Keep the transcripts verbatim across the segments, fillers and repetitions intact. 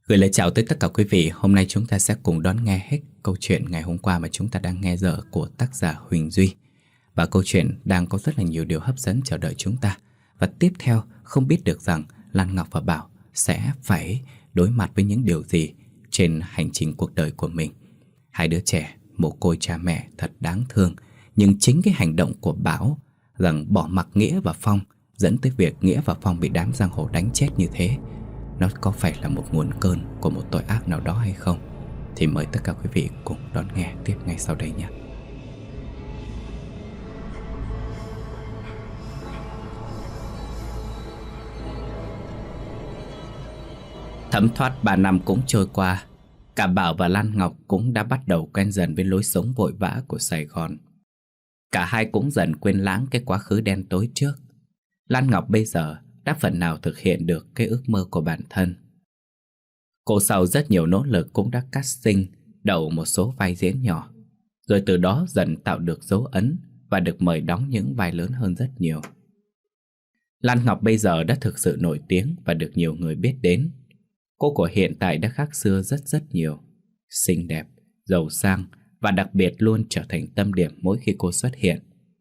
Gửi lời chào tới tất cả quý vị. Hôm nay chúng ta sẽ cùng đón nghe hết câu chuyện ngày hôm qua mà chúng ta đang nghe dở của tác giả Huỳnh Duy. Và câu chuyện đang có rất là nhiều điều hấp dẫn chờ đợi chúng ta. Và tiếp theo không biết được rằng Lan Ngọc và Bảo sẽ phải đối mặt với những điều gì trên hành trình cuộc đời của mình. Hai đứa trẻ mồ côi cha mẹ thật đáng thương. Nhưng chính cái hành động của Bảo rằng bỏ mặc Nghĩa và Phong dẫn tới việc Nghĩa và Phong bị đám giang hồ đánh chết như thế, nó có phải là một nguồn cơn của một tội ác nào đó hay không? Thì mời tất cả quý vị cùng đón nghe tiếp ngay sau đây nhé. Thấm thoát ba năm cũng trôi qua. Cả Bảo và Lan Ngọc cũng đã bắt đầu quen dần với lối sống vội vã của Sài Gòn. Cả hai cũng dần quên lãng cái quá khứ đen tối trước. Lan Ngọc bây giờ đã phần nào thực hiện được cái ước mơ của bản thân. Cô sau rất nhiều nỗ lực cũng đã casting đậu một số vai diễn nhỏ, rồi từ đó dần tạo được dấu ấn và được mời đóng những vai lớn hơn rất nhiều. Lan Ngọc bây giờ đã thực sự nổi tiếng và được nhiều người biết đến. Cô của hiện tại đã khác xưa rất rất nhiều. Xinh đẹp, giàu sang và đặc biệt luôn trở thành tâm điểm mỗi khi cô xuất hiện.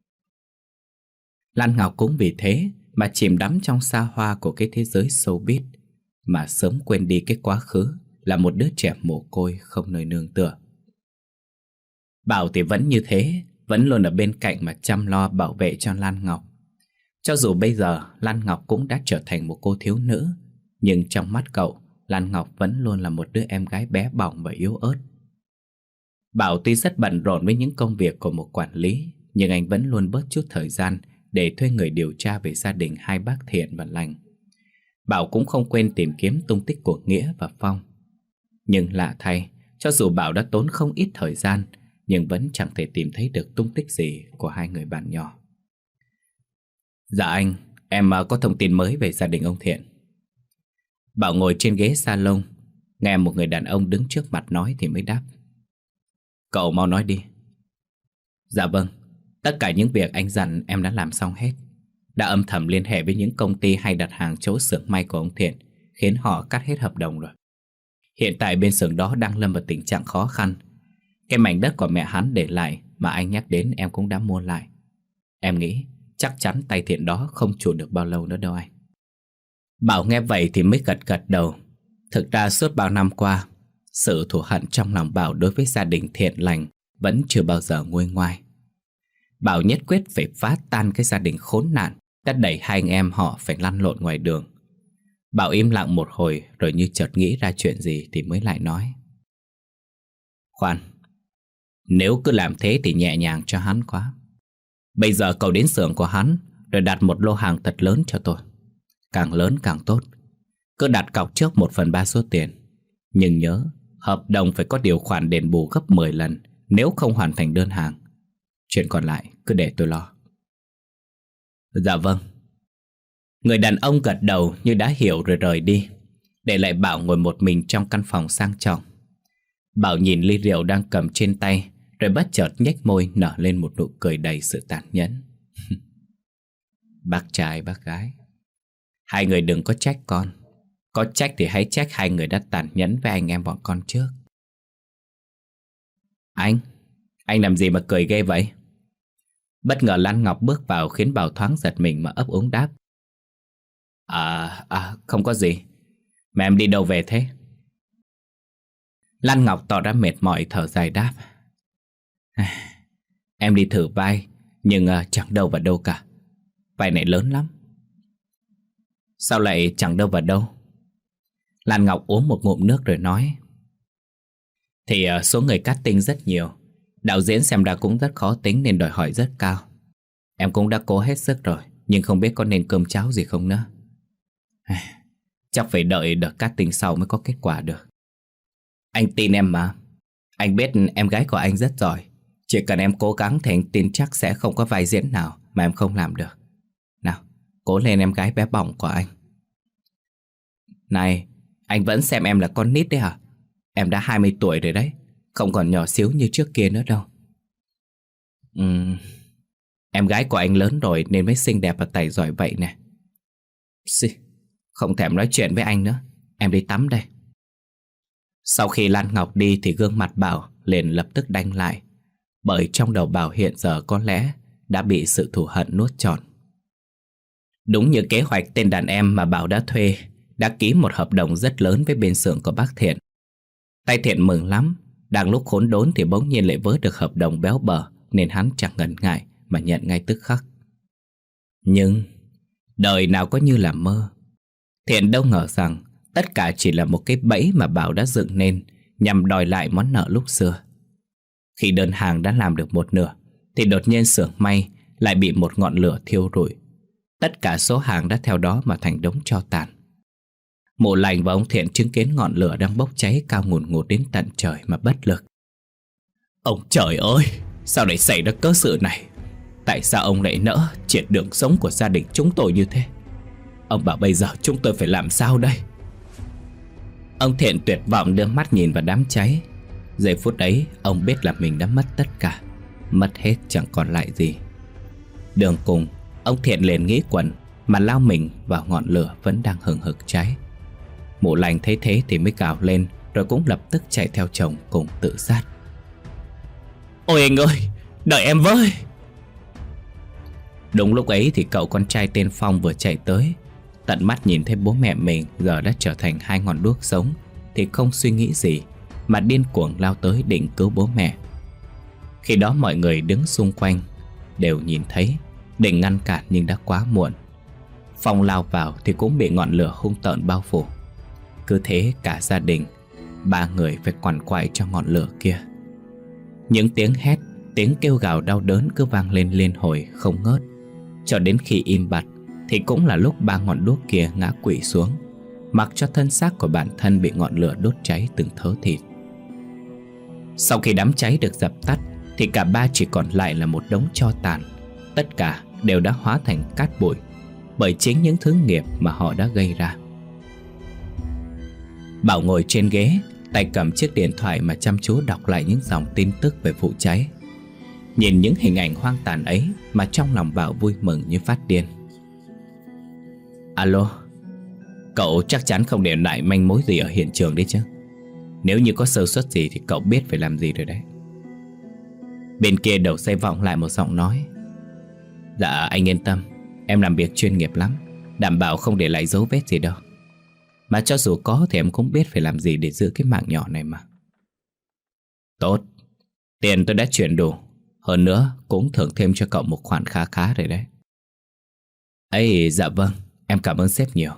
Lan Ngọc cũng vì thế mà chìm đắm trong xa hoa của cái thế giới showbiz, mà sớm quên đi cái quá khứ là một đứa trẻ mồ côi không nơi nương tựa. Bảo thì vẫn như thế, vẫn luôn ở bên cạnh mà chăm lo bảo vệ cho Lan Ngọc. Cho dù bây giờ Lan Ngọc cũng đã trở thành một cô thiếu nữ, nhưng trong mắt cậu, Lan Ngọc vẫn luôn là một đứa em gái bé bỏng và yếu ớt. Bảo tuy rất bận rộn với những công việc của một quản lý, nhưng anh vẫn luôn bớt chút thời gian để thuê người điều tra về gia đình hai bác Thiện và Lành. Bảo cũng không quên tìm kiếm tung tích của Nghĩa và Phong. Nhưng lạ thay, cho dù Bảo đã tốn không ít thời gian, nhưng vẫn chẳng thể tìm thấy được tung tích gì của hai người bạn nhỏ. Dạ anh, em có thông tin mới về gia đình ông Thiện. Bảo ngồi trên ghế salon, nghe một người đàn ông đứng trước mặt nói thì mới đáp. Cậu mau nói đi. Dạ vâng, tất cả những việc anh dặn em đã làm xong hết. Đã âm thầm liên hệ với những công ty hay đặt hàng chỗ xưởng may của ông Thiện, khiến họ cắt hết hợp đồng rồi. Hiện tại bên xưởng đó đang lâm vào tình trạng khó khăn. Cái mảnh đất của mẹ hắn để lại mà anh nhắc đến em cũng đã mua lại. Em nghĩ chắc chắn tay Thiện đó không trụ được bao lâu nữa đâu anh. Bảo nghe vậy thì mới gật gật đầu. Thực ra suốt bao năm qua, sự thù hận trong lòng Bảo đối với gia đình Thiện Lành vẫn chưa bao giờ nguôi ngoai. Bảo nhất quyết phải phá tan cái gia đình khốn nạn đã đẩy hai anh em họ phải lăn lộn ngoài đường. Bảo im lặng một hồi rồi như chợt nghĩ ra chuyện gì thì mới lại nói. Khoan, nếu cứ làm thế thì nhẹ nhàng cho hắn quá. Bây giờ cậu đến xưởng của hắn rồi đặt một lô hàng thật lớn cho tôi. Càng lớn càng tốt. Cứ đặt cọc trước một phần ba số tiền. Nhưng nhớ, hợp đồng phải có điều khoản đền bù gấp mười lần nếu không hoàn thành đơn hàng. Chuyện còn lại cứ để tôi lo. Dạ vâng. Người đàn ông gật đầu như đã hiểu rồi rời đi, để lại Bảo ngồi một mình trong căn phòng sang trọng. Bảo nhìn ly rượu đang cầm trên tay, rồi bất chợt nhếch môi nở lên một nụ cười đầy sự tàn nhẫn. Bác trai bác gái, hai người đừng có trách con. Có trách thì hãy trách hai người đã tàn nhẫn với anh em bọn con trước. Anh, anh làm gì mà cười ghê vậy? Bất ngờ Lan Ngọc bước vào khiến Bảo thoáng giật mình mà ấp úng đáp. À, à, không có gì. Mà em đi đâu về thế? Lan Ngọc tỏ ra mệt mỏi thở dài đáp. Em đi thử vai, nhưng uh, chẳng đâu vào đâu cả. Vai này lớn lắm. Sao lại chẳng đâu vào đâu? Lan Ngọc uống một ngụm nước rồi nói. Thì uh, số người casting rất nhiều. Đạo diễn xem ra cũng rất khó tính nên đòi hỏi rất cao. Em cũng đã cố hết sức rồi, nhưng không biết có nên cơm cháo gì không nữa. Chắc phải đợi đợt casting sau mới có kết quả được. Anh tin em mà. Anh biết em gái của anh rất giỏi. Chỉ cần em cố gắng thì anh tin chắc sẽ không có vai diễn nào mà em không làm được. Nào, cố lên em gái bé bỏng của anh. Này, anh vẫn xem em là con nít đấy hả? Em đã hai mươi tuổi rồi đấy, không còn nhỏ xíu như trước kia nữa đâu. Ừm, em gái của anh lớn rồi nên mới xinh đẹp và tài giỏi vậy nè. Xì, không thèm nói chuyện với anh nữa. Em đi tắm đây. Sau khi Lan Ngọc đi thì gương mặt Bảo liền lập tức đanh lại, bởi trong đầu Bảo hiện giờ có lẽ đã bị sự thù hận nuốt trọn. Đúng như kế hoạch, tên đàn em mà Bảo đã thuê đã ký một hợp đồng rất lớn với bên xưởng của bác Thiện. Tay Thiện mừng lắm. Đang lúc khốn đốn thì bỗng nhiên lại vớ được hợp đồng béo bở, nên hắn chẳng ngần ngại mà nhận ngay tức khắc. Nhưng đời nào có như là mơ. Thiện đâu ngờ rằng tất cả chỉ là một cái bẫy mà Bảo đã dựng nên nhằm đòi lại món nợ lúc xưa. Khi đơn hàng đã làm được một nửa thì đột nhiên xưởng may lại bị một ngọn lửa thiêu rụi. Tất cả số hàng đã theo đó mà thành đống tro tàn. Mụ Lành và ông Thiện chứng kiến ngọn lửa đang bốc cháy cao ngùn ngụt đến tận trời mà bất lực. Ông trời ơi, sao lại xảy ra cớ sự này? Tại sao ông lại nỡ triệt đường sống của gia đình chúng tôi như thế? Ông bảo bây giờ chúng tôi phải làm sao đây? Ông Thiện tuyệt vọng đưa mắt nhìn vào đám cháy. Giây phút ấy ông biết là mình đã mất tất cả, mất hết chẳng còn lại gì. Đường cùng, ông Thiện liền nghĩ quẩn mà lao mình vào ngọn lửa vẫn đang hừng hực cháy. Mụ Lành thấy thế thì mới gào lên, rồi cũng lập tức chạy theo chồng cùng tự sát. Ôi anh ơi, đợi em với! Đúng lúc ấy thì cậu con trai tên Phong vừa chạy tới. Tận mắt nhìn thấy bố mẹ mình giờ đã trở thành hai ngọn đuốc sống thì không suy nghĩ gì mà điên cuồng lao tới định cứu bố mẹ. Khi đó mọi người đứng xung quanh đều nhìn thấy, định ngăn cản nhưng đã quá muộn. Phong lao vào thì cũng bị ngọn lửa hung tợn bao phủ. Cứ thế cả gia đình, ba người phải quằn quại cho ngọn lửa kia. Những tiếng hét, tiếng kêu gào đau đớn cứ vang lên liên hồi không ngớt. Cho đến khi im bặt thì cũng là lúc ba ngọn đuốc kia ngã quỵ xuống, mặc cho thân xác của bản thân bị ngọn lửa đốt cháy từng thớ thịt. Sau khi đám cháy được dập tắt thì cả ba chỉ còn lại là một đống tro tàn. Tất cả đều đã hóa thành cát bụi bởi chính những thứ nghiệp mà họ đã gây ra. Bảo ngồi trên ghế, tay cầm chiếc điện thoại mà chăm chú đọc lại những dòng tin tức về vụ cháy. Nhìn những hình ảnh hoang tàn ấy mà trong lòng Bảo vui mừng như phát điên. Alo, cậu chắc chắn không để lại manh mối gì ở hiện trường đấy chứ? Nếu như có sơ suất gì thì cậu biết phải làm gì rồi đấy. Bên kia đầu dây vọng lại một giọng nói. Dạ anh yên tâm, em làm việc chuyên nghiệp lắm, đảm bảo không để lại dấu vết gì đâu. Mà cho dù có thì em cũng biết phải làm gì để giữ cái mạng nhỏ này mà. Tốt, tiền tôi đã chuyển đủ. Hơn nữa cũng thưởng thêm cho cậu một khoản khá khá rồi đấy. Ấy dạ vâng, em cảm ơn sếp nhiều.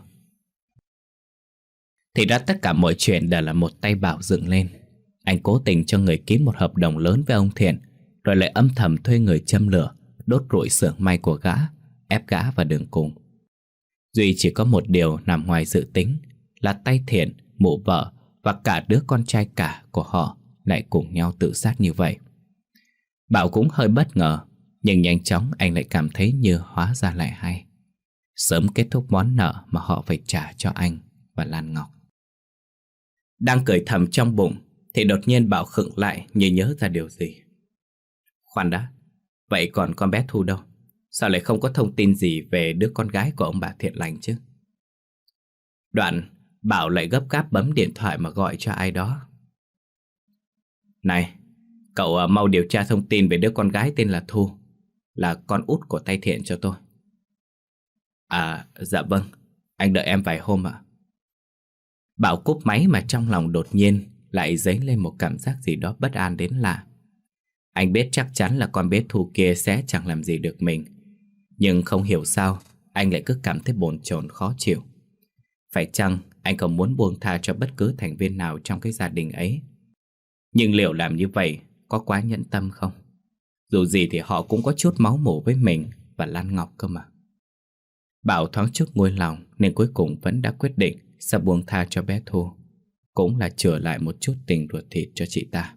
Thì ra tất cả mọi chuyện đều là một tay Bảo dựng lên. Anh cố tình cho người ký một hợp đồng lớn với ông Thiện, rồi lại âm thầm thuê người châm lửa, đốt rụi xưởng may của gã, ép gã vào đường cùng. Duy chỉ có một điều nằm ngoài dự tính là tay Thiện, mụ vợ và cả đứa con trai cả của họ lại cùng nhau tự sát như vậy. Bảo cũng hơi bất ngờ, nhưng nhanh chóng anh lại cảm thấy như hóa ra lại hay. Sớm kết thúc món nợ mà họ phải trả cho anh và Lan Ngọc. Đang cười thầm trong bụng thì đột nhiên Bảo khựng lại như nhớ ra điều gì. Khoan đã, vậy còn con bé Thu đâu? Sao lại không có thông tin gì về đứa con gái của ông bà Thiện Lành chứ? Đoạn Bảo lại gấp gáp bấm điện thoại mà gọi cho ai đó. Này, cậu mau điều tra thông tin về đứa con gái tên là Thu, là con út của tay Thiện cho tôi. À, dạ vâng, anh đợi em vài hôm ạ. Bảo cúp máy mà trong lòng đột nhiên lại dấy lên một cảm giác gì đó bất an đến lạ. Anh biết chắc chắn là con bé Thu kia sẽ chẳng làm gì được mình, nhưng không hiểu sao anh lại cứ cảm thấy bồn chồn khó chịu. Phải chăng anh không muốn buông tha cho bất cứ thành viên nào trong cái gia đình ấy? Nhưng liệu làm như vậy có quá nhẫn tâm không? Dù gì thì họ cũng có chút máu mủ với mình và Lan Ngọc cơ mà. Bảo thoáng chút nguôi lòng nên cuối cùng vẫn đã quyết định sẽ buông tha cho bé Thu, cũng là chừa lại một chút tình ruột thịt cho chị ta.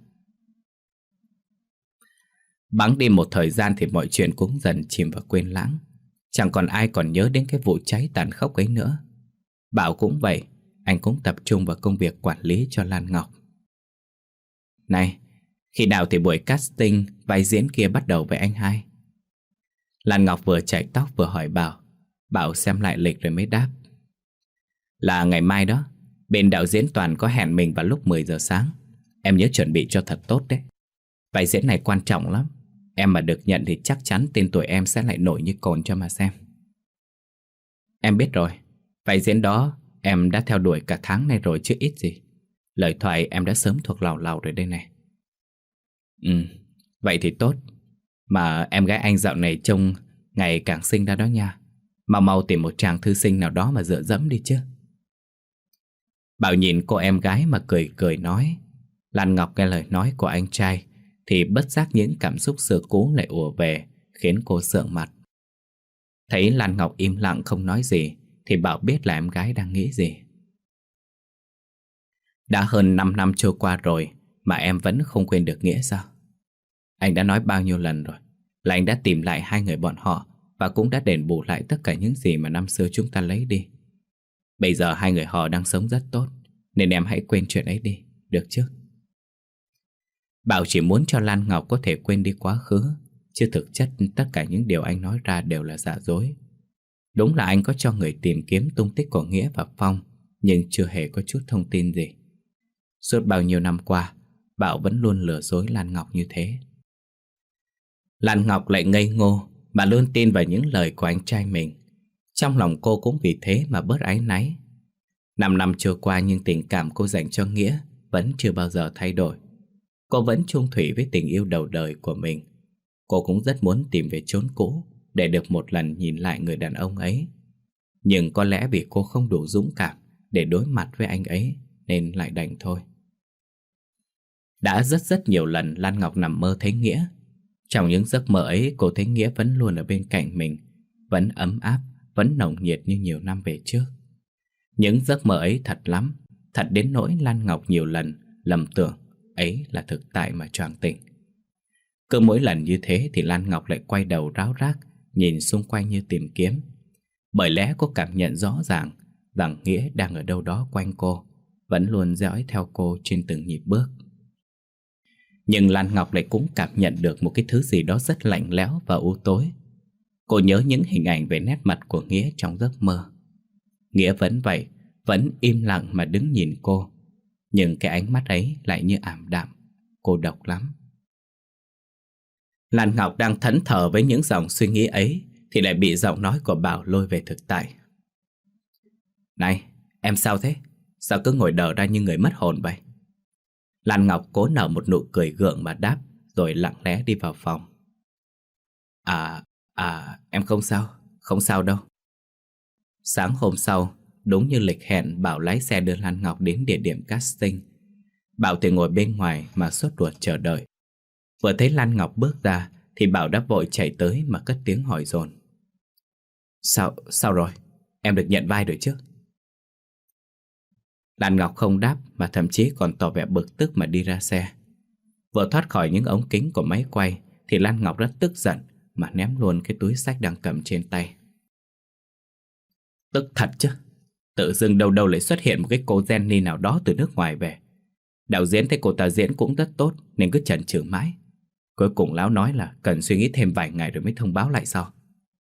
Bẵng đi một thời gian thì mọi chuyện cũng dần chìm vào quên lãng. Chẳng còn ai còn nhớ đến cái vụ cháy tàn khốc ấy nữa. Bảo cũng vậy, anh cũng tập trung vào công việc quản lý cho Lan Ngọc. Này, khi nào thì buổi casting vai diễn kia bắt đầu với anh hai? Lan Ngọc vừa chải tóc vừa hỏi Bảo. Bảo xem lại lịch rồi mới đáp. Là ngày mai đó, Bên đạo diễn Toàn có hẹn mình vào lúc mười giờ sáng. Em nhớ chuẩn bị cho thật tốt đấy. Vai diễn này quan trọng lắm. Em mà được nhận thì chắc chắn tên tuổi em sẽ lại nổi như cồn cho mà xem. Em biết rồi. Vai diễn đó em đã theo đuổi cả tháng nay rồi chứ ít gì. Lời thoại em đã sớm thuộc lào lào rồi đây này. Ừ, vậy thì tốt. Mà em gái anh dạo này trông ngày càng xinh ra đó nha. Mau mau tìm một chàng thư sinh nào đó mà dựa dẫm đi chứ. Bảo nhìn cô em gái mà cười cười nói. Lan Ngọc nghe lời nói của anh trai thì bất giác những cảm xúc xưa cũ lại ùa về, khiến cô sượng mặt. Thấy Lan Ngọc im lặng không nói gì thì Bảo biết là em gái đang nghĩ gì. Đã hơn năm năm trôi qua rồi mà em vẫn không quên được Nghĩa sao? Anh đã nói bao nhiêu lần rồi là anh đã tìm lại hai người bọn họ và cũng đã đền bù lại tất cả những gì mà năm xưa chúng ta lấy đi. Bây giờ hai người họ đang sống rất tốt, nên em hãy quên chuyện ấy đi, được chứ? Bảo chỉ muốn cho Lan Ngọc có thể quên đi quá khứ, chứ thực chất tất cả những điều anh nói ra đều là giả dối. Đúng là anh có cho người tìm kiếm tung tích của Nghĩa và Phong, nhưng chưa hề có chút thông tin gì. Suốt bao nhiêu năm qua, Bảo vẫn luôn lừa dối Lan Ngọc như thế. Lan Ngọc lại ngây ngô mà luôn tin vào những lời của anh trai mình. Trong lòng cô cũng vì thế mà bớt áy náy. Năm năm trôi qua nhưng tình cảm cô dành cho Nghĩa vẫn chưa bao giờ thay đổi. Cô vẫn chung thủy với tình yêu đầu đời của mình. Cô cũng rất muốn tìm về chốn cũ để được một lần nhìn lại người đàn ông ấy. Nhưng có lẽ vì cô không đủ dũng cảm để đối mặt với anh ấy nên lại đành thôi. Đã rất rất nhiều lần Lan Ngọc nằm mơ thấy Nghĩa. Trong những giấc mơ ấy cô thấy Nghĩa vẫn luôn ở bên cạnh mình, vẫn ấm áp, vẫn nồng nhiệt như nhiều năm về trước. Những giấc mơ ấy thật lắm, thật đến nỗi Lan Ngọc nhiều lần lầm tưởng ấy là thực tại mà choàng tỉnh. Cứ mỗi lần như thế thì Lan Ngọc lại quay đầu ráo rác, nhìn xung quanh như tìm kiếm. Bởi lẽ cô cảm nhận rõ ràng rằng Nghĩa đang ở đâu đó quanh cô, vẫn luôn dõi theo cô trên từng nhịp bước. Nhưng Lan Ngọc lại cũng cảm nhận được một cái thứ gì đó rất lạnh lẽo và u tối. Cô nhớ những hình ảnh về nét mặt của Nghĩa trong giấc mơ. Nghĩa vẫn vậy, vẫn im lặng mà đứng nhìn cô. Nhưng cái ánh mắt ấy lại như ảm đạm, cô độc lắm. Lan Ngọc đang thẫn thờ với những dòng suy nghĩ ấy thì lại bị giọng nói của Bảo lôi về thực tại. Này, em sao thế? Sao cứ ngồi đờ ra như người mất hồn vậy? Lan Ngọc cố nở một nụ cười gượng mà đáp, rồi lặng lẽ đi vào phòng. À, à, em không sao, không sao đâu. Sáng hôm sau, đúng như lịch hẹn, Bảo lái xe đưa Lan Ngọc đến địa điểm casting. Bảo thì ngồi bên ngoài mà sốt ruột chờ đợi. Vừa thấy Lan Ngọc bước ra thì Bảo đã vội chạy tới mà cất tiếng hỏi dồn. Sao, sao rồi? Em được nhận vai rồi chứ? Lan Ngọc không đáp mà thậm chí còn tỏ vẻ bực tức mà đi ra xe. Vừa thoát khỏi những ống kính của máy quay thì Lan Ngọc rất tức giận mà ném luôn cái túi xách đang cầm trên tay. Tức thật chứ. Tự dưng đâu đâu lại xuất hiện một cái cô Jenny nào đó từ nước ngoài về. Đạo diễn thấy cô ta diễn cũng rất tốt nên cứ chần chừ mãi. Cuối cùng lão nói là cần suy nghĩ thêm vài ngày rồi mới thông báo lại sau.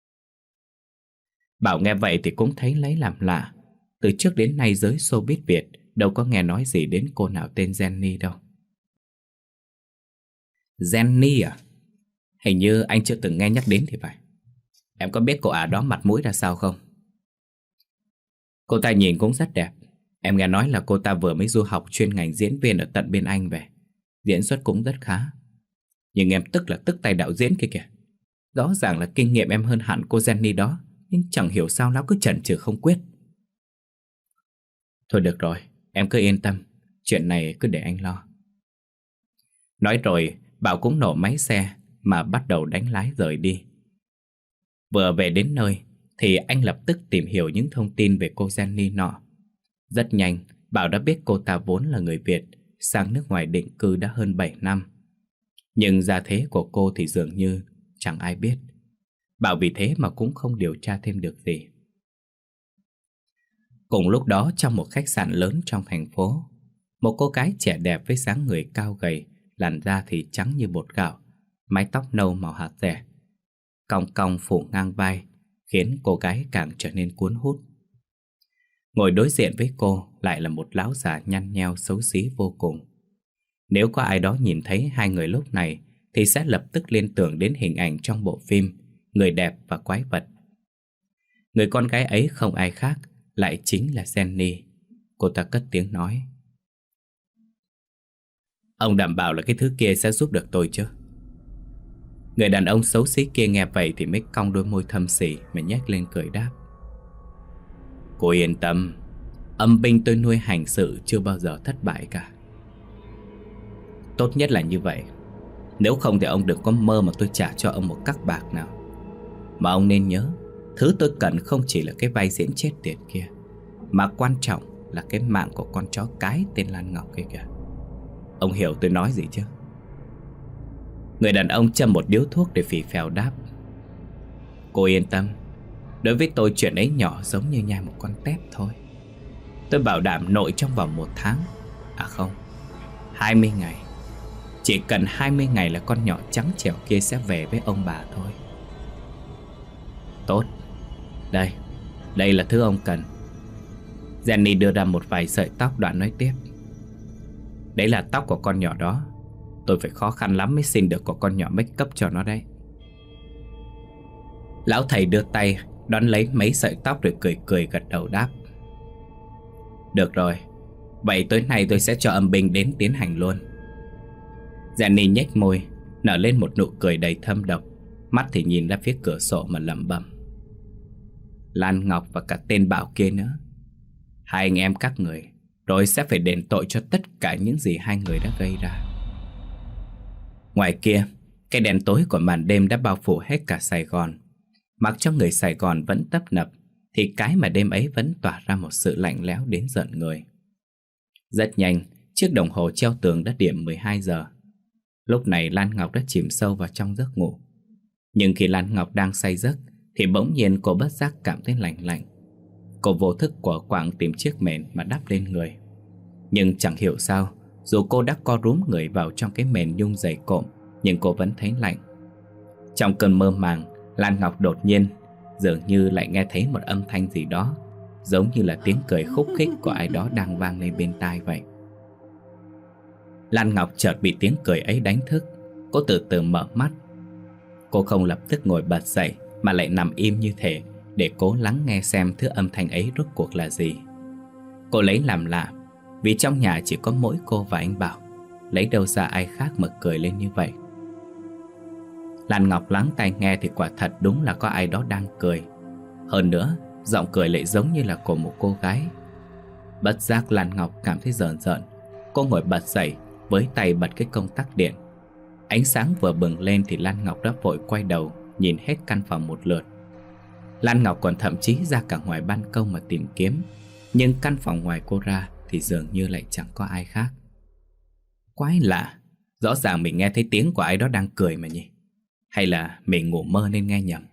Bảo nghe vậy thì cũng thấy lấy làm lạ. Từ trước đến nay giới showbiz Việt đâu có nghe nói gì đến cô nào tên Jenny đâu. Jenny à? Hình như anh chưa từng nghe nhắc đến thì phải. Em có biết cô ả đó mặt mũi ra sao không? Cô ta nhìn cũng rất đẹp. Em nghe nói là cô ta vừa mới du học chuyên ngành diễn viên ở tận bên Anh về. Diễn xuất cũng rất khá. Nhưng em tức là tức tay đạo diễn kia kìa. Rõ ràng là kinh nghiệm em hơn hẳn cô Jenny đó, nhưng chẳng hiểu sao lão cứ chần chừ không quyết. Thôi được rồi, em cứ yên tâm. Chuyện này cứ để anh lo. Nói rồi Bảo cũng nổ máy xe mà bắt đầu đánh lái rời đi. Vừa về đến nơi thì anh lập tức tìm hiểu những thông tin về cô Jenny nọ. Rất nhanh Bảo đã biết cô ta vốn là người Việt, sang nước ngoài định cư đã hơn bảy năm. Nhưng gia thế của cô thì dường như chẳng ai biết. Bảo vì thế mà cũng không điều tra thêm được gì. Cùng lúc đó trong một khách sạn lớn trong thành phố, một cô gái trẻ đẹp với dáng người cao gầy, làn da thì trắng như bột gạo, mái tóc nâu màu hạt rẻ, cong cong phủ ngang vai, khiến cô gái càng trở nên cuốn hút. Ngồi đối diện với cô lại là một lão già nhăn nheo xấu xí vô cùng. Nếu có ai đó nhìn thấy hai người lúc này thì sẽ lập tức liên tưởng đến hình ảnh trong bộ phim Người đẹp và quái vật. Người con gái ấy không ai khác, lại chính là Jenny. Cô ta cất tiếng nói: "Ông đảm bảo là cái thứ kia sẽ giúp được tôi chứ?" Người đàn ông xấu xí kia nghe vậy thì mới cong đôi môi thâm sỉ mà nhếch lên cười đáp: "Cô yên tâm, âm binh tôi nuôi hành sự chưa bao giờ thất bại cả. Tốt nhất là như vậy. Nếu không thì ông đừng có mơ mà tôi trả cho ông một cắc bạc nào. Mà ông nên nhớ, thứ tôi cần không chỉ là cái vai diễn chết tiệt kia, mà quan trọng là cái mạng của con chó cái tên Lan Ngọc kia kìa. Ông hiểu tôi nói gì chứ?" Người đàn ông châm một điếu thuốc để phì phèo đáp: "Cô yên tâm, đối với tôi chuyện ấy nhỏ giống như nhai một con tép thôi. Tôi bảo đảm nội trong vòng một tháng, à không, hai mươi ngày. Chỉ cần hai mươi ngày là con nhỏ trắng trẻo kia sẽ về với ông bà thôi." "Tốt, đây, đây là thứ ông cần." Jenny đưa ra một vài sợi tóc đoạn nói tiếp: "Đấy là tóc của con nhỏ đó. Tôi phải khó khăn lắm mới xin được của con nhỏ make up cho nó đấy." Lão thầy đưa tay đón lấy mấy sợi tóc rồi cười cười gật đầu đáp: "Được rồi, vậy tối nay tôi sẽ cho âm binh đến tiến hành luôn." Jenny nhếch môi, nở lên một nụ cười đầy thâm độc, mắt thì nhìn ra phía cửa sổ mà lẩm bẩm: "Lan Ngọc và cả tên Bảo kia nữa. Hai anh em các người rồi sẽ phải đền tội cho tất cả những gì hai người đã gây ra." Ngoài kia, cái đèn tối của màn đêm đã bao phủ hết cả Sài Gòn. Mặc cho người Sài Gòn vẫn tấp nập, thì cái mà đêm ấy vẫn tỏa ra một sự lạnh lẽo đến giận người. Rất nhanh, chiếc đồng hồ treo tường đã điểm mười hai giờ. Lúc này Lan Ngọc đã chìm sâu vào trong giấc ngủ. Nhưng khi Lan Ngọc đang say giấc thì bỗng nhiên cô bất giác cảm thấy lạnh lạnh. Cô vô thức của quạng tìm chiếc mền mà đắp lên người. Nhưng chẳng hiểu sao, dù cô đã co rúm người vào trong cái mền nhung dày cộm, nhưng cô vẫn thấy lạnh. Trong cơn mơ màng, Lan Ngọc đột nhiên dường như lại nghe thấy một âm thanh gì đó, giống như là tiếng cười khúc khích của ai đó đang vang lên bên tai vậy. Lan Ngọc chợt bị tiếng cười ấy đánh thức. Cô từ từ mở mắt. Cô không lập tức ngồi bật dậy, mà lại nằm im như thể để cố lắng nghe xem thứ âm thanh ấy rốt cuộc là gì. Cô lấy làm lạ, vì trong nhà chỉ có mỗi cô và anh Bảo, lấy đâu ra ai khác mà cười lên như vậy. Lan Ngọc lắng tai nghe thì quả thật đúng là có ai đó đang cười. Hơn nữa, giọng cười lại giống như là của một cô gái. Bất giác Lan Ngọc cảm thấy rờn rợn. Cô ngồi bật dậy, với tay bật cái công tắc điện. Ánh sáng vừa bừng lên thì Lan Ngọc đã vội quay đầu, nhìn hết căn phòng một lượt. Lan Ngọc còn thậm chí ra cả ngoài ban công mà tìm kiếm, nhưng căn phòng ngoài cô ra thì dường như lại chẳng có ai khác. Quái lạ, rõ ràng mình nghe thấy tiếng của ai đó đang cười mà nhỉ? Hay là mình ngủ mơ nên nghe nhầm?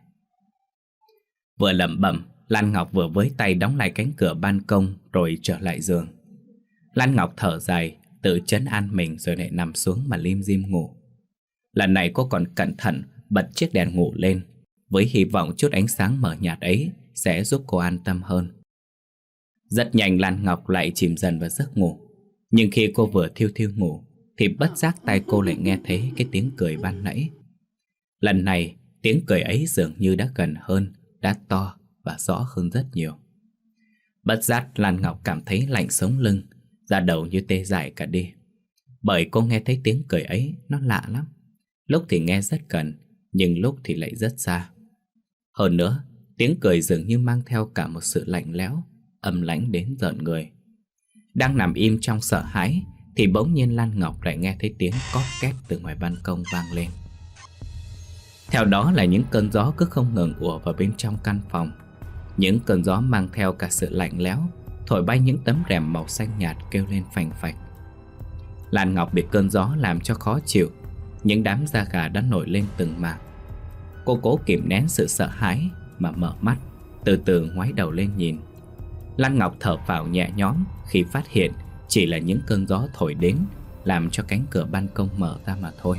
Vừa lẩm bẩm, Lan Ngọc vừa với tay đóng lại cánh cửa ban công rồi trở lại giường. Lan Ngọc thở dài, tự trấn an mình rồi lại nằm xuống mà lim dim ngủ. Lần này cô còn cẩn thận bật chiếc đèn ngủ lên, với hy vọng chút ánh sáng mờ nhạt ấy sẽ giúp cô an tâm hơn. Rất nhanh Lan Ngọc lại chìm dần vào giấc ngủ. Nhưng khi cô vừa thiêu thiêu ngủ thì bất giác tai cô lại nghe thấy cái tiếng cười ban nãy. Lần này tiếng cười ấy dường như đã gần hơn, đã to và rõ hơn rất nhiều. Bất giác Lan Ngọc cảm thấy lạnh sống lưng, da đầu như tê dại cả đi. Bởi cô nghe thấy tiếng cười ấy nó lạ lắm. Lúc thì nghe rất gần, nhưng lúc thì lại rất xa. Hơn nữa, tiếng cười dường như mang theo cả một sự lạnh lẽo, âm lãnh đến rợn người. Đang nằm im trong sợ hãi thì bỗng nhiên Lan Ngọc lại nghe thấy tiếng cót két từ ngoài ban công vang lên. Theo đó là những cơn gió cứ không ngừng ùa vào bên trong căn phòng. Những cơn gió mang theo cả sự lạnh lẽo, thổi bay những tấm rèm màu xanh nhạt kêu lên phành phạch. Lan Ngọc bị cơn gió làm cho khó chịu, những đám da gà đã nổi lên từng mảng. Cô cố kìm nén sự sợ hãi mà mở mắt, từ từ ngoái đầu lên nhìn. Lan Ngọc thở phào nhẹ nhõm khi phát hiện chỉ là những cơn gió thổi đến, làm cho cánh cửa ban công mở ra mà thôi.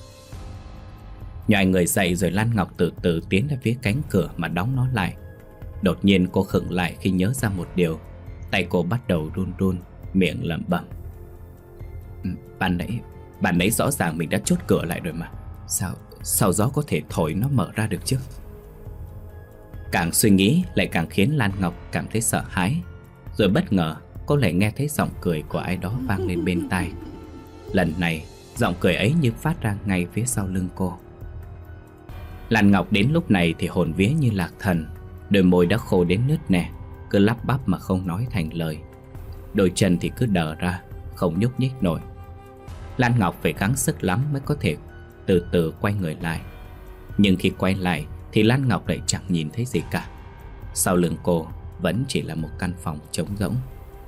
Nhòi người dậy rồi Lan Ngọc từ từ tiến ra phía cánh cửa mà đóng nó lại. Đột nhiên cô khựng lại khi nhớ ra một điều. Tay cô bắt đầu run run, miệng lẩm bẩm: Ban nãy, ban nãy rõ ràng mình đã chốt cửa lại rồi mà. Sao, sao gió có thể thổi nó mở ra được chứ? Càng suy nghĩ lại càng khiến Lan Ngọc cảm thấy sợ hãi. Rồi bất ngờ cô lại nghe thấy giọng cười của ai đó vang lên bên tai. Lần này giọng cười ấy như phát ra ngay phía sau lưng cô. Lan Ngọc đến lúc này thì hồn vía như lạc thần. Đôi môi đã khô đến nứt nẻ, cứ lắp bắp mà không nói thành lời. Đôi chân thì cứ đờ ra, không nhúc nhích nổi. Lan Ngọc phải gắng sức lắm mới có thể từ từ quay người lại. Nhưng khi quay lại thì Lan Ngọc lại chẳng nhìn thấy gì cả. Sau lưng cô vẫn chỉ là một căn phòng trống rỗng.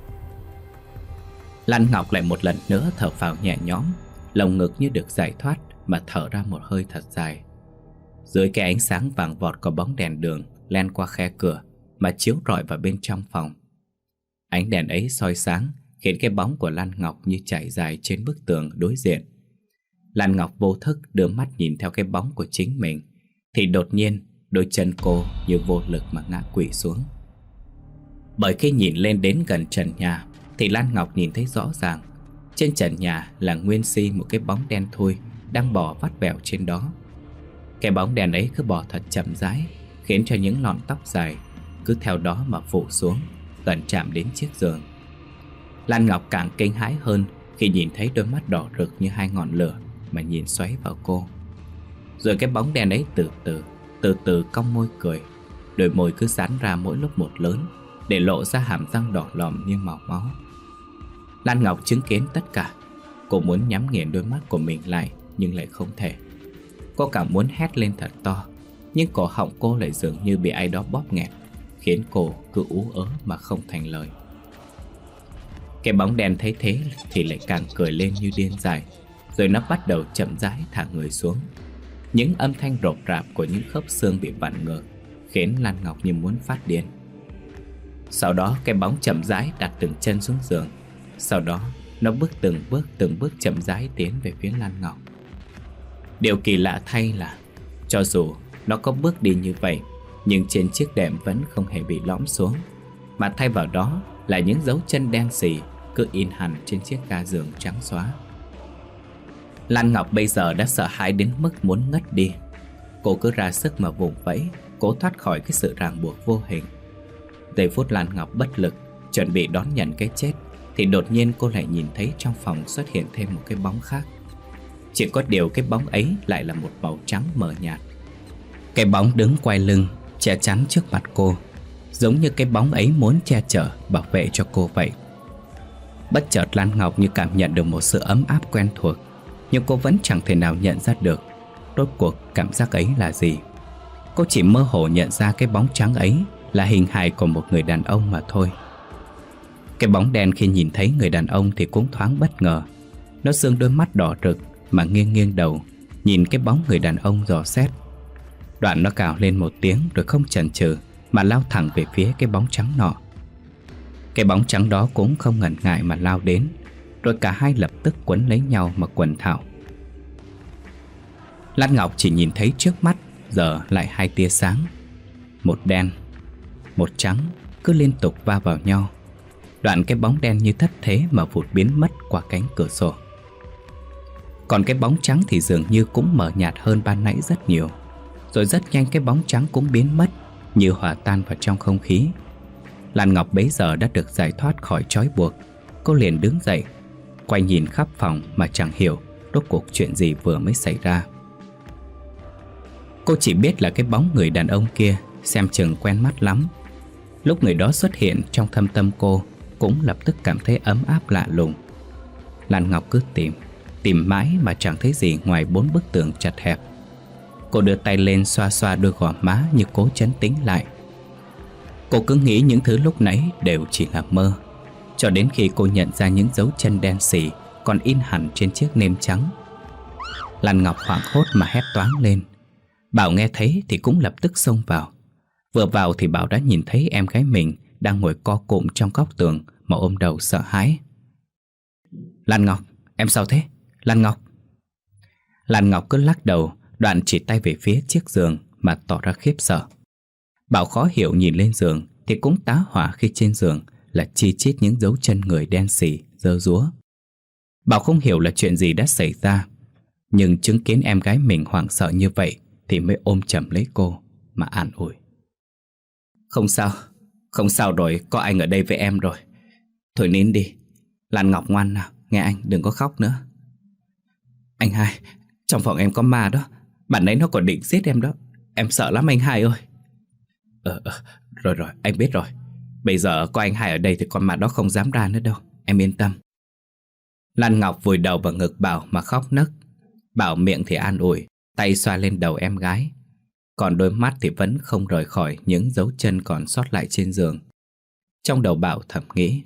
Lan Ngọc lại một lần nữa thở phào nhẹ nhõm, lồng ngực như được giải thoát mà thở ra một hơi thật dài. Dưới cái ánh sáng vàng vọt của bóng đèn đường len qua khe cửa mà chiếu rọi vào bên trong phòng. Ánh đèn ấy soi sáng khiến cái bóng của Lan Ngọc như chảy dài trên bức tường đối diện. Lan Ngọc vô thức đưa mắt nhìn theo cái bóng của chính mình, thì đột nhiên đôi chân cô như vô lực mà ngã quỵ xuống. Bởi khi nhìn lên đến gần trần nhà thì Lan Ngọc nhìn thấy rõ ràng trên trần nhà là nguyên si một cái bóng đen thui đang bò vắt vẹo trên đó. Cái bóng đèn ấy cứ bò thật chậm rãi, khiến cho những lọn tóc dài cứ theo đó mà phủ xuống, gần chạm đến chiếc giường. Lan Ngọc càng kinh hãi hơn khi nhìn thấy đôi mắt đỏ rực như hai ngọn lửa mà nhìn xoáy vào cô. Rồi cái bóng đèn ấy từ từ, từ từ cong môi cười. Đôi môi cứ dán ra mỗi lúc một lớn, để lộ ra hàm răng đỏ lòm như màu máu. Lan Ngọc chứng kiến tất cả. Cô muốn nhắm nghiền đôi mắt của mình lại, nhưng lại không thể. Cô càng muốn hét lên thật to, nhưng cổ họng cô lại dường như bị ai đó bóp nghẹt, khiến cô cứ ú ớ mà không thành lời. Cái bóng đen thấy thế thì lại càng cười lên như điên dại. Rồi nó bắt đầu chậm rãi thả người xuống. Những âm thanh rộp rạp của những khớp xương bị vặn ngược khiến Lan Ngọc như muốn phát điên. Sau đó cái bóng chậm rãi đặt từng chân xuống giường. Sau đó nó bước từng bước từng bước chậm rãi tiến về phía Lan Ngọc. Điều kỳ lạ thay là cho dù nó có bước đi như vậy, nhưng trên chiếc đệm vẫn không hề bị lõm xuống, mà thay vào đó là những dấu chân đen xì cứ in hẳn trên chiếc ga giường trắng xóa. Lan Ngọc bây giờ đã sợ hãi đến mức muốn ngất đi. Cô cứ ra sức mà vùng vẫy, cố thoát khỏi cái sự ràng buộc vô hình. Giây phút Lan Ngọc bất lực chuẩn bị đón nhận cái chết thì đột nhiên cô lại nhìn thấy trong phòng xuất hiện thêm một cái bóng khác. Chỉ có điều cái bóng ấy lại là một màu trắng mờ nhạt. Cái bóng đứng quay lưng, che chắn trước mặt cô, giống như cái bóng ấy muốn che chở, bảo vệ cho cô vậy. Bất chợt Lan Ngọc như cảm nhận được một sự ấm áp quen thuộc, nhưng cô vẫn chẳng thể nào nhận ra được rốt cuộc cảm giác ấy là gì. Cô chỉ mơ hồ nhận ra cái bóng trắng ấy là hình hài của một người đàn ông mà thôi. Cái bóng đen khi nhìn thấy người đàn ông thì cũng thoáng bất ngờ. Nó sương đôi mắt đỏ rực mà nghiêng nghiêng đầu nhìn cái bóng người đàn ông dò xét. Đoạn nó cào lên một tiếng rồi không chần chừ mà lao thẳng về phía cái bóng trắng nọ. Cái bóng trắng đó cũng không ngần ngại mà lao đến, rồi cả hai lập tức quấn lấy nhau mà quần thảo. Lan Ngọc chỉ nhìn thấy trước mắt giờ lại hai tia sáng, một đen, một trắng cứ liên tục va vào nhau. Đoạn cái bóng đen như thất thế mà vụt biến mất qua cánh cửa sổ. Còn cái bóng trắng thì dường như cũng mờ nhạt hơn ban nãy rất nhiều. Rồi rất nhanh cái bóng trắng cũng biến mất, như hòa tan vào trong không khí. Lan Ngọc bấy giờ đã được giải thoát khỏi trói buộc. Cô liền đứng dậy, quay nhìn khắp phòng mà chẳng hiểu rốt cuộc chuyện gì vừa mới xảy ra. Cô chỉ biết là cái bóng người đàn ông kia xem chừng quen mắt lắm. Lúc người đó xuất hiện trong thâm tâm cô cũng lập tức cảm thấy ấm áp lạ lùng. Lan Ngọc cứ tìm, tìm mãi mà chẳng thấy gì ngoài bốn bức tường chật hẹp. Cô đưa tay lên xoa xoa đôi gò má như cố trấn tĩnh lại. Cô cứ nghĩ những thứ lúc nãy đều chỉ là mơ, cho đến khi cô nhận ra những dấu chân đen xì còn in hẳn trên chiếc nêm trắng. Lan Ngọc hoảng hốt mà hét toáng lên. Bảo nghe thấy thì cũng lập tức xông vào. Vừa vào thì Bảo đã nhìn thấy em gái mình đang ngồi co cụm trong góc tường mà ôm đầu sợ hãi. Lan Ngọc, em sao thế? Lan Ngọc. Lan Ngọc cứ lắc đầu, đoạn chỉ tay về phía chiếc giường mà tỏ ra khiếp sợ. Bảo khó hiểu nhìn lên giường thì cũng tá hỏa khi trên giường là chi chít những dấu chân người đen sì, dơ dúa. Bảo không hiểu là chuyện gì đã xảy ra, nhưng chứng kiến em gái mình hoảng sợ như vậy thì mới ôm chầm lấy cô mà an ủi. Không sao, không sao rồi, có anh ở đây với em rồi. Thôi nín đi, Lan Ngọc ngoan nào, nghe anh, đừng có khóc nữa. Anh hai, trong phòng em có ma đó, bạn ấy nó còn định giết em đó. Em sợ lắm anh hai ơi. Ờ, ờ, rồi rồi, anh biết rồi. Bây giờ có anh hai ở đây thì con ma đó không dám ra nữa đâu, em yên tâm. Lan Ngọc vùi đầu vào ngực Bảo mà khóc nấc. Bảo miệng thì an ủi, tay xoa lên đầu em gái, còn đôi mắt thì vẫn không rời khỏi những dấu chân còn sót lại trên giường. Trong đầu Bảo thầm nghĩ,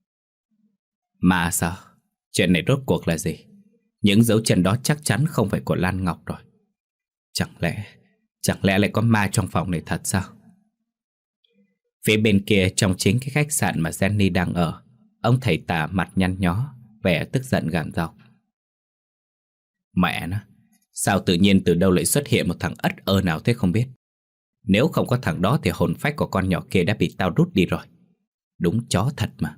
mà sao? Chuyện này rốt cuộc là gì? Những dấu chân đó chắc chắn không phải của Lan Ngọc rồi. Chẳng lẽ Chẳng lẽ lại có ma trong phòng này thật sao? Phía bên kia, trong chính cái khách sạn mà Jenny đang ở, ông thầy tà mặt nhăn nhó, vẻ tức giận gằn giọng. Mẹ nó, sao tự nhiên từ đâu lại xuất hiện một thằng ất ơ nào thế không biết. Nếu không có thằng đó thì hồn phách của con nhỏ kia đã bị tao rút đi rồi. Đúng chó thật mà.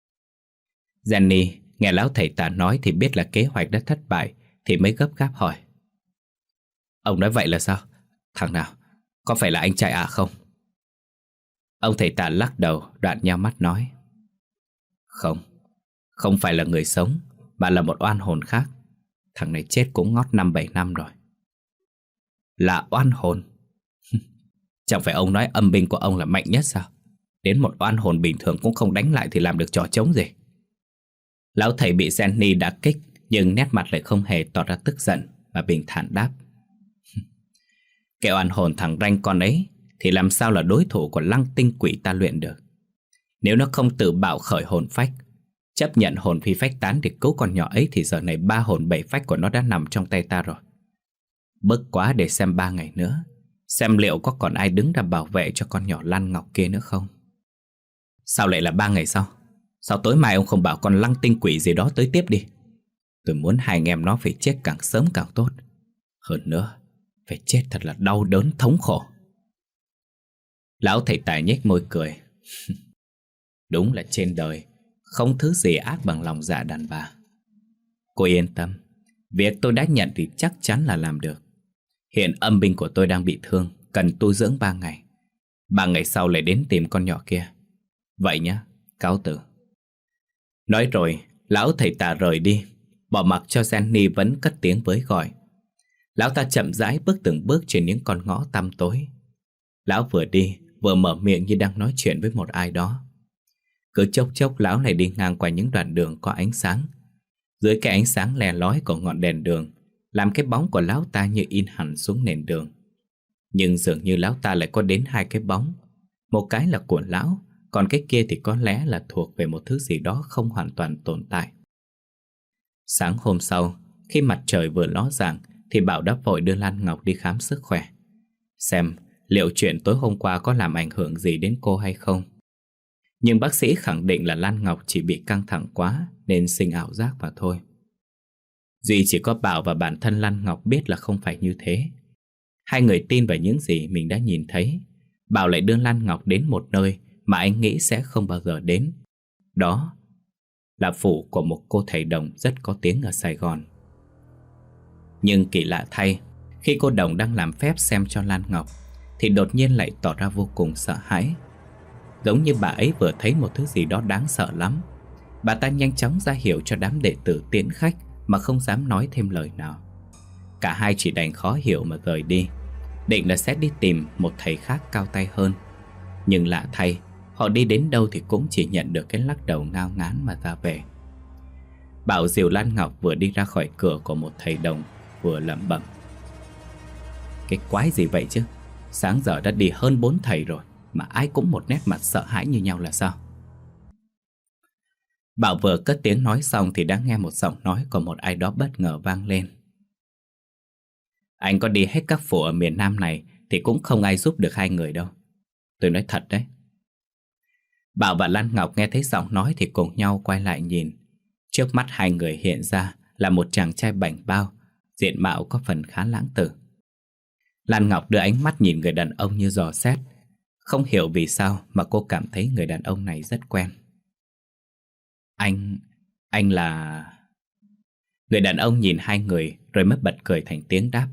Jenny nghe lão thầy tà nói thì biết là kế hoạch đã thất bại, thì mới gấp gáp hỏi. Ông nói vậy là sao? Thằng nào? Có phải là anh trai à không? Ông thầy tà lắc đầu, đoạn nheo mắt nói. Không, không phải là người sống, mà là một oan hồn khác. Thằng này chết cũng ngót năm bảy năm rồi. Là oan hồn? Chẳng phải ông nói âm binh của ông là mạnh nhất sao? Đến một oan hồn bình thường cũng không đánh lại thì làm được trò trống gì. Lão thầy bị Jenny đả kích, nhưng nét mặt lại không hề tỏ ra tức giận, mà bình thản đáp. Cái oan hồn thằng ranh con ấy thì làm sao là đối thủ của lăng tinh quỷ ta luyện được. Nếu nó không tự bạo khởi hồn phách, chấp nhận hồn phi phách tán để cứu con nhỏ ấy, thì giờ này ba hồn bảy phách của nó đã nằm trong tay ta rồi. Bức quá, để xem ba ngày nữa, xem liệu có còn ai đứng ra bảo vệ cho con nhỏ Lan Ngọc kia nữa không. Sao lại là ba ngày sau? Sao tối mai ông không bảo con lăng tinh quỷ gì đó tới tiếp đi? Tôi muốn hai anh em nó phải chết càng sớm càng tốt. Hơn nữa, phải chết thật là đau đớn thống khổ. Lão thầy tài nhếch môi cười. Đúng là trên đời không thứ gì ác bằng lòng dạ đàn bà. Cô yên tâm, việc tôi đã nhận thì chắc chắn là làm được. Hiện âm binh của tôi đang bị thương, cần tu dưỡng ba ngày. Ba ngày sau lại đến tìm con nhỏ kia. Vậy nhá, cáo từ. Nói rồi, lão thầy tà rời đi, bỏ mặc cho Jenny vẫn cất tiếng với gọi. Lão ta chậm rãi bước từng bước trên những con ngõ tăm tối. Lão vừa đi vừa mở miệng như đang nói chuyện với một ai đó. Cứ chốc chốc lão này đi ngang qua những đoạn đường có ánh sáng. Dưới cái ánh sáng lè lói của ngọn đèn đường, làm cái bóng của lão ta như in hẳn xuống nền đường. Nhưng dường như lão ta lại có đến hai cái bóng. Một cái là của lão, còn cái kia thì có lẽ là thuộc về một thứ gì đó không hoàn toàn tồn tại. Sáng hôm sau, khi mặt trời vừa ló dạng, thì Bảo đã vội đưa Lan Ngọc đi khám sức khỏe, xem liệu chuyện tối hôm qua có làm ảnh hưởng gì đến cô hay không. Nhưng bác sĩ khẳng định là Lan Ngọc chỉ bị căng thẳng quá nên sinh ảo giác mà thôi. Duy chỉ có Bảo và bản thân Lan Ngọc biết là không phải như thế. Hai người tin vào những gì mình đã nhìn thấy. Bảo lại đưa Lan Ngọc đến một nơi mà anh nghĩ sẽ không bao giờ đến. Đó là phủ của một cô thầy đồng rất có tiếng ở Sài Gòn. Nhưng kỳ lạ thay, khi cô đồng đang làm phép xem cho Lan Ngọc thì đột nhiên lại tỏ ra vô cùng sợ hãi. Giống như bà ấy vừa thấy một thứ gì đó đáng sợ lắm. Bà ta nhanh chóng ra hiệu cho đám đệ tử tiễn khách mà không dám nói thêm lời nào. Cả hai chỉ đành khó hiểu mà rời đi, định là sẽ đi tìm một thầy khác cao tay hơn. Nhưng lạ thay, họ đi đến đâu thì cũng chỉ nhận được cái lắc đầu ngao ngán mà ra về. Bảo dìu Lan Ngọc vừa đi ra khỏi cửa của một thầy đồng, vừa lẩm bẩm. Cái quái gì vậy chứ? Sáng giờ đã đi hơn bốn thầy rồi mà ai cũng một nét mặt sợ hãi như nhau là sao? Bảo vừa cất tiếng nói xong thì đã nghe một giọng nói của một ai đó bất ngờ vang lên. Anh có đi hết các phủ ở miền Nam này thì cũng không ai giúp được hai người đâu. Tôi nói thật đấy. Bảo và Lan Ngọc nghe thấy giọng nói thì cùng nhau quay lại nhìn. Trước mắt hai người hiện ra là một chàng trai bảnh bao, diện mạo có phần khá lãng tử. Lan Ngọc đưa ánh mắt nhìn người đàn ông như dò xét. Không hiểu vì sao mà cô cảm thấy người đàn ông này rất quen. Anh... anh là... Người đàn ông nhìn hai người rồi mới bật cười thành tiếng đáp.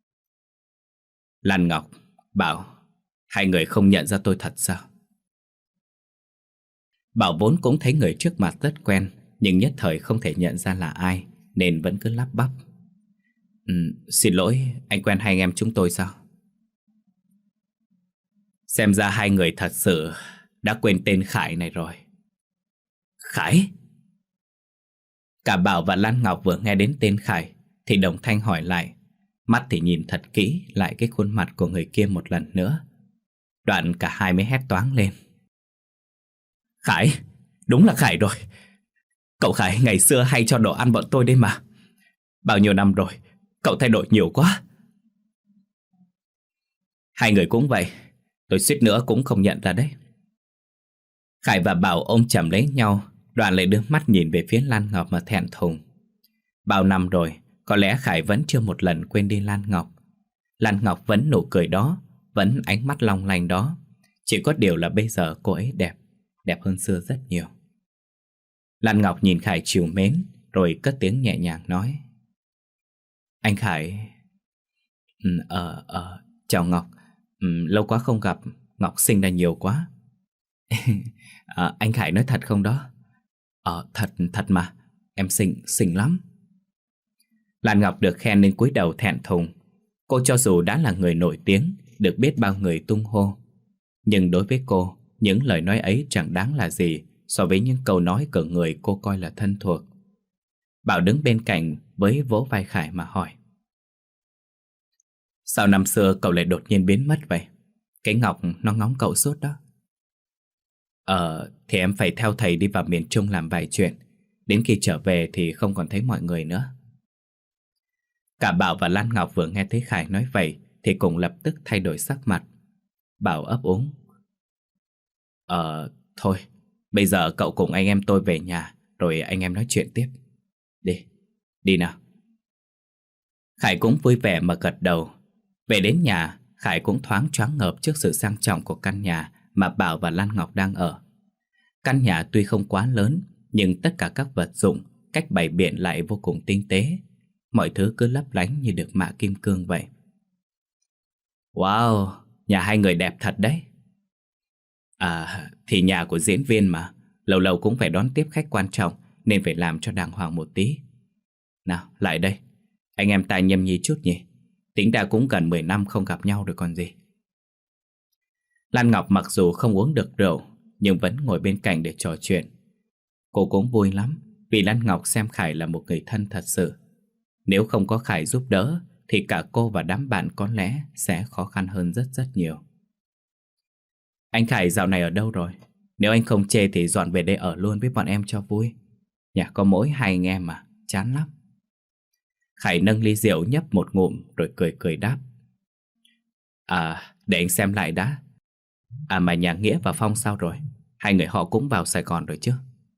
Lan Ngọc, Bảo, hai người không nhận ra tôi thật sao? Bảo vốn cũng thấy người trước mặt rất quen, nhưng nhất thời không thể nhận ra là ai, nên vẫn cứ lắp bắp. Ừ, xin lỗi, anh quen hai anh em chúng tôi sao? Xem ra hai người thật sự đã quên tên Khải này rồi. Khải? Cả Bảo và Lan Ngọc vừa nghe đến tên Khải thì đồng thanh hỏi lại, mắt thì nhìn thật kỹ lại cái khuôn mặt của người kia một lần nữa. Đoạn cả hai mới hét toáng lên. Khải, đúng là Khải rồi. Cậu Khải ngày xưa hay cho đồ ăn bọn tôi đấy mà. Bao nhiêu năm rồi, cậu thay đổi nhiều quá. Hai người cũng vậy, tôi suýt nữa cũng không nhận ra đấy. Khải và Bảo ôm chầm lấy nhau, Đoạn lại đưa mắt nhìn về phía Lan Ngọc mà thẹn thùng. Bao năm rồi, có lẽ Khải vẫn chưa một lần quên đi Lan Ngọc. Lan Ngọc vẫn nụ cười đó, vẫn ánh mắt long lanh đó. Chỉ có điều là bây giờ cô ấy đẹp, đẹp hơn xưa rất nhiều. Lan Ngọc nhìn Khải trìu mến, rồi cất tiếng nhẹ nhàng nói. Anh Khải... Ừ, ờ, ờ, chào Ngọc. Ừ, lâu quá không gặp, Ngọc xinh ra nhiều quá. à, Anh Khải nói thật không đó? Ờ, thật, thật mà, em xinh, xinh lắm. Lan Ngọc được khen nên cúi đầu thẹn thùng. Cô cho dù đã là người nổi tiếng, được biết bao người tung hô, nhưng đối với cô, những lời nói ấy chẳng đáng là gì so với những câu nói của người cô coi là thân thuộc. Bảo đứng bên cạnh với vỗ vai Khải mà hỏi. Sao năm xưa cậu lại đột nhiên biến mất vậy? Cái Ngọc nó ngóng cậu suốt đó. Ờ, thì em phải theo thầy đi vào miền Trung làm vài chuyện. Đến khi trở về thì không còn thấy mọi người nữa. Cả Bảo và Lan Ngọc vừa nghe thấy Khải nói vậy thì cùng lập tức thay đổi sắc mặt. Bảo ấp úng. Ờ, thôi, bây giờ cậu cùng anh em tôi về nhà, rồi anh em nói chuyện tiếp. Đi, đi nào. Khải cũng vui vẻ mà gật đầu. Về đến nhà, Khải cũng thoáng choáng ngợp trước sự sang trọng của căn nhà mà Bảo và Lan Ngọc đang ở. Căn nhà tuy không quá lớn, nhưng tất cả các vật dụng, cách bày biện lại vô cùng tinh tế. Mọi thứ cứ lấp lánh như được mạ kim cương vậy. Wow, nhà hai người đẹp thật đấy. À, thì nhà của diễn viên mà, lâu lâu cũng phải đón tiếp khách quan trọng, nên phải làm cho đàng hoàng một tí. Nào, lại đây, anh em ta nhâm nhi chút nhỉ. Tính ra cũng gần mười năm không gặp nhau rồi còn gì. Lan Ngọc mặc dù không uống được rượu, nhưng vẫn ngồi bên cạnh để trò chuyện. Cô cũng vui lắm, vì Lan Ngọc xem Khải là một người thân thật sự. Nếu không có Khải giúp đỡ, thì cả cô và đám bạn có lẽ sẽ khó khăn hơn rất rất nhiều. Anh Khải dạo này ở đâu rồi? Nếu anh không chê thì dọn về đây ở luôn với bọn em cho vui. Nhà có mỗi hai anh em mà, chán lắm. Khải nâng ly rượu nhấp một ngụm rồi cười cười đáp. À, để anh xem lại đã. À mà nhà Nghĩa và Phong sao rồi? Hai người họ cũng vào Sài Gòn rồi chứ?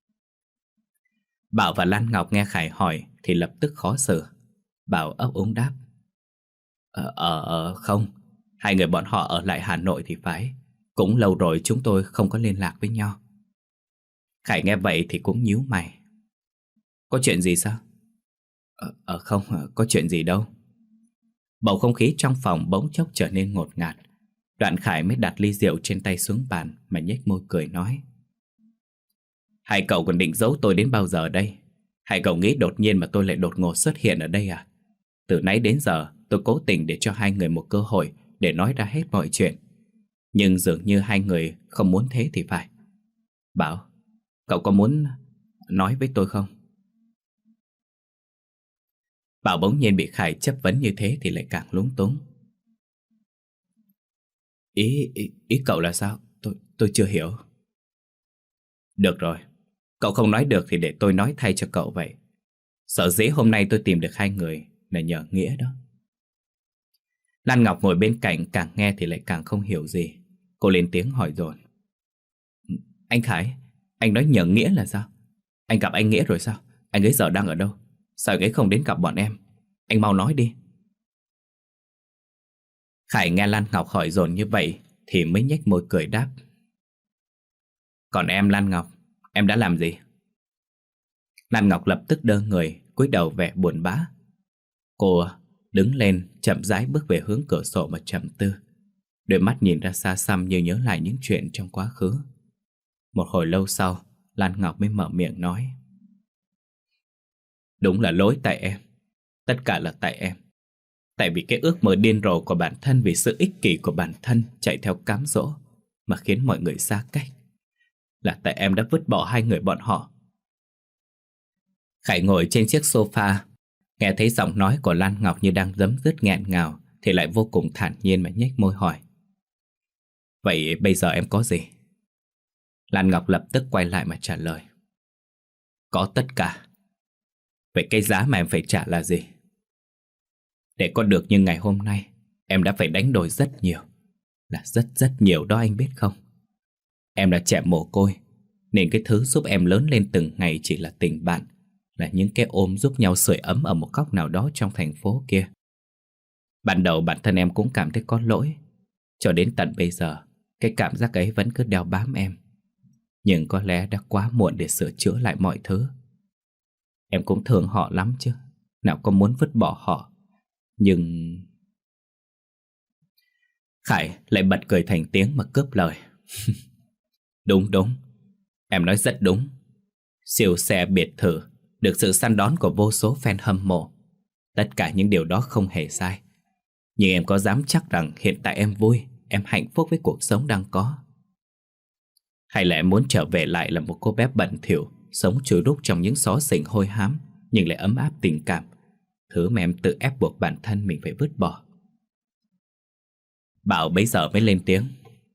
Bảo và Lan Ngọc nghe Khải hỏi thì lập tức khó xử. Bảo ấp úng đáp. Ờ, ờ, ờ, không. Hai người bọn họ ở lại Hà Nội thì phải. Cũng lâu rồi chúng tôi không có liên lạc với nhau. Khải nghe vậy thì cũng nhíu mày. Có chuyện gì sao? Ờ, ờ không, có chuyện gì đâu. Bầu không khí trong phòng bỗng chốc trở nên ngột ngạt. Đoạn Khải mới đặt ly rượu trên tay xuống bàn mà nhếch môi cười nói. Hai cậu còn định giấu tôi đến bao giờ đây? Hai cậu nghĩ đột nhiên mà tôi lại đột ngột xuất hiện ở đây à? Từ nãy đến giờ tôi cố tình để cho hai người một cơ hội để nói ra hết mọi chuyện. Nhưng dường như hai người không muốn thế thì phải. Bảo, cậu có muốn nói với tôi không? Bảo bỗng nhiên bị Khải chất vấn như thế thì lại càng lúng túng. Ý, ý, ý cậu là sao? Tôi, tôi chưa hiểu. Được rồi, cậu không nói được thì để tôi nói thay cho cậu vậy. Sở dĩ hôm nay tôi tìm được hai người là nhờ Nghĩa đó. Lan Ngọc ngồi bên cạnh càng nghe thì lại càng không hiểu gì. Cô lên tiếng hỏi dồn. Anh Khải, anh nói nhờ Nghĩa là sao? Anh gặp anh Nghĩa rồi sao? Anh ấy giờ đang ở đâu? Sao anh ấy không đến gặp bọn em? Anh mau nói đi. Khải nghe Lan Ngọc hỏi dồn như vậy thì mới nhếch môi cười đáp. Còn em Lan Ngọc, em đã làm gì? Lan Ngọc lập tức đơ người, cúi đầu vẻ buồn bã. Cô đứng lên, chậm rãi bước về hướng cửa sổ mà trầm tư. Đôi mắt nhìn ra xa xăm như nhớ lại những chuyện trong quá khứ. Một hồi lâu sau, Lan Ngọc mới mở miệng nói: Đúng là lỗi tại em. Tất cả là tại em. Tại vì cái ước mơ điên rồ của bản thân, vì sự ích kỷ của bản thân chạy theo cám dỗ mà khiến mọi người xa cách. Là tại em đã vứt bỏ hai người bọn họ. Khải ngồi trên chiếc sofa, nghe thấy giọng nói của Lan Ngọc như đang giấm dứt nghẹn ngào, thì lại vô cùng thản nhiên mà nhếch môi hỏi: Vậy bây giờ em có gì? Lan Ngọc lập tức quay lại mà trả lời: Có tất cả. Vậy cái giá mà em phải trả là gì? Để có được như ngày hôm nay, em đã phải đánh đổi rất nhiều. Là rất rất nhiều đó anh biết không? Em là trẻ mồ côi, nên cái thứ giúp em lớn lên từng ngày chỉ là tình bạn, là những cái ôm giúp nhau sưởi ấm ở một góc nào đó trong thành phố kia. Ban đầu bản thân em cũng cảm thấy có lỗi. Cho đến tận bây giờ, cái cảm giác ấy vẫn cứ đeo bám em. Nhưng có lẽ đã quá muộn để sửa chữa lại mọi thứ. Em cũng thương họ lắm chứ, nào có muốn vứt bỏ họ. Nhưng... Khải lại bật cười thành tiếng mà cướp lời. Đúng đúng, em nói rất đúng. Siêu xe, biệt thự, được sự săn đón của vô số fan hâm mộ, tất cả những điều đó không hề sai. Nhưng em có dám chắc rằng hiện tại em vui, em hạnh phúc với cuộc sống đang có? Hay là em muốn trở về lại là một cô bé bẩn thỉu, sống chui rúc trong những xó xỉnh hôi hám, nhưng lại ấm áp tình cảm, thứ mà em tự ép buộc bản thân mình phải vứt bỏ? Bảo bấy giờ mới lên tiếng: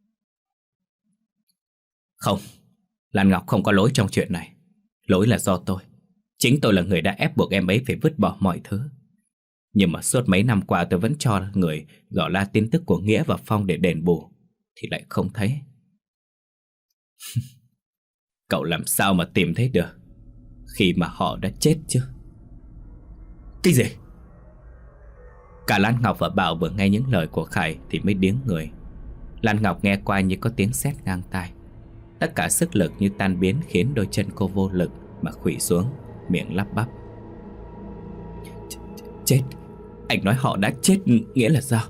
Không, Lan Ngọc không có lỗi trong chuyện này. Lỗi là do tôi. Chính tôi là người đã ép buộc em ấy phải vứt bỏ mọi thứ. Nhưng mà suốt mấy năm qua tôi vẫn cho người dò la tin tức của Nghĩa và Phong để đền bù, thì lại không thấy. Cậu làm sao mà tìm thấy được khi mà họ đã chết chứ? Cái gì? Cả Lan Ngọc và Bảo vừa nghe những lời của Khải thì mới điếng người. Lan Ngọc nghe qua như có tiếng sét ngang tai. Tất cả sức lực như tan biến, khiến đôi chân cô vô lực mà khuỵu xuống, miệng lắp bắp: Chết? Anh nói họ đã chết nghĩa là sao?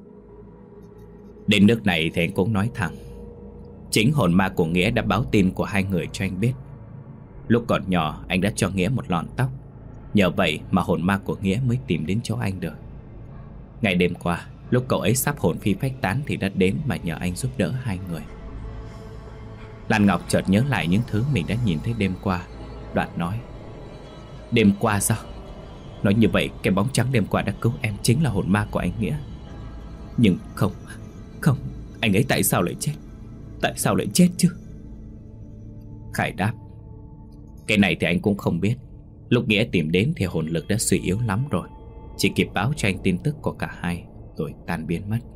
Đến nước này thì anh cũng nói thẳng. Chính hồn ma của Nghĩa đã báo tin của hai người cho anh biết. Lúc còn nhỏ anh đã cho Nghĩa một lọn tóc. Nhờ vậy mà hồn ma của Nghĩa mới tìm đến chỗ anh được. Ngày đêm qua, lúc cậu ấy sắp hồn phi phách tán thì đã đến mà nhờ anh giúp đỡ hai người. Lan Ngọc chợt nhớ lại những thứ mình đã nhìn thấy đêm qua, đoạn nói: Đêm qua sao? Nói như vậy cái bóng trắng đêm qua đã cứu em chính là hồn ma của anh Nghĩa. Nhưng không, không, anh ấy tại sao lại chết? Tại sao lại chết chứ? Khải đáp: Cái này thì anh cũng không biết. Lúc Nghĩa tìm đến thì hồn lực đã suy yếu lắm rồi, chỉ kịp báo cho anh tin tức của cả hai rồi tan biến mất.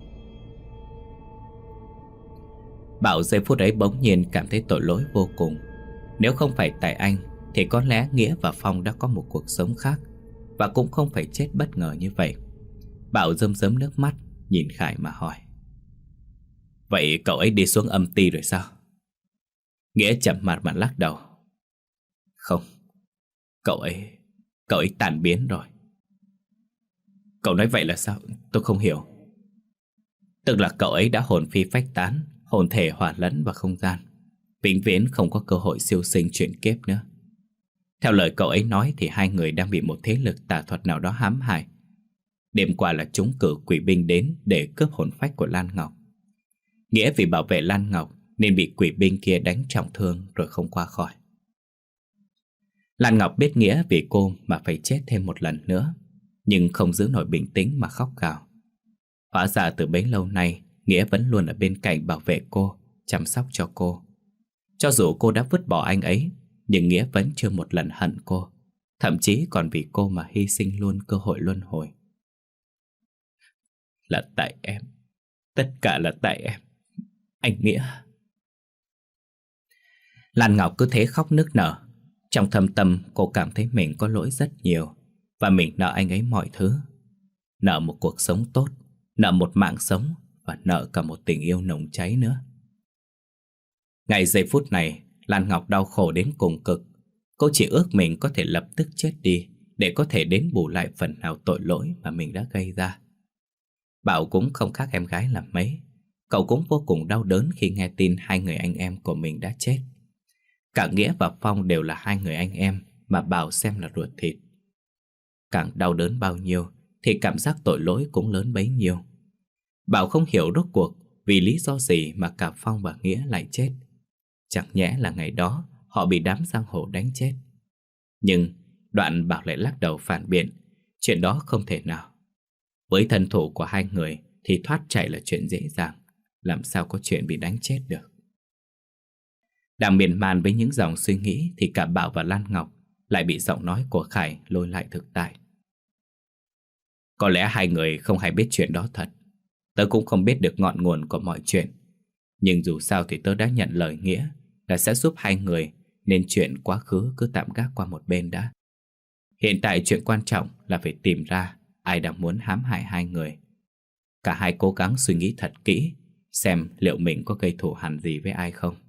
Bảo giây phút ấy bỗng nhiên cảm thấy tội lỗi vô cùng. Nếu không phải tại anh thì có lẽ Nghĩa và Phong đã có một cuộc sống khác, và cũng không phải chết bất ngờ như vậy. Bảo rơm rớm nước mắt nhìn Khải mà hỏi: Vậy cậu ấy đi xuống âm ty rồi sao? Nghĩa chậm mặt mà lắc đầu: Không, cậu ấy, cậu ấy tan biến rồi. Cậu nói vậy là sao? Tôi không hiểu. Tức là cậu ấy đã hồn phi phách tán, hồn thể hòa lẫn vào không gian, vĩnh viễn không có cơ hội siêu sinh chuyển kiếp nữa. Theo lời cậu ấy nói thì hai người đang bị một thế lực tà thuật nào đó hãm hại. Đêm qua là chúng cử quỷ binh đến để cướp hồn phách của Lan Ngọc. Nghĩa vì bảo vệ Lan Ngọc nên bị quỷ binh kia đánh trọng thương rồi không qua khỏi. Lan Ngọc biết Nghĩa vì cô mà phải chết thêm một lần nữa, nhưng không giữ nổi bình tĩnh mà khóc gào. Hóa ra từ bấy lâu nay Nghĩa vẫn luôn ở bên cạnh bảo vệ cô, chăm sóc cho cô. Cho dù cô đã vứt bỏ anh ấy, nhưng Nghĩa vẫn chưa một lần hận cô, thậm chí còn vì cô mà hy sinh luôn cơ hội luân hồi. Là tại em, tất cả là tại em, anh Nghĩa. Lan Ngọc cứ thế khóc nức nở. Trong thâm tâm cô cảm thấy mình có lỗi rất nhiều, và mình nợ anh ấy mọi thứ. Nợ một cuộc sống tốt, nợ một mạng sống, và nợ cả một tình yêu nồng cháy nữa. Ngày giây phút này Lan Ngọc đau khổ đến cùng cực. Cô chỉ ước mình có thể lập tức chết đi để có thể đến bù lại phần nào tội lỗi mà mình đã gây ra. Bảo cũng không khác em gái là mấy. Cậu cũng vô cùng đau đớn khi nghe tin hai người anh em của mình đã chết. Cả Nghĩa và Phong đều là hai người anh em mà Bảo xem là ruột thịt. Càng đau đớn bao nhiêu thì cảm giác tội lỗi cũng lớn bấy nhiêu. Bảo không hiểu rốt cuộc vì lý do gì mà cả Phong và Nghĩa lại chết. Chẳng nhẽ là ngày đó họ bị đám giang hồ đánh chết. Nhưng Đoạn Bảo lại lắc đầu phản biện, chuyện đó không thể nào. Với thân thủ của hai người thì thoát chạy là chuyện dễ dàng, làm sao có chuyện bị đánh chết được. Đang miên man với những dòng suy nghĩ thì cả Bảo và Lan Ngọc lại bị giọng nói của Khải lôi lại thực tại. Có lẽ hai người không hay biết chuyện đó thật. Tớ cũng không biết được ngọn nguồn của mọi chuyện. Nhưng dù sao thì tớ đã nhận lời Nghĩa là sẽ giúp hai người, nên chuyện quá khứ cứ tạm gác qua một bên đã. Hiện tại chuyện quan trọng là phải tìm ra ai đang muốn hãm hại hai người. Cả hai cố gắng suy nghĩ thật kỹ xem liệu mình có gây thù hằn gì với ai không.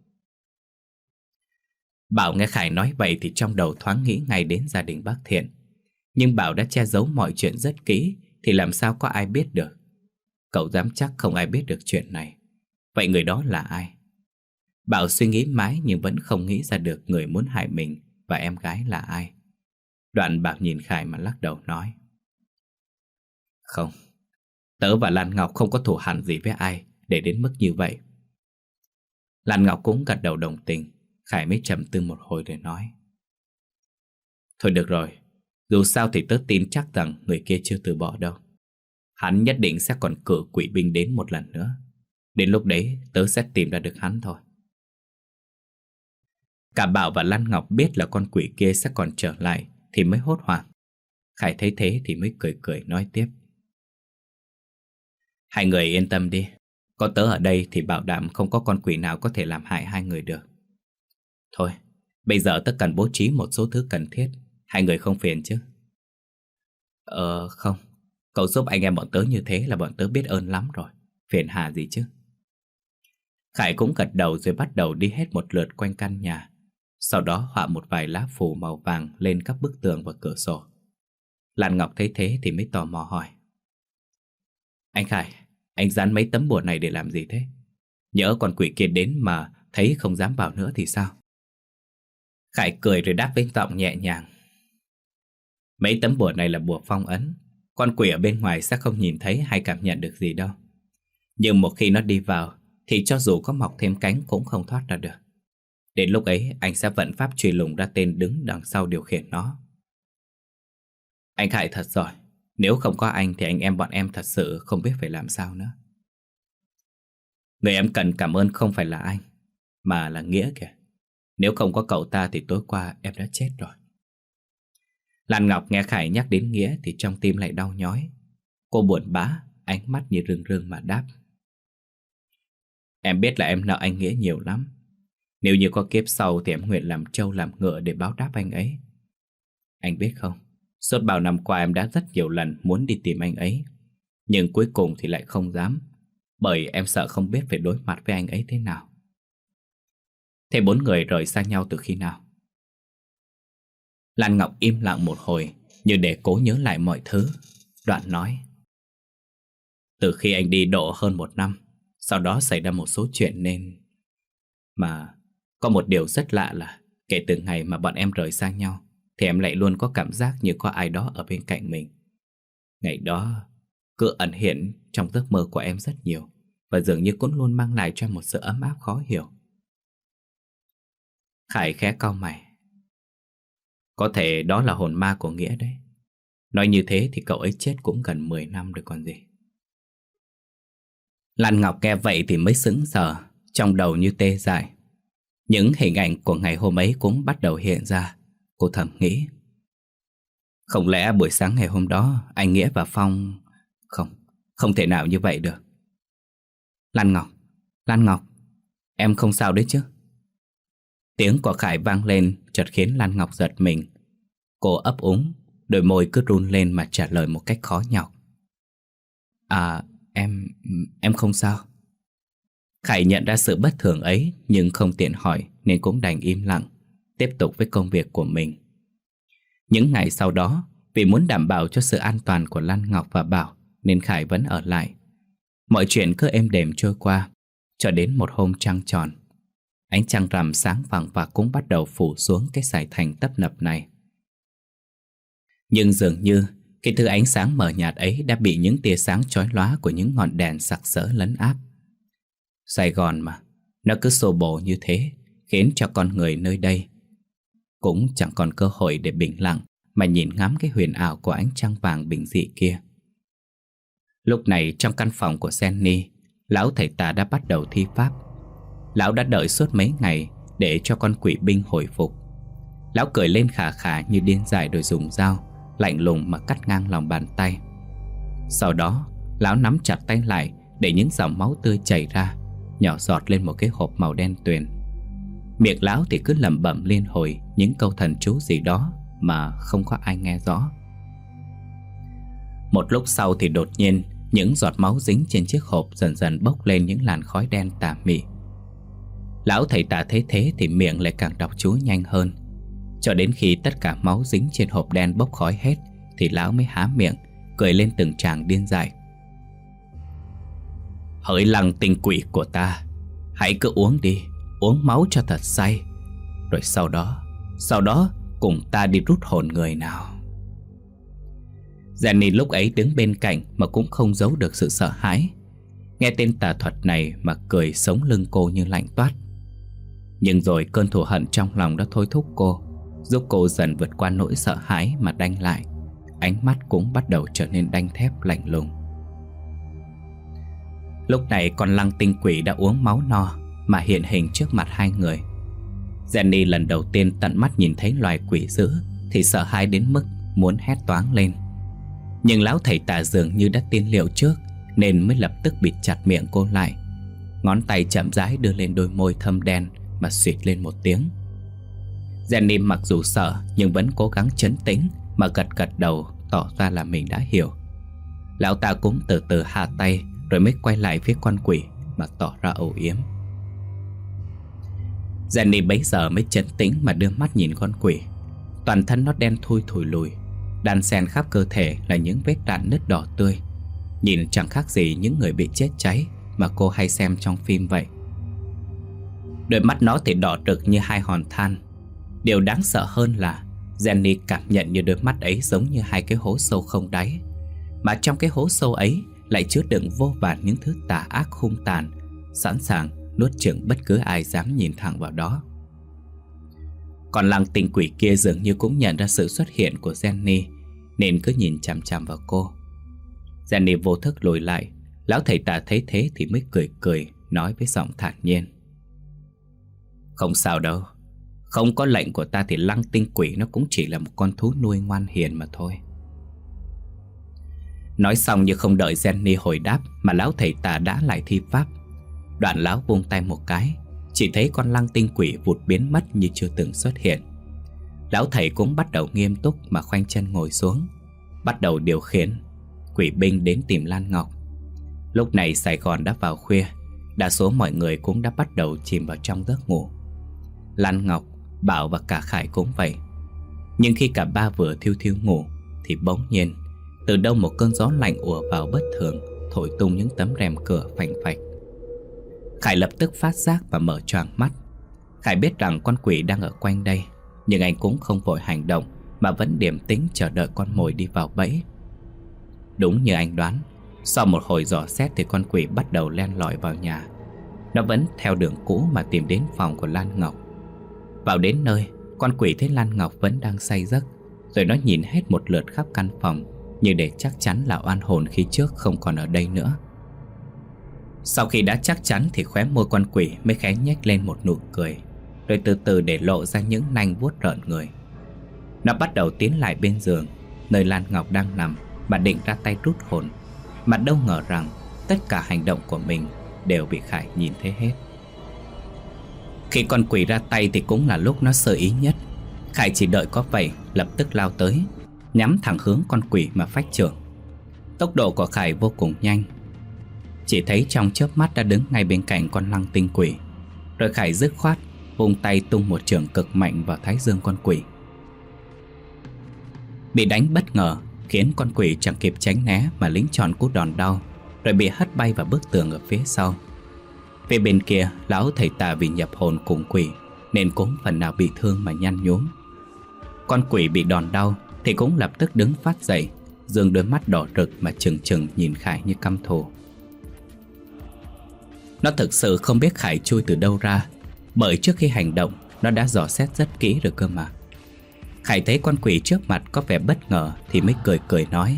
Bảo nghe Khải nói vậy thì trong đầu thoáng nghĩ ngay đến gia đình bác Thiện. Nhưng Bảo đã che giấu mọi chuyện rất kỹ thì làm sao có ai biết được. Cậu dám chắc không ai biết được chuyện này. Vậy người đó là ai? Bảo suy nghĩ mãi nhưng vẫn không nghĩ ra được người muốn hại mình và em gái là ai. Đoạn Bảo nhìn Khải mà lắc đầu nói: Không, tớ và Lan Ngọc không có thù hằn gì với ai để đến mức như vậy. Lan Ngọc cũng gật đầu đồng tình. Khải mới trầm tư một hồi rồi nói: Thôi được rồi, dù sao thì tớ tin chắc rằng người kia chưa từ bỏ đâu. Hắn nhất định sẽ còn cử quỷ binh đến một lần nữa. Đến lúc đấy tớ sẽ tìm ra được hắn thôi. Cả Bảo và Lan Ngọc biết là con quỷ kia sẽ còn trở lại thì mới hốt hoảng. Khải thấy thế thì mới cười cười nói tiếp: Hai người yên tâm đi. Có tớ ở đây thì bảo đảm không có con quỷ nào có thể làm hại hai người được. Thôi, bây giờ tớ cần bố trí một số thứ cần thiết. Hai người không phiền chứ? Ờ không, cậu giúp anh em bọn tớ như thế là bọn tớ biết ơn lắm rồi. Phiền hà gì chứ? Khải cũng gật đầu rồi bắt đầu đi hết một lượt quanh căn nhà. Sau đó họa một vài lá phù màu vàng lên các bức tường và cửa sổ. Lan Ngọc thấy thế thì mới tò mò hỏi: Anh Khải, anh dán mấy tấm bùa này để làm gì thế? Nhỡ con quỷ kia đến mà thấy không dám vào nữa thì sao? Khải cười rồi đáp với giọng nhẹ nhàng: Mấy tấm bùa này là bùa phong ấn. Con quỷ ở bên ngoài sẽ không nhìn thấy hay cảm nhận được gì đâu. Nhưng một khi nó đi vào thì cho dù có mọc thêm cánh cũng không thoát ra được. Đến lúc ấy anh sẽ vận pháp truy lùng ra tên đứng đằng sau điều khiển nó. Anh Khải thật giỏi. Nếu không có anh thì anh em bọn em thật sự không biết phải làm sao nữa. Người em cần cảm ơn không phải là anh, mà là Nghĩa kìa. Nếu không có cậu ta thì tối qua em đã chết rồi. Lan Ngọc nghe Khải nhắc đến Nghĩa thì trong tim lại đau nhói. Cô buồn bã, ánh mắt như rưng rưng mà đáp: Em biết là em nợ anh Nghĩa nhiều lắm. Nếu như có kiếp sau thì em nguyện làm trâu làm ngựa để báo đáp anh ấy. Anh biết không, suốt bao năm qua em đã rất nhiều lần muốn đi tìm anh ấy, nhưng cuối cùng thì lại không dám, bởi em sợ không biết phải đối mặt với anh ấy thế nào. Thế bốn người rời xa nhau từ khi nào? Lan Ngọc im lặng một hồi như để cố nhớ lại mọi thứ. Đoạn nói: Từ khi anh đi độ hơn một năm, sau đó xảy ra một số chuyện nên... Mà có một điều rất lạ là kể từ ngày mà bọn em rời xa nhau thì em lại luôn có cảm giác như có ai đó ở bên cạnh mình. Ngày đó cứ ẩn hiện trong giấc mơ của em rất nhiều, và dường như cũng luôn mang lại cho em một sự ấm áp khó hiểu. Khải khẽ cau mày: Có thể đó là hồn ma của Nghĩa đấy. Nói như thế thì cậu ấy chết cũng gần mười năm rồi còn gì. Lan Ngọc nghe vậy thì mới sững sờ, trong đầu như tê dại. Những hình ảnh của ngày hôm ấy cũng bắt đầu hiện ra. Cô thầm nghĩ: Không lẽ buổi sáng ngày hôm đó anh Nghĩa và Phong... Không, không thể nào như vậy được. Lan Ngọc, Lan Ngọc, em không sao đấy chứ? Tiếng của Khải vang lên chợt khiến Lan Ngọc giật mình. Cô ấp úng, đôi môi cứ run lên mà trả lời một cách khó nhọc: À, em... em không sao. Khải nhận ra sự bất thường ấy nhưng không tiện hỏi nên cũng đành im lặng. tiếp tục với công việc của mình. Những ngày sau đó, vì muốn đảm bảo cho sự an toàn của Lan Ngọc và Bảo nên Khải vẫn ở lại. Mọi chuyện cứ êm đềm trôi qua, cho đến một hôm trăng tròn. Ánh trăng rằm sáng vàng và cũng bắt đầu phủ xuống cái sải thành tấp nập này. Nhưng dường như cái thứ ánh sáng mờ nhạt ấy đã bị những tia sáng chói lóa của những ngọn đèn sặc sỡ lấn áp. Sài Gòn mà, nó cứ xô bồ như thế, khiến cho con người nơi đây cũng chẳng còn cơ hội để bình lặng mà nhìn ngắm cái huyền ảo của ánh trăng vàng bình dị kia. Lúc này trong căn phòng của Jenny, lão thầy tà đã bắt đầu thi pháp. Lão đã đợi suốt mấy ngày để cho con quỷ binh hồi phục. Lão cười lên khà khà như điên dại rồi dùng dao lạnh lùng mà cắt ngang lòng bàn tay. Sau đó lão nắm chặt tay lại để những dòng máu tươi chảy ra, nhỏ giọt lên một cái hộp màu đen tuyền. Miệng lão thì cứ lẩm bẩm liên hồi những câu thần chú gì đó mà không có ai nghe rõ. Một lúc sau thì đột nhiên những giọt máu dính trên chiếc hộp dần dần bốc lên những làn khói đen tà mị. Lão thầy tà thấy thế thì miệng lại càng đọc chú nhanh hơn, cho đến khi tất cả máu dính trên hộp đen bốc khói hết thì lão mới há miệng cười lên từng tràng điên dại. Hỡi lăng tinh quỷ của ta, hãy cứ uống đi, uống máu cho thật say, rồi sau đó Sau đó cùng ta đi rút hồn người nào. Jenny lúc ấy đứng bên cạnh mà cũng không giấu được sự sợ hãi. Nghe tên tà thuật này mà cười sống lưng cô như lạnh toát. Nhưng rồi cơn thù hận trong lòng đã thôi thúc cô, giúp cô dần vượt qua nỗi sợ hãi mà đanh lại. Ánh mắt cũng bắt đầu trở nên đanh thép lạnh lùng. Lúc này con lăng tinh quỷ đã uống máu no mà hiện hình trước mặt hai người. Jenny lần đầu tiên tận mắt nhìn thấy loài quỷ dữ thì sợ hãi đến mức muốn hét toáng lên. Nhưng lão thầy tà dường như đã tiên liệu trước nên mới lập tức bịt chặt miệng cô lại. Ngón tay chậm rãi đưa lên đôi môi thâm đen mà xuyệt lên một tiếng. Jenny mặc dù sợ nhưng vẫn cố gắng trấn tĩnh mà gật gật đầu tỏ ra là mình đã hiểu. Lão ta cũng từ từ hạ tay rồi mới quay lại phía con quỷ mà tỏ ra âu yếm. Jenny bấy giờ mới trấn tĩnh mà đưa mắt nhìn con quỷ. Toàn thân nó đen thui thùi lùi, đan xen khắp cơ thể là những vết rạn nứt đỏ tươi, nhìn chẳng khác gì những người bị chết cháy mà cô hay xem trong phim vậy. Đôi mắt nó thì đỏ rực như hai hòn than. Điều đáng sợ hơn là Jenny cảm nhận như đôi mắt ấy giống như hai cái hố sâu không đáy, mà trong cái hố sâu ấy lại chứa đựng vô vàn những thứ tà ác hung tàn, sẵn sàng nuốt chửng bất cứ ai dám nhìn thẳng vào đó. Còn lăng tinh quỷ kia dường như cũng nhận ra sự xuất hiện của Jenny nên cứ nhìn chằm chằm vào cô. Jenny vô thức lùi lại. Lão thầy tà thấy thế thì mới cười cười, nói với giọng thản nhiên: Không sao đâu, không có lệnh của ta thì lăng tinh quỷ nó cũng chỉ là một con thú nuôi ngoan hiền mà thôi. Nói xong như không đợi Jenny hồi đáp mà lão thầy tà đã lại thi pháp. Đoạn lão vung tay một cái, chỉ thấy con lăng tinh quỷ vụt biến mất như chưa từng xuất hiện. Lão thầy cũng bắt đầu nghiêm túc mà khoanh chân ngồi xuống, bắt đầu điều khiển quỷ binh đến tìm Lan Ngọc. Lúc này Sài Gòn đã vào khuya, đa số mọi người cũng đã bắt đầu chìm vào trong giấc ngủ. Lan Ngọc, Bảo và cả Khải cũng vậy. Nhưng khi cả ba vừa thiêu thiêu ngủ thì bỗng nhiên từ đâu một cơn gió lạnh ùa vào bất thường, thổi tung những tấm rèm cửa phành phạch. Khải lập tức phát giác và mở choàng mắt. Khải biết rằng con quỷ đang ở quanh đây, nhưng anh cũng không vội hành động mà vẫn điềm tĩnh chờ đợi con mồi đi vào bẫy. Đúng như anh đoán, sau một hồi dò xét thì con quỷ bắt đầu len lỏi vào nhà. Nó vẫn theo đường cũ mà tìm đến phòng của Lan Ngọc. Vào đến nơi, con quỷ thấy Lan Ngọc vẫn đang say giấc, rồi nó nhìn hết một lượt khắp căn phòng như để chắc chắn là oan hồn khi trước không còn ở đây nữa. Sau khi đã chắc chắn thì khóe môi con quỷ mới khẽ nhếch lên một nụ cười, rồi từ từ để lộ ra những nanh vuốt rợn người. Nó bắt đầu tiến lại bên giường nơi Lan Ngọc đang nằm và định ra tay rút hồn, mà đâu ngờ rằng tất cả hành động của mình đều bị Khải nhìn thấy hết. Khi con quỷ ra tay thì cũng là lúc nó sơ ý nhất. Khải chỉ đợi có vậy lập tức lao tới, nhắm thẳng hướng con quỷ mà phách chưởng. Tốc độ của Khải vô cùng nhanh, chỉ thấy trong chớp mắt đã đứng ngay bên cạnh con lăng tinh quỷ. Rồi Khải dứt khoát vung tay tung một chưởng cực mạnh vào thái dương con quỷ. Bị đánh bất ngờ khiến con quỷ chẳng kịp tránh né mà lính tròn cú đòn đau, rồi bị hất bay vào bức tường ở phía sau. Phía bên kia, lão thầy tà vì nhập hồn cùng quỷ nên cũng phần nào bị thương mà nhăn nhúm. Con quỷ bị đòn đau thì cũng lập tức đứng phát dậy, dương đôi mắt đỏ rực mà trừng trừng nhìn Khải như căm thù. Nó thực sự không biết Khải chui từ đâu ra, bởi trước khi hành động nó đã dò xét rất kỹ rồi cơ mà. Khải thấy con quỷ trước mặt có vẻ bất ngờ thì mới cười cười nói: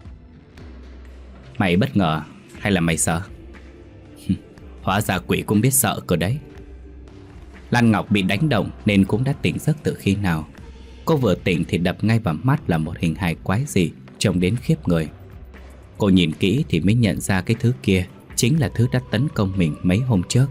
"Mày bất ngờ hay là mày sợ?" "Hóa ra quỷ cũng biết sợ cơ đấy." Lan Ngọc bị đánh động nên cũng đã tỉnh giấc từ khi nào. Cô vừa tỉnh thì đập ngay vào mắt là một hình hài quái dị trông đến khiếp người. Cô nhìn kỹ thì mới nhận ra cái thứ kia chính là thứ đã tấn công mình mấy hôm trước.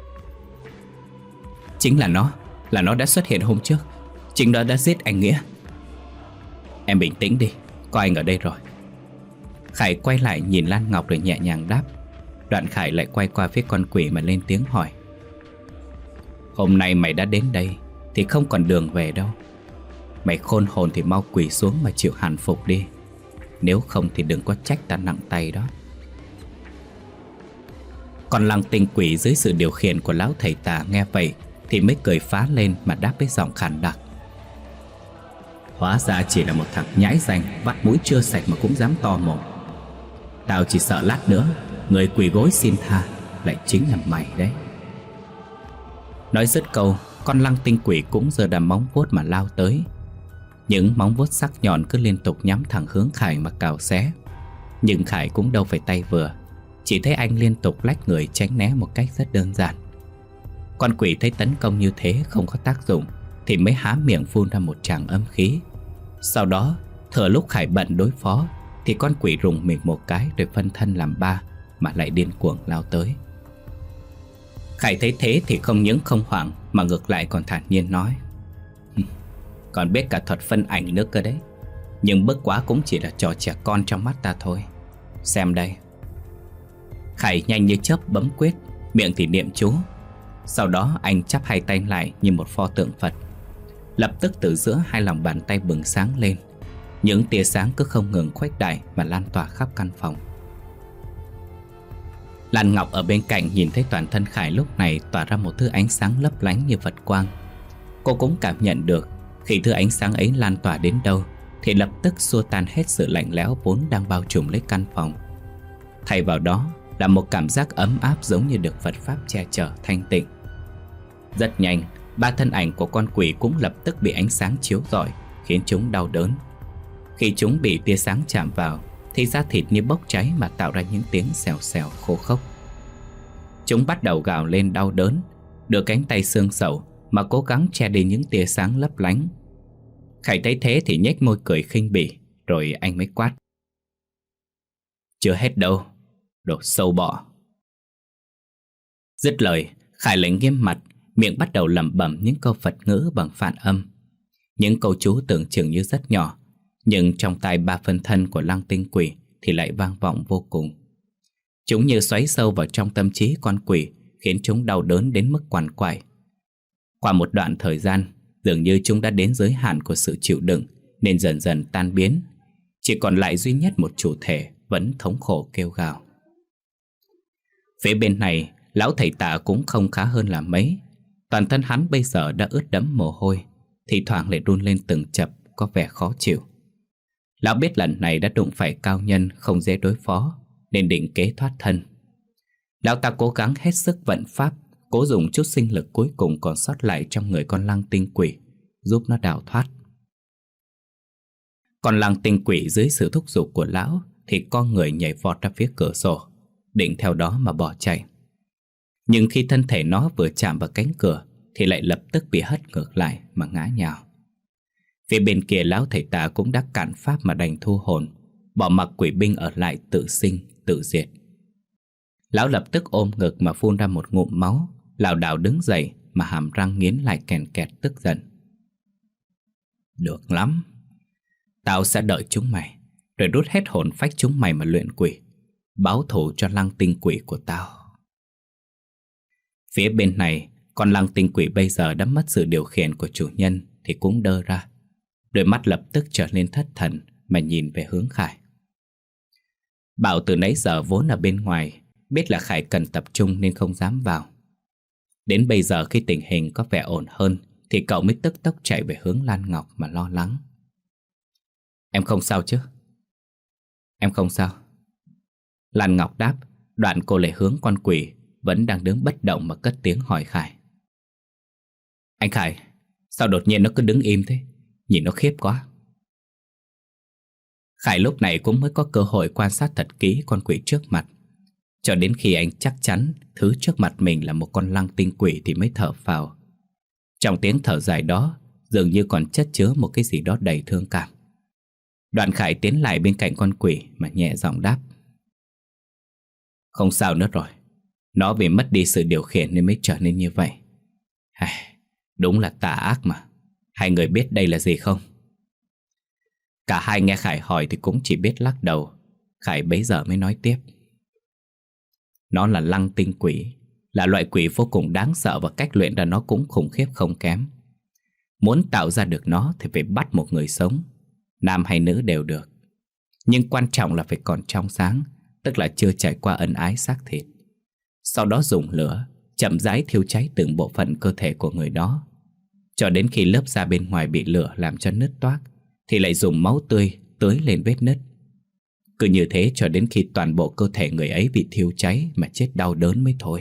Chính là nó, là nó đã xuất hiện hôm trước. Chính nó đã giết anh Nghĩa. Em bình tĩnh đi, có anh ở đây rồi. Khải quay lại nhìn Lan Ngọc rồi nhẹ nhàng đáp. Đoạn Khải lại quay qua phía con quỷ mà lên tiếng hỏi: "Hôm nay mày đã đến đây thì không còn đường về đâu. Mày khôn hồn thì mau quỳ xuống mà chịu hàn phục đi. Nếu không thì đừng có trách ta nặng tay đó." Còn lăng tinh quỷ dưới sự điều khiển của lão thầy tà nghe vậy thì mới cười phá lên mà đáp với giọng khàn đặc: "Hóa ra chỉ là một thằng nhãi danh, vắt mũi chưa sạch mà cũng dám to mồm. Tao chỉ sợ lát nữa người quỳ gối xin tha lại chính là mày đấy." Nói dứt câu, con lăng tinh quỷ cũng giơ đầm móng vuốt mà lao tới. Những móng vuốt sắc nhọn cứ liên tục nhắm thẳng hướng Khải mà cào xé. Nhưng Khải cũng đâu phải tay vừa, chỉ thấy anh liên tục lách người tránh né một cách rất đơn giản. Con quỷ thấy tấn công như thế không có tác dụng thì mới há miệng phun ra một tràng âm khí. Sau đó, thừa lúc Khải bận đối phó thì con quỷ rùng mình một cái rồi phân thân làm ba mà lại điên cuồng lao tới. Khải thấy thế thì không những không hoảng mà ngược lại còn thản nhiên nói: "Còn biết cả thuật phân ảnh nữa cơ đấy. Nhưng bất quá cũng chỉ là trò trẻ con trong mắt ta thôi. Xem đây." Khải nhanh như chớp bấm quyết, miệng thì niệm chú. Sau đó anh chắp hai tay lại như một pho tượng Phật. Lập tức từ giữa hai lòng bàn tay bừng sáng lên. Những tia sáng cứ không ngừng khuếch đại mà lan tỏa khắp căn phòng. Lan Ngọc ở bên cạnh nhìn thấy toàn thân Khải lúc này tỏa ra một thứ ánh sáng lấp lánh như Phật quang. Cô cũng cảm nhận được khi thứ ánh sáng ấy lan tỏa đến đâu thì lập tức xua tan hết sự lạnh lẽo vốn đang bao trùm lấy căn phòng. Thay vào đó là một cảm giác ấm áp giống như được Phật Pháp che chở thanh tịnh. Rất nhanh, ba thân ảnh của con quỷ cũng lập tức bị ánh sáng chiếu rọi, khiến chúng đau đớn. Khi chúng bị tia sáng chạm vào thì da thịt như bốc cháy mà tạo ra những tiếng xèo xèo khô khốc. Chúng bắt đầu gào lên đau đớn, đưa cánh tay xương sẩu mà cố gắng che đi những tia sáng lấp lánh. Khải thấy thế thì nhếch môi cười khinh bỉ, rồi anh mới quát: "Chưa hết đâu, đồ sâu bọ." Dứt lời, Khải lại nghiêm mặt, miệng bắt đầu lẩm bẩm những câu Phật ngữ bằng phản âm. Những câu chú tưởng chừng như rất nhỏ, nhưng trong tai ba phân thân của lăng tinh quỷ thì lại vang vọng vô cùng. Chúng như xoáy sâu vào trong tâm trí con quỷ, khiến chúng đau đớn đến mức quằn quại. Qua một đoạn thời gian, dường như chúng đã đến giới hạn của sự chịu đựng nên dần dần tan biến. Chỉ còn lại duy nhất một chủ thể vẫn thống khổ kêu gào. Phía bên này, lão thầy tà cũng không khá hơn là mấy. Toàn thân hắn bây giờ đã ướt đẫm mồ hôi, thì thoảng lại run lên từng chập, có vẻ khó chịu. Lão biết lần này đã đụng phải cao nhân không dễ đối phó, nên định kế thoát thân. Lão ta cố gắng hết sức vận pháp, cố dùng chút sinh lực cuối cùng còn sót lại trong người con lăng tinh quỷ, giúp nó đào thoát. Con lăng tinh quỷ dưới sự thúc giục của lão thì con người nhảy vọt ra phía cửa sổ, định theo đó mà bỏ chạy. Nhưng khi thân thể nó vừa chạm vào cánh cửa thì lại lập tức bị hất ngược lại mà ngã nhào. Phía bên kia lão thầy tà cũng đã cản pháp mà đành thu hồn, bỏ mặc quỷ binh ở lại tự sinh, tự diệt. Lão lập tức ôm ngực mà phun ra một ngụm máu, lảo đảo đứng dậy mà hàm răng nghiến lại kèn kẹt tức giận. Được lắm, tao sẽ đợi chúng mày, rồi rút hết hồn phách chúng mày mà luyện quỷ, báo thù cho lăng tinh quỷ của tao. Phía bên này, Con lăng tinh quỷ bây giờ đã mất sự điều khiển của chủ nhân thì cũng đơ ra. Đôi mắt lập tức trở nên thất thần mà nhìn về hướng Khải. Bảo từ nãy giờ vốn ở bên ngoài, biết là Khải cần tập trung nên không dám vào. Đến bây giờ khi tình hình có vẻ ổn hơn thì cậu mới tức tốc chạy về hướng Lan Ngọc mà lo lắng. Em không sao chứ? Em không sao. Lan Ngọc đáp, đoạn cô lại hướng con quỷ vẫn đang đứng bất động mà cất tiếng hỏi Khải. Anh Khải, sao đột nhiên nó cứ đứng im thế? Nhìn nó khiếp quá. Khải lúc này cũng mới có cơ hội quan sát thật kỹ con quỷ trước mặt. Cho đến khi anh chắc chắn thứ trước mặt mình là một con lăng tinh quỷ thì mới thở phào. Trong tiếng thở dài đó dường như còn chất chứa một cái gì đó đầy thương cảm. Đoạn Khải tiến lại bên cạnh con quỷ mà nhẹ giọng đáp. Không sao nữa rồi. Nó vì mất đi sự điều khiển nên mới trở nên như vậy. Ai, đúng là tà ác mà. Hai người biết đây là gì không? Cả hai nghe Khải hỏi thì cũng chỉ biết lắc đầu. Khải bấy giờ mới nói tiếp. Nó là lăng tinh quỷ, là loại quỷ vô cùng đáng sợ và cách luyện ra nó cũng khủng khiếp không kém. Muốn tạo ra được nó thì phải bắt một người sống, nam hay nữ đều được. Nhưng quan trọng là phải còn trong sáng, tức là chưa trải qua ân ái xác thịt. Sau đó dùng lửa chậm rãi thiêu cháy từng bộ phận cơ thể của người đó, cho đến khi lớp da bên ngoài bị lửa làm cho nứt toác thì lại dùng máu tươi tưới lên vết nứt. Cứ như thế cho đến khi toàn bộ cơ thể người ấy bị thiêu cháy mà chết đau đớn mới thôi.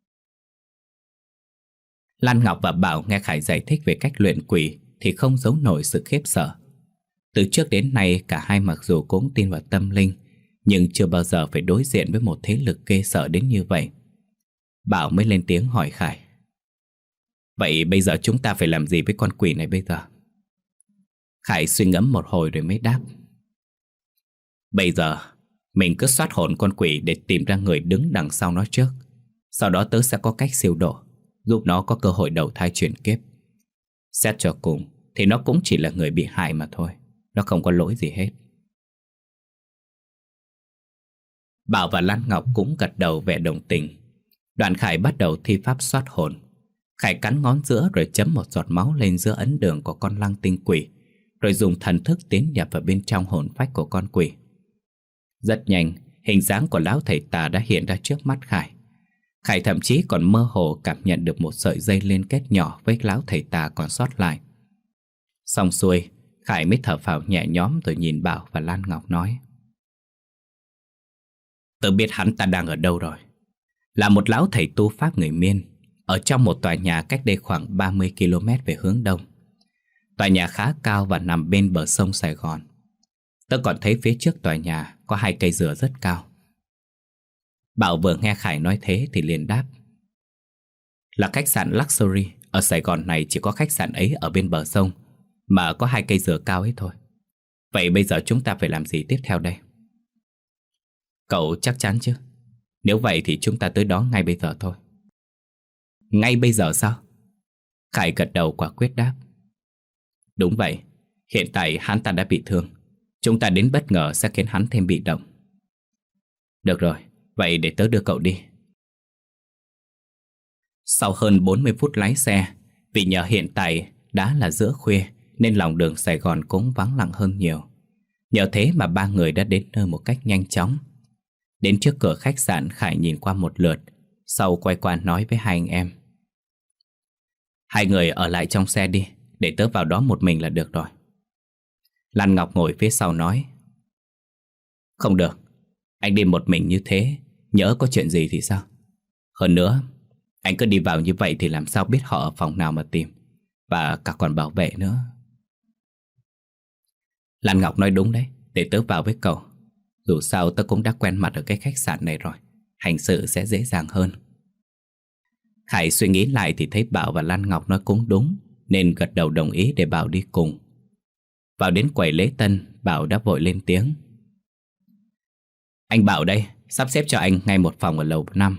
Lan Ngọc và Bảo nghe Khải giải thích về cách luyện quỷ thì không giấu nổi sự khiếp sợ. Từ trước đến nay cả hai mặc dù cũng tin vào tâm linh, nhưng chưa bao giờ phải đối diện với một thế lực ghê sợ đến như vậy. Bảo mới lên tiếng hỏi Khải. Vậy bây giờ chúng ta phải làm gì với con quỷ này bây giờ? Khải suy ngẫm một hồi rồi mới đáp. Bây giờ mình cứ soát hồn con quỷ để tìm ra người đứng đằng sau nó trước. Sau đó tớ sẽ có cách siêu độ, giúp nó có cơ hội đầu thai chuyển kiếp. Xét cho cùng thì nó cũng chỉ là người bị hại mà thôi. Nó không có lỗi gì hết. Bảo và Lan Ngọc cũng gật đầu vẻ đồng tình. Đoạn Khải bắt đầu thi pháp soát hồn. Khải cắn ngón giữa rồi chấm một giọt máu lên giữa ấn đường của con lăng tinh quỷ, rồi dùng thần thức tiến nhập vào bên trong hồn phách của con quỷ. Rất nhanh, hình dáng của lão thầy tà đã hiện ra trước mắt Khải. Khải thậm chí còn mơ hồ cảm nhận được một sợi dây liên kết nhỏ với lão thầy tà còn sót lại. Xong xuôi, Khải mới thở phào nhẹ nhõm rồi nhìn Bảo và Lan Ngọc nói. Tớ biết hắn ta đang ở đâu rồi. Là một lão thầy tu pháp người Miên, ở trong một tòa nhà cách đây khoảng ba mươi ki lô mét về hướng đông. Tòa nhà khá cao và nằm bên bờ sông Sài Gòn. Tớ còn thấy phía trước tòa nhà có hai cây dừa rất cao. Bảo vừa nghe Khải nói thế thì liền đáp. Là khách sạn Luxury. Ở Sài Gòn này chỉ có khách sạn ấy ở bên bờ sông mà có hai cây dừa cao ấy thôi. Vậy bây giờ chúng ta phải làm gì tiếp theo đây? Cậu chắc chắn chứ? Nếu vậy thì chúng ta tới đó ngay bây giờ thôi. Ngay bây giờ sao? Khải gật đầu quả quyết đáp. Đúng vậy. Hiện tại hắn ta đã bị thương. Chúng ta đến bất ngờ sẽ khiến hắn thêm bị động. Được rồi, vậy để tớ đưa cậu đi. Sau hơn bốn mươi phút lái xe, vì nhờ hiện tại đã là giữa khuya nên lòng đường Sài Gòn cũng vắng lặng hơn nhiều. Nhờ thế mà ba người đã đến nơi một cách nhanh chóng. Đến trước cửa khách sạn, Khải nhìn qua một lượt, sau quay qua nói với hai anh em. Hai người ở lại trong xe đi, để tớ vào đó một mình là được rồi. Lan Ngọc ngồi phía sau nói. Không được, anh đi một mình như thế, nhỡ có chuyện gì thì sao? Hơn nữa, anh cứ đi vào như vậy thì làm sao biết họ ở phòng nào mà tìm, và cả còn bảo vệ nữa. Lan Ngọc nói đúng đấy, để tớ vào với cậu. Dù sao tớ cũng đã quen mặt ở cái khách sạn này rồi, hành sự sẽ dễ dàng hơn. Khải suy nghĩ lại thì thấy Bảo và Lan Ngọc nói cũng đúng, nên gật đầu đồng ý để Bảo đi cùng. Vào đến quầy lễ tân, Bảo đã vội lên tiếng. Anh Bảo đây, sắp xếp cho anh ngay một phòng ở lầu năm.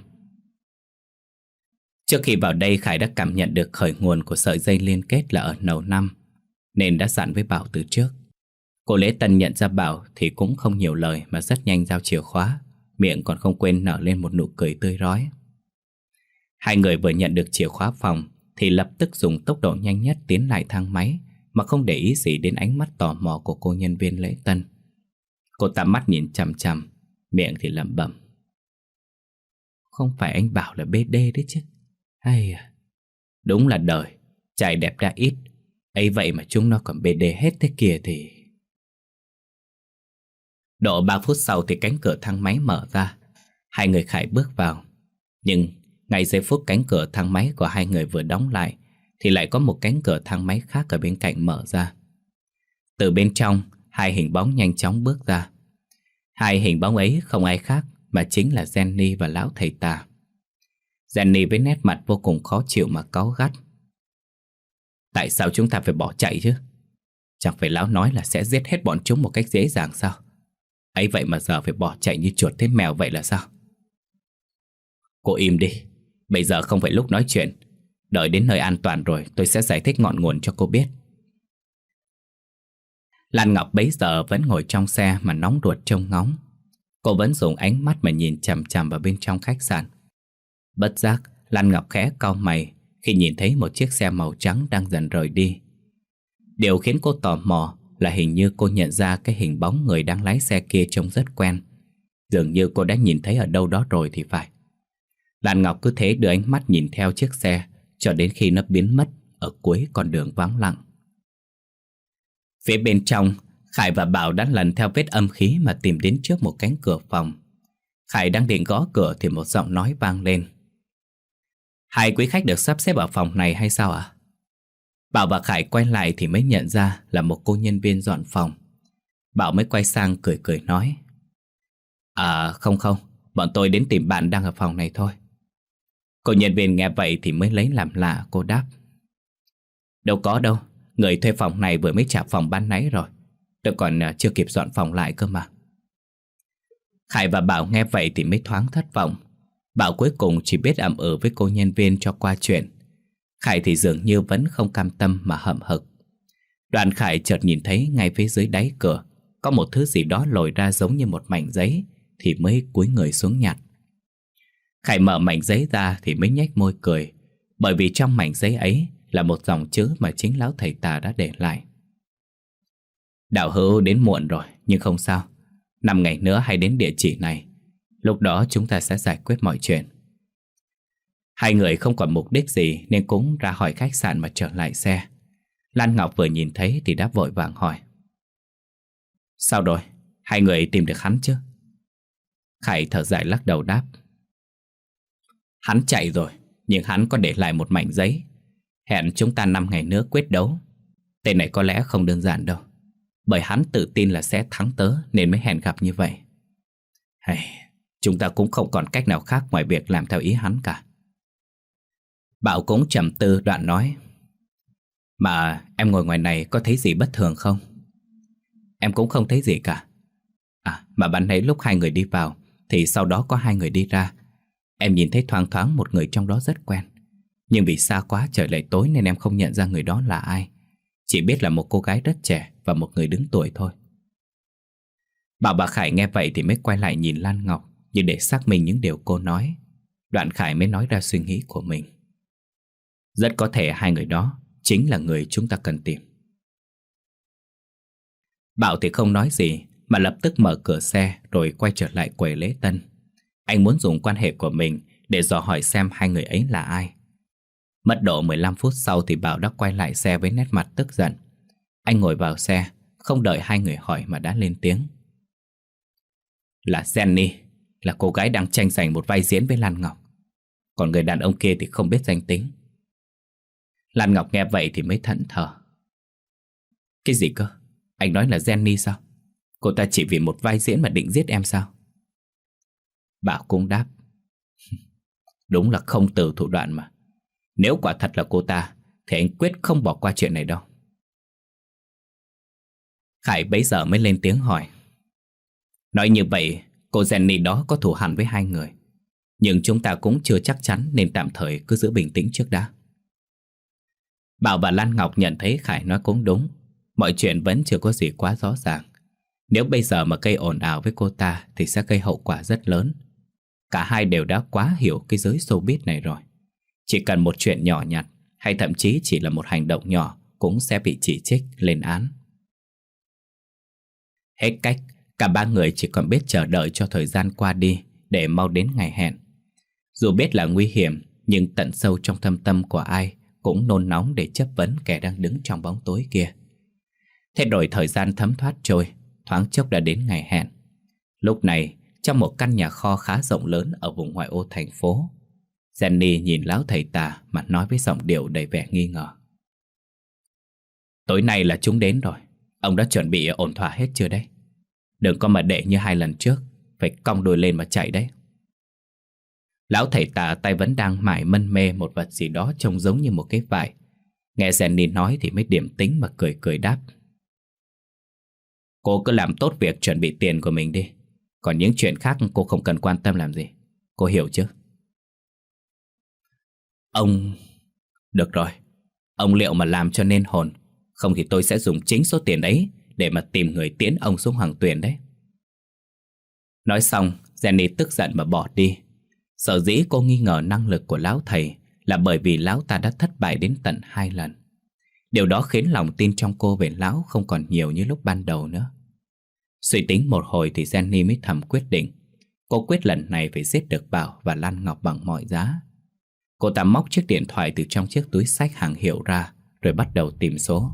Trước khi vào đây, Khải đã cảm nhận được khởi nguồn của sợi dây liên kết là ở lầu năm, nên đã dặn với Bảo từ trước. Cô lễ tân nhận ra Bảo thì cũng không nhiều lời mà rất nhanh giao chìa khóa, miệng còn không quên nở lên một nụ cười tươi rói. Hai người vừa nhận được chìa khóa phòng thì lập tức dùng tốc độ nhanh nhất tiến lại thang máy, mà không để ý gì đến ánh mắt tò mò của cô nhân viên lễ tân. Cô ta mắt nhìn chằm chằm, miệng thì lẩm bẩm: không phải anh bảo là bê đê đấy chứ. Hay à, đúng là đời, trai đẹp đã ít, ấy vậy mà chúng nó còn bê đê hết thế kia thì... Độ ba phút sau thì cánh cửa thang máy mở ra. Hai người Khải bước vào. Nhưng ngay giây phút cánh cửa thang máy của hai người vừa đóng lại thì lại có một cánh cửa thang máy khác ở bên cạnh mở ra. Từ bên trong, hai hình bóng nhanh chóng bước ra. Hai hình bóng ấy không ai khác mà chính là Jenny và lão thầy tà. Jenny với nét mặt vô cùng khó chịu mà cáu gắt: tại sao chúng ta phải bỏ chạy chứ? Chẳng phải lão nói là sẽ giết hết bọn chúng một cách dễ dàng sao? Ấy vậy mà giờ phải bỏ chạy như chuột thấy mèo vậy là sao? Cô im đi, bây giờ không phải lúc nói chuyện. Đợi đến nơi an toàn rồi tôi sẽ giải thích ngọn nguồn cho cô biết. Lan Ngọc bấy giờ vẫn ngồi trong xe mà nóng ruột trông ngóng. Cô vẫn dùng ánh mắt mà nhìn chằm chằm vào bên trong khách sạn. Bất giác, Lan Ngọc khẽ cau mày khi nhìn thấy một chiếc xe màu trắng đang dần rời đi. Điều khiến cô tò mò là hình như cô nhận ra cái hình bóng người đang lái xe kia trông rất quen. Dường như cô đã nhìn thấy ở đâu đó rồi thì phải. Lan Ngọc cứ thế đưa ánh mắt nhìn theo chiếc xe cho đến khi nó biến mất ở cuối con đường vắng lặng. Phía bên trong, Khải và Bảo đã lần theo vết âm khí mà tìm đến trước một cánh cửa phòng. Khải đang định gõ cửa thì một giọng nói vang lên: hai quý khách được sắp xếp ở phòng này hay sao ạ? Bảo và Khải quay lại thì mới nhận ra là một cô nhân viên dọn phòng. Bảo mới quay sang cười cười nói: à không không, bọn tôi đến tìm bạn đang ở phòng này thôi. Cô nhân viên nghe vậy thì mới lấy làm lạ, cô đáp: đâu có đâu, người thuê phòng này vừa mới trả phòng ban nãy rồi. Tôi còn chưa kịp dọn phòng lại cơ mà. Khải và Bảo nghe vậy thì mới thoáng thất vọng. Bảo cuối cùng chỉ biết ậm ừ với cô nhân viên cho qua chuyện. Khải thì dường như vẫn không cam tâm mà hậm hực. Đoàn Khải chợt nhìn thấy ngay phía dưới đáy cửa có một thứ gì đó lồi ra giống như một mảnh giấy, thì mới cúi người xuống nhặt. Khải mở mảnh giấy ra thì mới nhếch môi cười, bởi vì trong mảnh giấy ấy là một dòng chữ mà chính lão thầy tà đã để lại: Đạo hữu đến muộn rồi, nhưng không sao. Năm ngày nữa hãy đến địa chỉ này. Lúc đó chúng ta sẽ giải quyết mọi chuyện. Hai người không còn mục đích gì nên cũng ra khỏi khách sạn mà trở lại xe. Lan Ngọc vừa nhìn thấy thì đã vội vàng hỏi: sao rồi? Hai người tìm được hắn chứ? Khải thở dài lắc đầu đáp: hắn chạy rồi, nhưng hắn có để lại một mảnh giấy. Hẹn chúng ta năm ngày nữa quyết đấu. Tên này có lẽ không đơn giản đâu, bởi hắn tự tin là sẽ thắng tớ nên mới hẹn gặp như vậy. Hay, chúng ta cũng không còn cách nào khác ngoài việc làm theo ý hắn cả. Bảo cũng trầm tư đoạn nói: mà em ngồi ngoài này có thấy gì bất thường không? Em cũng không thấy gì cả. À, mà ban nãy lúc hai người đi vào thì sau đó có hai người đi ra. Em nhìn thấy thoáng thoáng một người trong đó rất quen, nhưng vì xa quá trời lại tối nên em không nhận ra người đó là ai. Chỉ biết là một cô gái rất trẻ và một người đứng tuổi thôi. Bảo và Khải nghe vậy thì mới quay lại nhìn Lan Ngọc như để xác minh những điều cô nói. Đoạn Khải mới nói ra suy nghĩ của mình: rất có thể hai người đó chính là người chúng ta cần tìm. Bảo thì không nói gì mà lập tức mở cửa xe rồi quay trở lại quầy lễ tân. Anh muốn dùng quan hệ của mình để dò hỏi xem hai người ấy là ai. Mất độ mười lăm phút sau thì Bảo đã quay lại xe với nét mặt tức giận. Anh ngồi vào xe, không đợi hai người hỏi mà đã lên tiếng: là Jenny, là cô gái đang tranh giành một vai diễn với Lan Ngọc. Còn người đàn ông kia thì không biết danh tính. Lan Ngọc nghe vậy thì mới thẫn thờ: cái gì cơ? Anh nói là Jenny sao? Cô ta chỉ vì một vai diễn mà định giết em sao? Bảo cũng đáp: đúng là không từ thủ đoạn mà. Nếu quả thật là cô ta thì anh quyết không bỏ qua chuyện này đâu. Khải bấy giờ mới lên tiếng hỏi: nói như vậy cô Jenny đó có thù hằn với hai người, nhưng chúng ta cũng chưa chắc chắn nên tạm thời cứ giữ bình tĩnh trước đã. Bảo và Lan Ngọc nhận thấy Khải nói cũng đúng. Mọi chuyện vẫn chưa có gì quá rõ ràng. Nếu bây giờ mà gây ồn ào với cô ta thì sẽ gây hậu quả rất lớn. Cả hai đều đã quá hiểu cái giới showbiz này rồi. Chỉ cần một chuyện nhỏ nhặt, hay thậm chí chỉ là một hành động nhỏ, cũng sẽ bị chỉ trích, lên án. Hết cách, cả ba người chỉ còn biết chờ đợi cho thời gian qua đi để mau đến ngày hẹn. Dù biết là nguy hiểm, nhưng tận sâu trong thâm tâm của ai cũng nôn nóng để chất vấn kẻ đang đứng trong bóng tối kia. Thế rồi thời gian thấm thoát trôi, thoáng chốc đã đến ngày hẹn. Lúc này, trong một căn nhà kho khá rộng lớn ở vùng ngoại ô thành phố, Jenny nhìn lão thầy tà mà nói với giọng điệu đầy vẻ nghi ngờ. Tối nay là chúng đến rồi, ông đã chuẩn bị ổn thỏa hết chưa đấy? Đừng có mà để như hai lần trước, phải cong đuôi lên mà chạy đấy. Lão thầy tà tay vẫn đang mải mân mê một vật gì đó trông giống như một cái vải. Nghe Jenny nói thì mới điềm tĩnh mà cười cười đáp. Cô cứ làm tốt việc chuẩn bị tiền của mình đi. Còn những chuyện khác cô không cần quan tâm làm gì. Cô hiểu chứ? Ông... Được rồi. Ông liệu mà làm cho nên hồn, không thì tôi sẽ dùng chính số tiền ấy để mà tìm người tiễn ông xuống Hoàng Tuyền đấy. Nói xong, Jenny tức giận mà bỏ đi. Sở dĩ cô nghi ngờ năng lực của lão thầy là bởi vì lão ta đã thất bại đến tận hai lần. Điều đó khiến lòng tin trong cô về lão không còn nhiều như lúc ban đầu nữa. Suy tính một hồi thì Jenny mới thầm quyết định. Cô quyết lần này phải giết được Bảo và Lan Ngọc bằng mọi giá. Cô ta móc chiếc điện thoại từ trong chiếc túi xách hàng hiệu ra, rồi bắt đầu tìm số.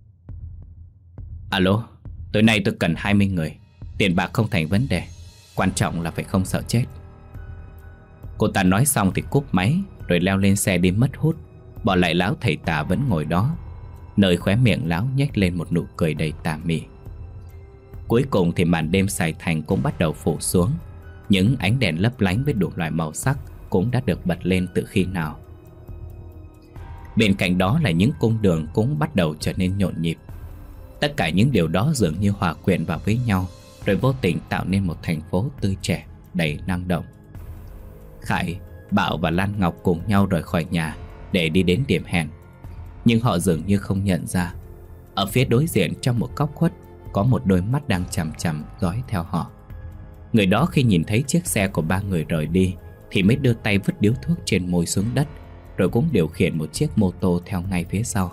Alo, tối nay tôi cần hai mươi người. Tiền bạc không thành vấn đề, quan trọng là phải không sợ chết. Cô ta nói xong thì cúp máy, rồi leo lên xe đi mất hút, bỏ lại lão thầy tà vẫn ngồi đó, nơi khóe miệng lão nhếch lên một nụ cười đầy tà mị. Cuối cùng thì màn đêm Sài Thành cũng bắt đầu phủ xuống. Những ánh đèn lấp lánh với đủ loại màu sắc cũng đã được bật lên từ khi nào. Bên cạnh đó là những cung đường cũng bắt đầu trở nên nhộn nhịp. Tất cả những điều đó dường như hòa quyện vào với nhau, rồi vô tình tạo nên một thành phố tươi trẻ, đầy năng động. Khải, Bảo và Lan Ngọc cùng nhau rời khỏi nhà để đi đến điểm hẹn. Nhưng họ dường như không nhận ra, ở phía đối diện trong một góc khuất có một đôi mắt đang chằm chằm dõi theo họ. Người đó khi nhìn thấy chiếc xe của ba người rời đi thì mới đưa tay vứt điếu thuốc trên môi xuống đất, rồi cũng điều khiển một chiếc mô tô theo ngay phía sau.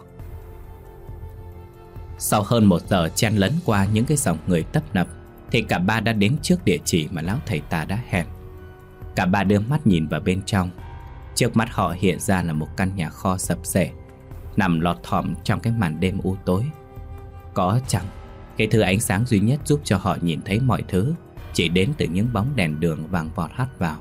Sau hơn một giờ chen lấn qua những cái dòng người tấp nập thì cả ba đã đến trước địa chỉ mà lão thầy tà đã hẹn. Cả ba đưa mắt nhìn vào bên trong. Trước mắt họ hiện ra là một căn nhà kho sập xệ, nằm lọt thỏm trong cái màn đêm u tối. Có chăng cái thứ ánh sáng duy nhất giúp cho họ nhìn thấy mọi thứ chỉ đến từ những bóng đèn đường vàng vọt hắt vào.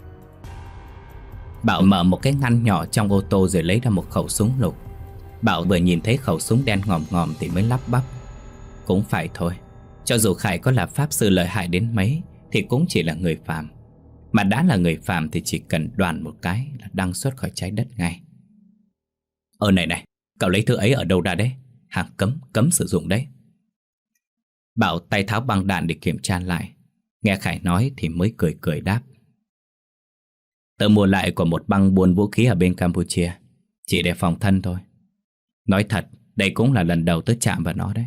Bảo mở một cái ngăn nhỏ trong ô tô rồi lấy ra một khẩu súng lục. Bảo vừa nhìn thấy khẩu súng đen ngòm ngòm thì mới lắp bắp. Cũng phải thôi, cho dù Khải có là pháp sư lợi hại đến mấy thì cũng chỉ là người phàm. Mà đã là người phàm thì chỉ cần đoàn một cái là đăng xuất khỏi trái đất ngay. Ờ này này, cậu lấy thứ ấy ở đâu ra đấy? Hàng cấm, cấm sử dụng đấy. Bảo tay tháo băng đạn để kiểm tra lại. Nghe Khải nói thì mới cười cười đáp. Tớ mua lại của một băng buôn vũ khí ở bên Campuchia, chỉ để phòng thân thôi. Nói thật, đây cũng là lần đầu tớ chạm vào nó đấy.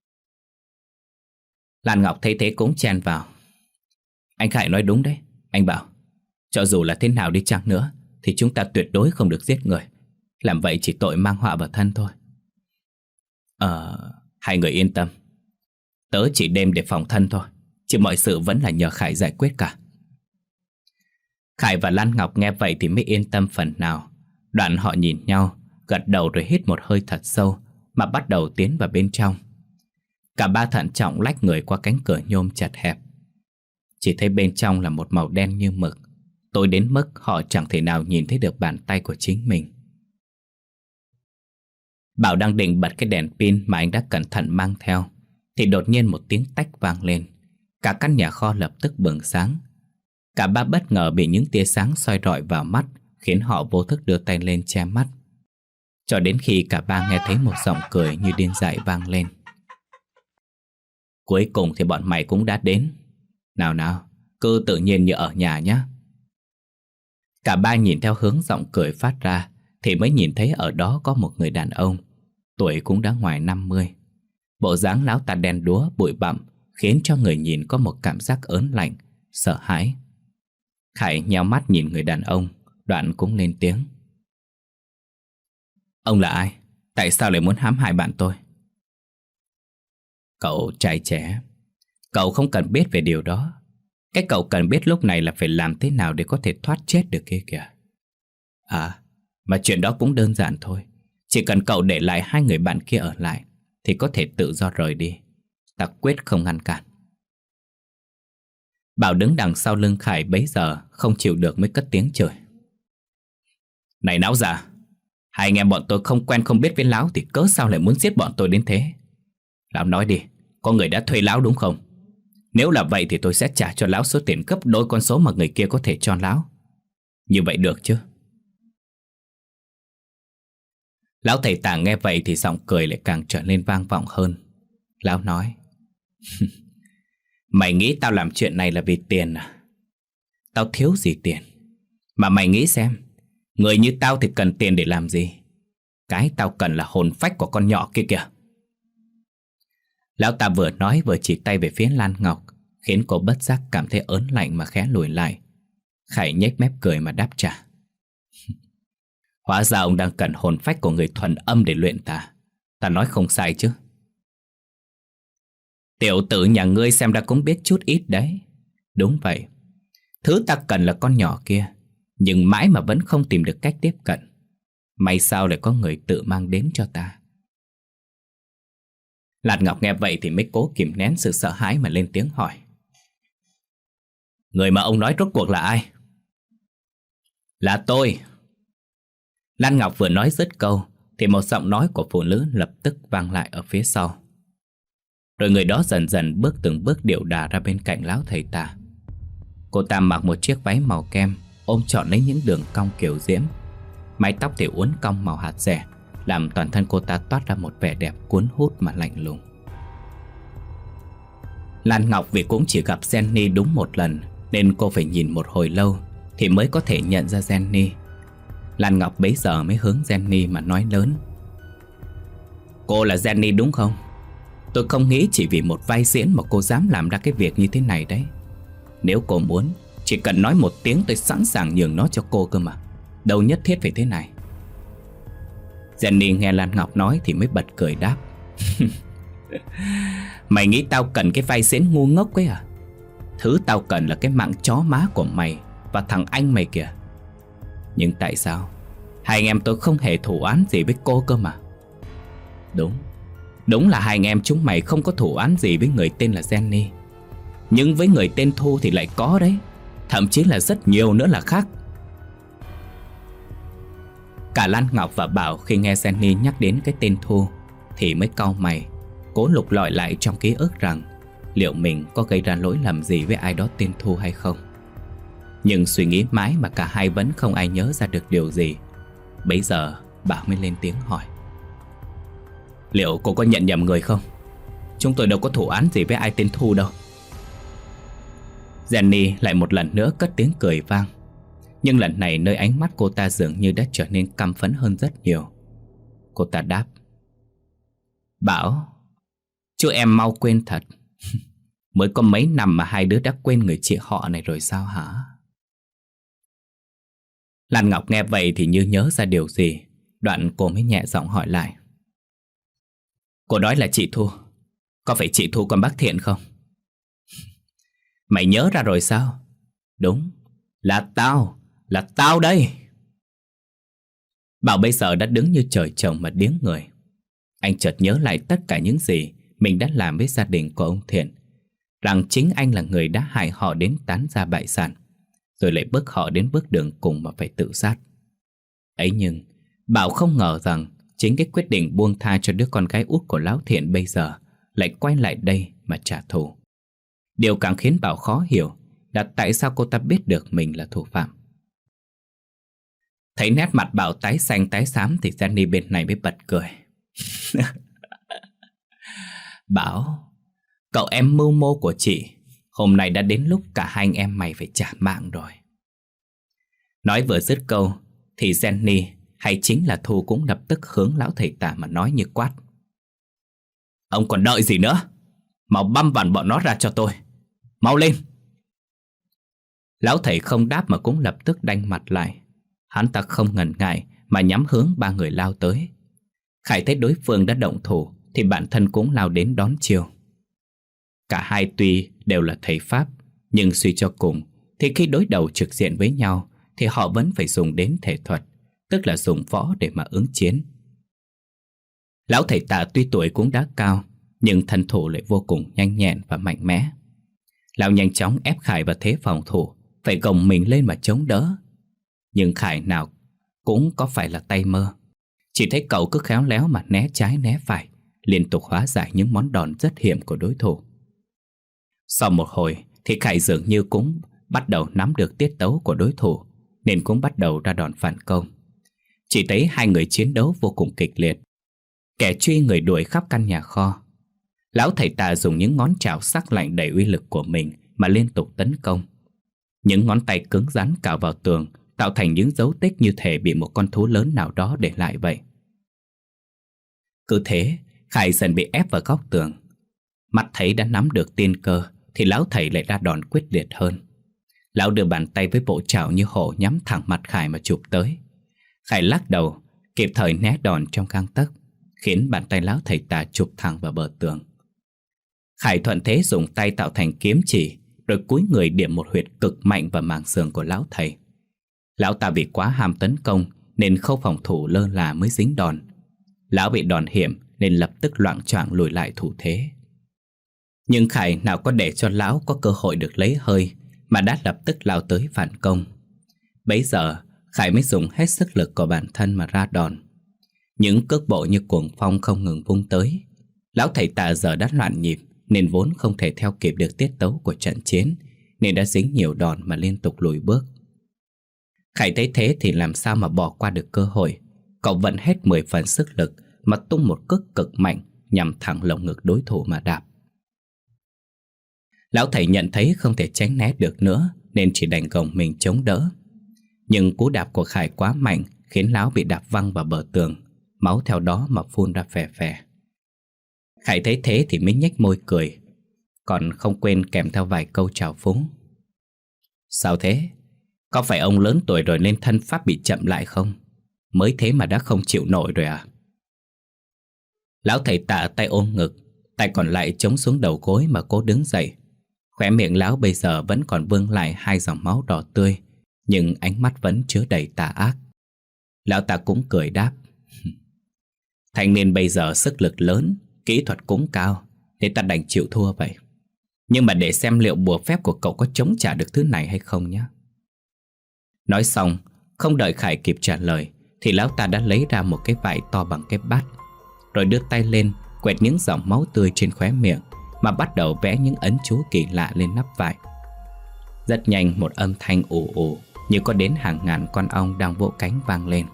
Lan Ngọc thấy thế cũng chen vào. Anh Khải nói đúng đấy. Anh bảo, cho dù là thế nào đi chăng nữa thì chúng ta tuyệt đối không được giết người. Làm vậy chỉ tội mang họa vào thân thôi. Ờ, hai người yên tâm. Tớ chỉ đem để phòng thân thôi, chứ mọi sự vẫn là nhờ Khải giải quyết cả. Khải và Lan Ngọc nghe vậy thì mới yên tâm phần nào. Đoạn họ nhìn nhau, gật đầu rồi hít một hơi thật sâu mà bắt đầu tiến vào bên trong. Cả ba thận trọng lách người qua cánh cửa nhôm chật hẹp. Chỉ thấy bên trong là một màu đen như mực, tối đến mức họ chẳng thể nào nhìn thấy được bàn tay của chính mình. Bảo đang định bật cái đèn pin mà anh đã cẩn thận mang theo thì đột nhiên một tiếng tách vang lên. Cả căn nhà kho lập tức bừng sáng. Cả ba bất ngờ bị những tia sáng soi rọi vào mắt, khiến họ vô thức đưa tay lên che mắt. Cho đến khi cả ba nghe thấy một giọng cười như điên dại vang lên. Cuối cùng thì bọn mày cũng đã đến. Nào nào, cứ tự nhiên như ở nhà nhé. Cả ba nhìn theo hướng giọng cười phát ra thì mới nhìn thấy ở đó có một người đàn ông, tuổi cũng đã ngoài năm mươi. Bộ dáng lão ta đen đúa bụi bặm khiến cho người nhìn có một cảm giác ớn lạnh, sợ hãi. Khải nheo mắt nhìn người đàn ông, đoạn cũng lên tiếng. Ông là ai? Tại sao lại muốn hãm hại bạn tôi? Cậu trai trẻ, cậu không cần biết về điều đó. Cái cậu cần biết lúc này là phải làm thế nào để có thể thoát chết được kia kìa. À, mà chuyện đó cũng đơn giản thôi. Chỉ cần cậu để lại hai người bạn kia ở lại thì có thể tự do rời đi. Ta quyết không ngăn cản. Bảo đứng đằng sau lưng Khải bấy giờ không chịu được mới cất tiếng chửi. Này Lão già, hai anh em bọn tôi không quen không biết với Lão thì cớ sao lại muốn giết bọn tôi đến thế? Lão nói đi, có người đã thuê Lão đúng không? Nếu là vậy thì tôi sẽ trả cho Lão số tiền gấp đôi con số mà người kia có thể cho Lão. Như vậy được chứ? Lão thầy Tả nghe vậy thì giọng cười lại càng trở nên vang vọng hơn. Lão nói: Mày nghĩ tao làm chuyện này là vì tiền à? Tao thiếu gì tiền? Mà mày nghĩ xem, người như tao thì cần tiền để làm gì? Cái tao cần là hồn phách của con nhỏ kia kìa. Lão ta vừa nói vừa chỉ tay về phía Lan Ngọc, khiến cô bất giác cảm thấy ớn lạnh mà khẽ lùi lại. Khải nhếch mép cười mà đáp trả: Hóa ra ông đang cần hồn phách của người thuần âm để luyện ta. Ta nói không sai chứ? Tiểu tử nhà ngươi xem ra cũng biết chút ít đấy. Đúng vậy, thứ ta cần là con nhỏ kia, nhưng mãi mà vẫn không tìm được cách tiếp cận. May sao lại có người tự mang đến cho ta. Lan Ngọc nghe vậy thì mới cố kìm nén sự sợ hãi mà lên tiếng hỏi: Người mà ông nói rốt cuộc là ai? Là tôi. Lan Ngọc vừa nói dứt câu thì một giọng nói của phụ nữ lập tức vang lại ở phía sau. Rồi người đó dần dần bước từng bước điệu đà ra bên cạnh lão thầy Tả. Cô ta mặc một chiếc váy màu kem, ôm trọn lấy những đường cong kiều diễm. Mái tóc thì uốn cong màu hạt dẻ, làm toàn thân cô ta toát ra một vẻ đẹp cuốn hút mà lạnh lùng. Lan Ngọc vì cũng chỉ gặp Jenny đúng một lần nên cô phải nhìn một hồi lâu thì mới có thể nhận ra Jenny. Lan Ngọc bấy giờ mới hướng Jenny mà nói lớn: Cô là Jenny đúng không? Tôi không nghĩ chỉ vì một vai diễn mà cô dám làm ra cái việc như thế này đấy. Nếu cô muốn, chỉ cần nói một tiếng tôi sẵn sàng nhường nó cho cô cơ mà. Đâu nhất thiết phải thế này. Jenny nghe Lan Ngọc nói thì mới bật cười đáp: Mày nghĩ tao cần cái vai diễn ngu ngốc ấy à? Thứ tao cần là cái mạng chó má của mày và thằng anh mày kìa. Nhưng tại sao hai anh em tôi không hề thù oán gì với cô cơ mà? Đúng, đúng là hai anh em chúng mày không có thù oán gì với người tên là Jenny. Nhưng với người tên Thu thì lại có đấy. Thậm chí là rất nhiều nữa là khác. Cả Lan Ngọc và Bảo khi nghe Jenny nhắc đến cái tên Thu thì mới cau mày, cố lục lọi lại trong ký ức rằng liệu mình có gây ra lỗi lầm gì với ai đó tên Thu hay không. Nhưng suy nghĩ mãi mà cả hai vẫn không ai nhớ ra được điều gì. Bấy giờ Bảo mới lên tiếng hỏi: Liệu cô có nhận nhầm người không? Chúng tôi đâu có thủ án gì với ai tên Thu đâu. Jenny lại một lần nữa cất tiếng cười vang. Nhưng lần này nơi ánh mắt cô ta dường như đã trở nên căm phẫn hơn rất nhiều. Cô ta đáp: Bảo, chú em mau quên thật. Mới có mấy năm mà hai đứa đã quên người chị họ này rồi sao hả? Lan Ngọc nghe vậy thì như nhớ ra điều gì. Đoạn cô mới nhẹ giọng hỏi lại: Cô nói là chị Thu, có phải chị Thu con bác Thiện không? Mày nhớ ra rồi sao? Đúng, là tao, là tao đây. Bảo bây giờ đã đứng như trời trồng mà điếng người. Anh chợt nhớ lại tất cả những gì mình đã làm với gia đình của ông Thiện, rằng chính anh là người đã hại họ đến tán gia bại sản, rồi lại bước họ đến bước đường cùng mà phải tự sát. Ấy nhưng Bảo không ngờ rằng chính cái quyết định buông tha cho đứa con gái út của Lão Thiện bây giờ lại quay lại đây mà trả thù. Điều càng khiến Bảo khó hiểu là tại sao cô ta biết được mình là thủ phạm. Thấy nét mặt Bảo tái xanh tái xám thì Jenny bên này mới bật cười. Bảo, cậu em mưu mô của chị, hôm nay đã đến lúc cả hai anh em mày phải trả mạng rồi. Nói vừa dứt câu thì Jenny, hay chính là Thu, cũng lập tức hướng lão thầy Tả mà nói như quát: Ông còn đợi gì nữa? Mau băm vặn bọn nó ra cho tôi. Mau lên! Lão thầy không đáp mà cũng lập tức đanh mặt lại. Hắn ta không ngần ngại mà nhắm hướng ba người lao tới. Khải thấy đối phương đã động thủ thì bản thân cũng lao đến đón chiêu. Cả hai tuy đều là thầy Pháp, nhưng suy cho cùng thì khi đối đầu trực diện với nhau thì họ vẫn phải dùng đến thể thuật, tức là dùng võ để mà ứng chiến. Lão thầy Tạ tuy tuổi cũng đã cao, nhưng thân thủ lại vô cùng nhanh nhẹn và mạnh mẽ. Lão nhanh chóng ép Khải vào thế phòng thủ, phải gồng mình lên mà chống đỡ. Nhưng Khải nào cũng có phải là tay mơ. Chỉ thấy cậu cứ khéo léo mà né trái né phải, liên tục hóa giải những món đòn rất hiểm của đối thủ. Sau một hồi thì Khải dường như cũng bắt đầu nắm được tiết tấu của đối thủ, nên cũng bắt đầu ra đòn phản công. Chỉ thấy hai người chiến đấu vô cùng kịch liệt, kẻ truy người đuổi khắp căn nhà kho. Lão thầy Tạ dùng những ngón trảo sắc lạnh đầy uy lực của mình mà liên tục tấn công. Những ngón tay cứng rắn cào vào tường, tạo thành những dấu tích như thể bị một con thú lớn nào đó để lại vậy. Cứ thế, Khải dần bị ép vào góc tường. Mắt thấy đã nắm được tiên cơ thì lão thầy lại ra đòn quyết liệt hơn. Lão đưa bàn tay với bộ trảo như hổ nhắm thẳng mặt Khải mà chụp tới. Khải lắc đầu, kịp thời né đòn trong gang tấc, khiến bàn tay lão thầy Tạ chụp thẳng vào bờ tường. Khải thuận thế dùng tay tạo thành kiếm chỉ, rồi cúi người điểm một huyệt cực mạnh vào màng xương của lão thầy. Lão ta vì quá ham tấn công nên khâu phòng thủ lơ là mới dính đòn. Lão bị đòn hiểm nên lập tức loạng choạng lùi lại thủ thế. Nhưng Khải nào có để cho lão có cơ hội được lấy hơi, mà đã lập tức lao tới phản công. Bấy giờ Khải mới dùng hết sức lực của bản thân mà ra đòn. Những cước bộ như cuồng phong không ngừng vung tới. Lão thầy Tạ giờ đã loạn nhịp, nên vốn không thể theo kịp được tiết tấu của trận chiến, nên đã dính nhiều đòn mà liên tục lùi bước. Khải thấy thế thì làm sao mà bỏ qua được cơ hội. Cậu vận hết mười phần sức lực mà tung một cước cực mạnh nhằm thẳng lồng ngực đối thủ mà đạp. Lão thầy nhận thấy không thể tránh né được nữa nên chỉ đành gồng mình chống đỡ. Nhưng cú đạp của Khải quá mạnh khiến lão bị đạp văng vào bờ tường, máu theo đó mà phun ra phè phè. Khải thấy thế thì mới nhếch môi cười, còn không quên kèm theo vài câu chào phúng. Sao thế? Có phải ông lớn tuổi rồi nên thân pháp bị chậm lại không? Mới thế mà đã không chịu nổi rồi à? Lão thầy Tạ tay ôm ngực, tay còn lại chống xuống đầu gối mà cố đứng dậy. Khóe miệng lão bây giờ vẫn còn vương lại hai dòng máu đỏ tươi, nhưng ánh mắt vẫn chứa đầy tà ác. Lão ta cũng cười đáp. Thanh niên bây giờ sức lực lớn, kỹ thuật cũng cao, nên ta đành chịu thua vậy. Nhưng mà để xem liệu bùa phép của cậu có chống trả được thứ này hay không nhé. Nói xong, không đợi Khải kịp trả lời thì lão ta đã lấy ra một cái vải to bằng cái bát, rồi đưa tay lên quẹt những dòng máu tươi trên khóe miệng mà bắt đầu vẽ những ấn chú kỳ lạ lên nắp vải. Rất nhanh một âm thanh ù ù như có đến hàng ngàn con ong đang vỗ cánh vang lên.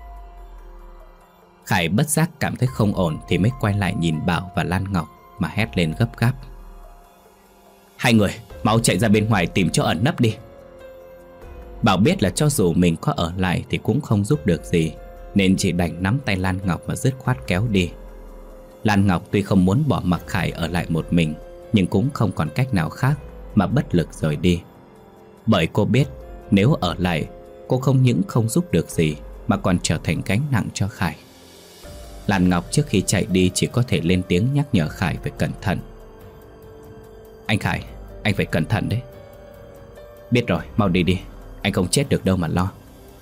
Khải bất giác cảm thấy không ổn thì mới quay lại nhìn Bảo và Lan Ngọc mà hét lên gấp gáp. Hai người mau chạy ra bên ngoài tìm chỗ ẩn nấp đi. Bảo biết là cho dù mình có ở lại thì cũng không giúp được gì, nên chỉ đành nắm tay Lan Ngọc và dứt khoát kéo đi. Lan Ngọc tuy không muốn bỏ mặc Khải ở lại một mình, nhưng cũng không còn cách nào khác mà bất lực rời đi. Bởi cô biết nếu ở lại, cô không những không giúp được gì mà còn trở thành gánh nặng cho Khải. Lan Ngọc trước khi chạy đi chỉ có thể lên tiếng nhắc nhở Khải phải cẩn thận. Anh Khải, anh phải cẩn thận đấy. Biết rồi, mau đi đi, anh không chết được đâu mà lo.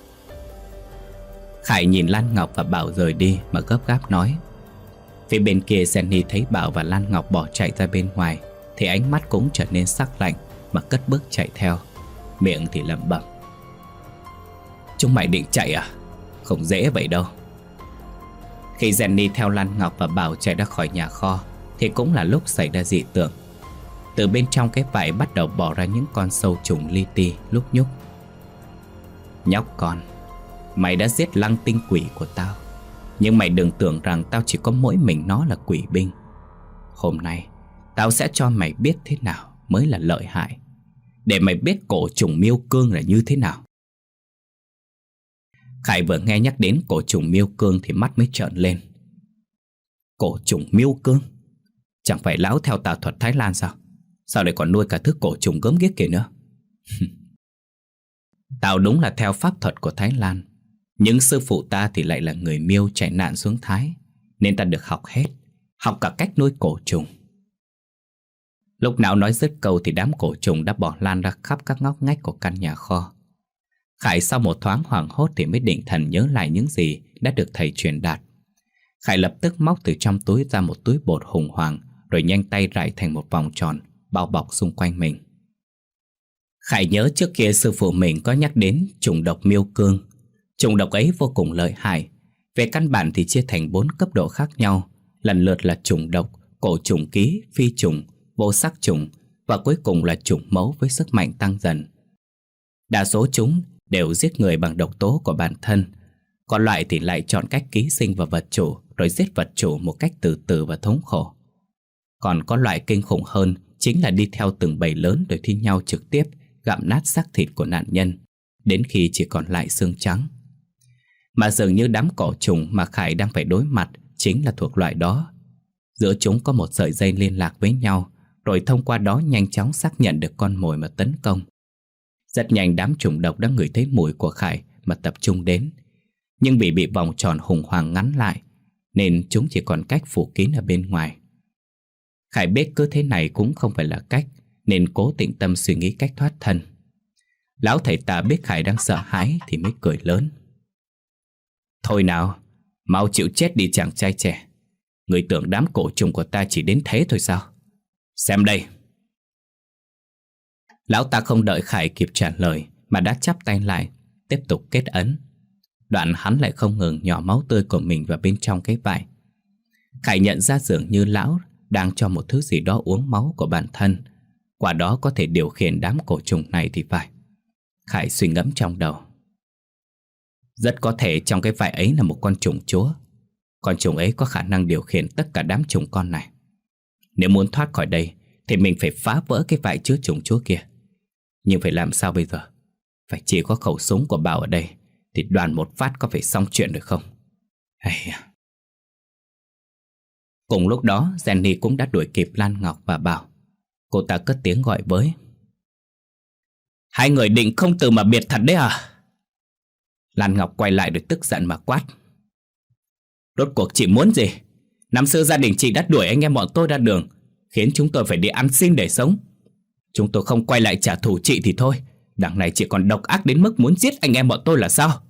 Khải nhìn Lan Ngọc và Bảo rời đi mà gấp gáp nói. Phía bên kia Jenny thấy Bảo và Lan Ngọc bỏ chạy ra bên ngoài thì ánh mắt cũng trở nên sắc lạnh mà cất bước chạy theo, miệng thì lẩm bẩm. Chúng mày định chạy à? Không dễ vậy đâu. Khi Jenny theo Lan Ngọc và Bảo chạy ra khỏi nhà kho thì cũng là lúc xảy ra dị tượng. Từ bên trong cái vải bắt đầu bò ra những con sâu trùng li ti lúc nhúc. Nhóc con, mày đã giết Lăng Tinh quỷ của tao, nhưng mày đừng tưởng rằng tao chỉ có mỗi mình nó là quỷ binh. Hôm nay tao sẽ cho mày biết thế nào mới là lợi hại, để mày biết cổ trùng miêu cương là như thế nào. Khải vừa nghe nhắc đến cổ trùng miêu cương thì mắt mới trợn lên. Cổ trùng miêu cương? Chẳng phải lão theo tà thuật Thái Lan sao? Sao lại còn nuôi cả thứ cổ trùng gớm ghiếc kia nữa? Tao đúng là theo pháp thuật của Thái Lan, Nhưng sư phụ ta thì lại là người Miêu chạy nạn xuống Thái, nên ta được học hết, học cả cách nuôi cổ trùng. Lúc nào nói dứt câu thì đám cổ trùng đã bỏ lan ra khắp các ngóc ngách của căn nhà kho. Khải sau một thoáng hoảng hốt thì mới định thần nhớ lại những gì đã được thầy truyền đạt. Khải lập tức móc từ trong túi ra một túi bột hùng hoàng, rồi nhanh tay rải thành một vòng tròn bao bọc xung quanh mình. Khải nhớ trước kia sư phụ mình có nhắc đến trùng độc miêu cương. Trùng độc ấy vô cùng lợi hại. Về căn bản thì chia thành bốn cấp độ khác nhau, lần lượt là trùng độc, cổ trùng ký, phi trùng, vô sắc trùng và cuối cùng là trùng mẫu với sức mạnh tăng dần. Đa số chúng đều giết người bằng độc tố của bản thân, còn loại thì lại chọn cách ký sinh vào vật chủ rồi giết vật chủ một cách từ từ và thống khổ. Còn có loại kinh khủng hơn chính là đi theo từng bầy lớn rồi thi nhau trực tiếp gặm nát xác thịt của nạn nhân đến khi chỉ còn lại xương trắng. Mà dường như đám cỏ trùng mà Khải đang phải đối mặt chính là thuộc loại đó. Giữa chúng có một sợi dây liên lạc với nhau, rồi thông qua đó nhanh chóng xác nhận được con mồi mà tấn công. Rất nhanh đám trùng độc đã ngửi thấy mùi của Khải mà tập trung đến. Nhưng vì bị vòng tròn hùng hoàng ngắn lại nên chúng chỉ còn cách phủ kín ở bên ngoài. Khải biết cứ thế này cũng không phải là cách, nên cố tĩnh tâm suy nghĩ cách thoát thân. Lão thầy ta biết Khải đang sợ hãi thì mới cười lớn. Thôi nào, mau chịu chết đi chàng trai trẻ. Người tưởng đám cổ trùng của ta chỉ đến thế thôi sao? Xem đây. Lão ta không đợi Khải kịp trả lời mà đã chắp tay lại, tiếp tục kết ấn. Đoạn hắn lại không ngừng nhỏ máu tươi của mình vào bên trong cái vải. Khải nhận ra dường như lão đang cho một thứ gì đó uống máu của bản thân, qua đó có thể điều khiển đám cổ trùng này thì phải. Khải suy ngẫm trong đầu. Rất có thể trong cái vải ấy là một con trùng chúa. Con trùng ấy có khả năng điều khiển tất cả đám trùng con này. Nếu muốn thoát khỏi đây thì mình phải phá vỡ cái vải chứa trùng chúa kia. Nhưng phải làm sao bây giờ? Phải chỉ có khẩu súng của Bảo ở đây thì đoàn một phát có phải xong chuyện được không? Hay à. Cùng lúc đó Jenny cũng đã đuổi kịp Lan Ngọc và Bảo. Cô ta cất tiếng gọi với. Hai người định không từ mà biệt thật đấy à? Lan Ngọc quay lại rồi tức giận mà quát. Rốt cuộc chị muốn gì? Năm xưa gia đình chị đã đuổi anh em bọn tôi ra đường, khiến chúng tôi phải đi ăn xin để sống. Chúng tôi không quay lại trả thù chị thì thôi, đằng này chị còn độc ác đến mức muốn giết anh em bọn tôi là sao?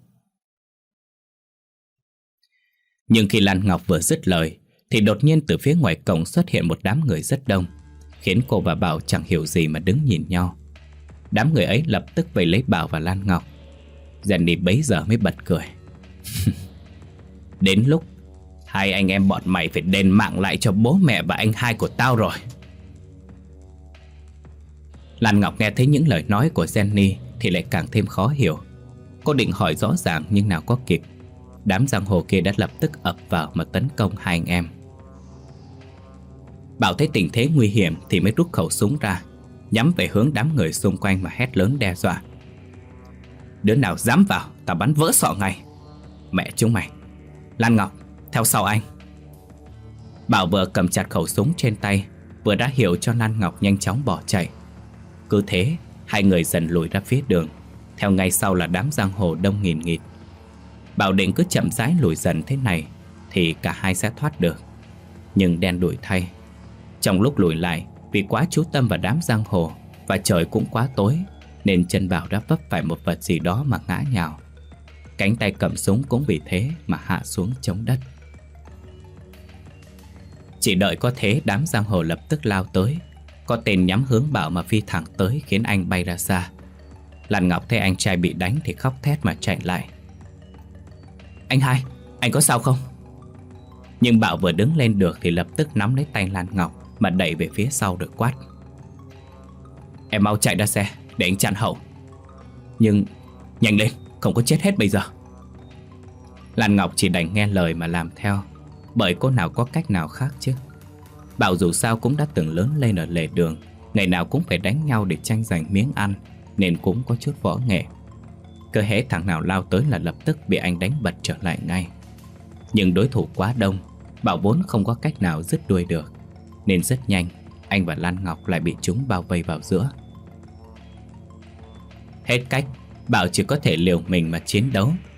Nhưng khi Lan Ngọc vừa dứt lời thì đột nhiên từ phía ngoài cổng xuất hiện một đám người rất đông, khiến cô và Bảo chẳng hiểu gì mà đứng nhìn nhau. Đám người ấy lập tức vây lấy Bảo và Lan Ngọc. Jenny bấy giờ mới bật cười. Đến lúc hai anh em bọn mày phải đền mạng lại cho bố mẹ và anh hai của tao rồi. Lan Ngọc nghe thấy những lời nói của Jenny thì lại càng thêm khó hiểu. Cô định hỏi rõ ràng nhưng nào có kịp. Đám giang hồ kia đã lập tức ập vào mà tấn công hai anh em. Bảo thấy tình thế nguy hiểm thì mới rút khẩu súng ra, nhắm về hướng đám người xung quanh mà hét lớn đe dọa. Đứa nào dám vào tao bắn vỡ sọ ngay. Mẹ chúng mày. Lan Ngọc, theo sau anh. Bảo vừa cầm chặt khẩu súng trên tay, vừa đã hiểu cho Lan Ngọc nhanh chóng bỏ chạy. Cứ thế hai người dần lùi ra phía đường, theo ngay sau là đám giang hồ đông nghìn nghịt. Bảo định cứ chậm rãi lùi dần thế này thì cả hai sẽ thoát được. Nhưng đen đủi thay, trong lúc lùi lại, vì quá chú tâm vào đám giang hồ và trời cũng quá tối, nên chân Bảo đã vấp phải một vật gì đó mà ngã nhào. Cánh tay cầm súng cũng vì thế mà hạ xuống chống đất. Chỉ đợi có thế, đám giang hồ lập tức lao tới. Có tên nhắm hướng Bảo mà phi thẳng tới, khiến anh bay ra xa. Lan Ngọc thấy anh trai bị đánh thì khóc thét mà chạy lại. Anh hai, anh có sao không? Nhưng Bảo vừa đứng lên được thì lập tức nắm lấy tay Lan Ngọc mà đẩy về phía sau rồi quát. Em mau chạy ra xe để anh chặn hậu. Nhưng nhanh lên, không có chết hết bây giờ. Lan Ngọc chỉ đành nghe lời mà làm theo, bởi cô nào có cách nào khác chứ. Bảo dù sao cũng đã từng lớn lên ở lề đường, ngày nào cũng phải đánh nhau để tranh giành miếng ăn, nên cũng có chút võ nghệ. Cứ hễ thằng nào lao tới là lập tức bị anh đánh bật trở lại ngay. Nhưng đối thủ quá đông, Bảo vốn không có cách nào dứt đuôi được, nên rất nhanh anh và Lan Ngọc lại bị chúng bao vây vào giữa. Hết cách, Bảo chỉ có thể liều mình mà chiến đấu.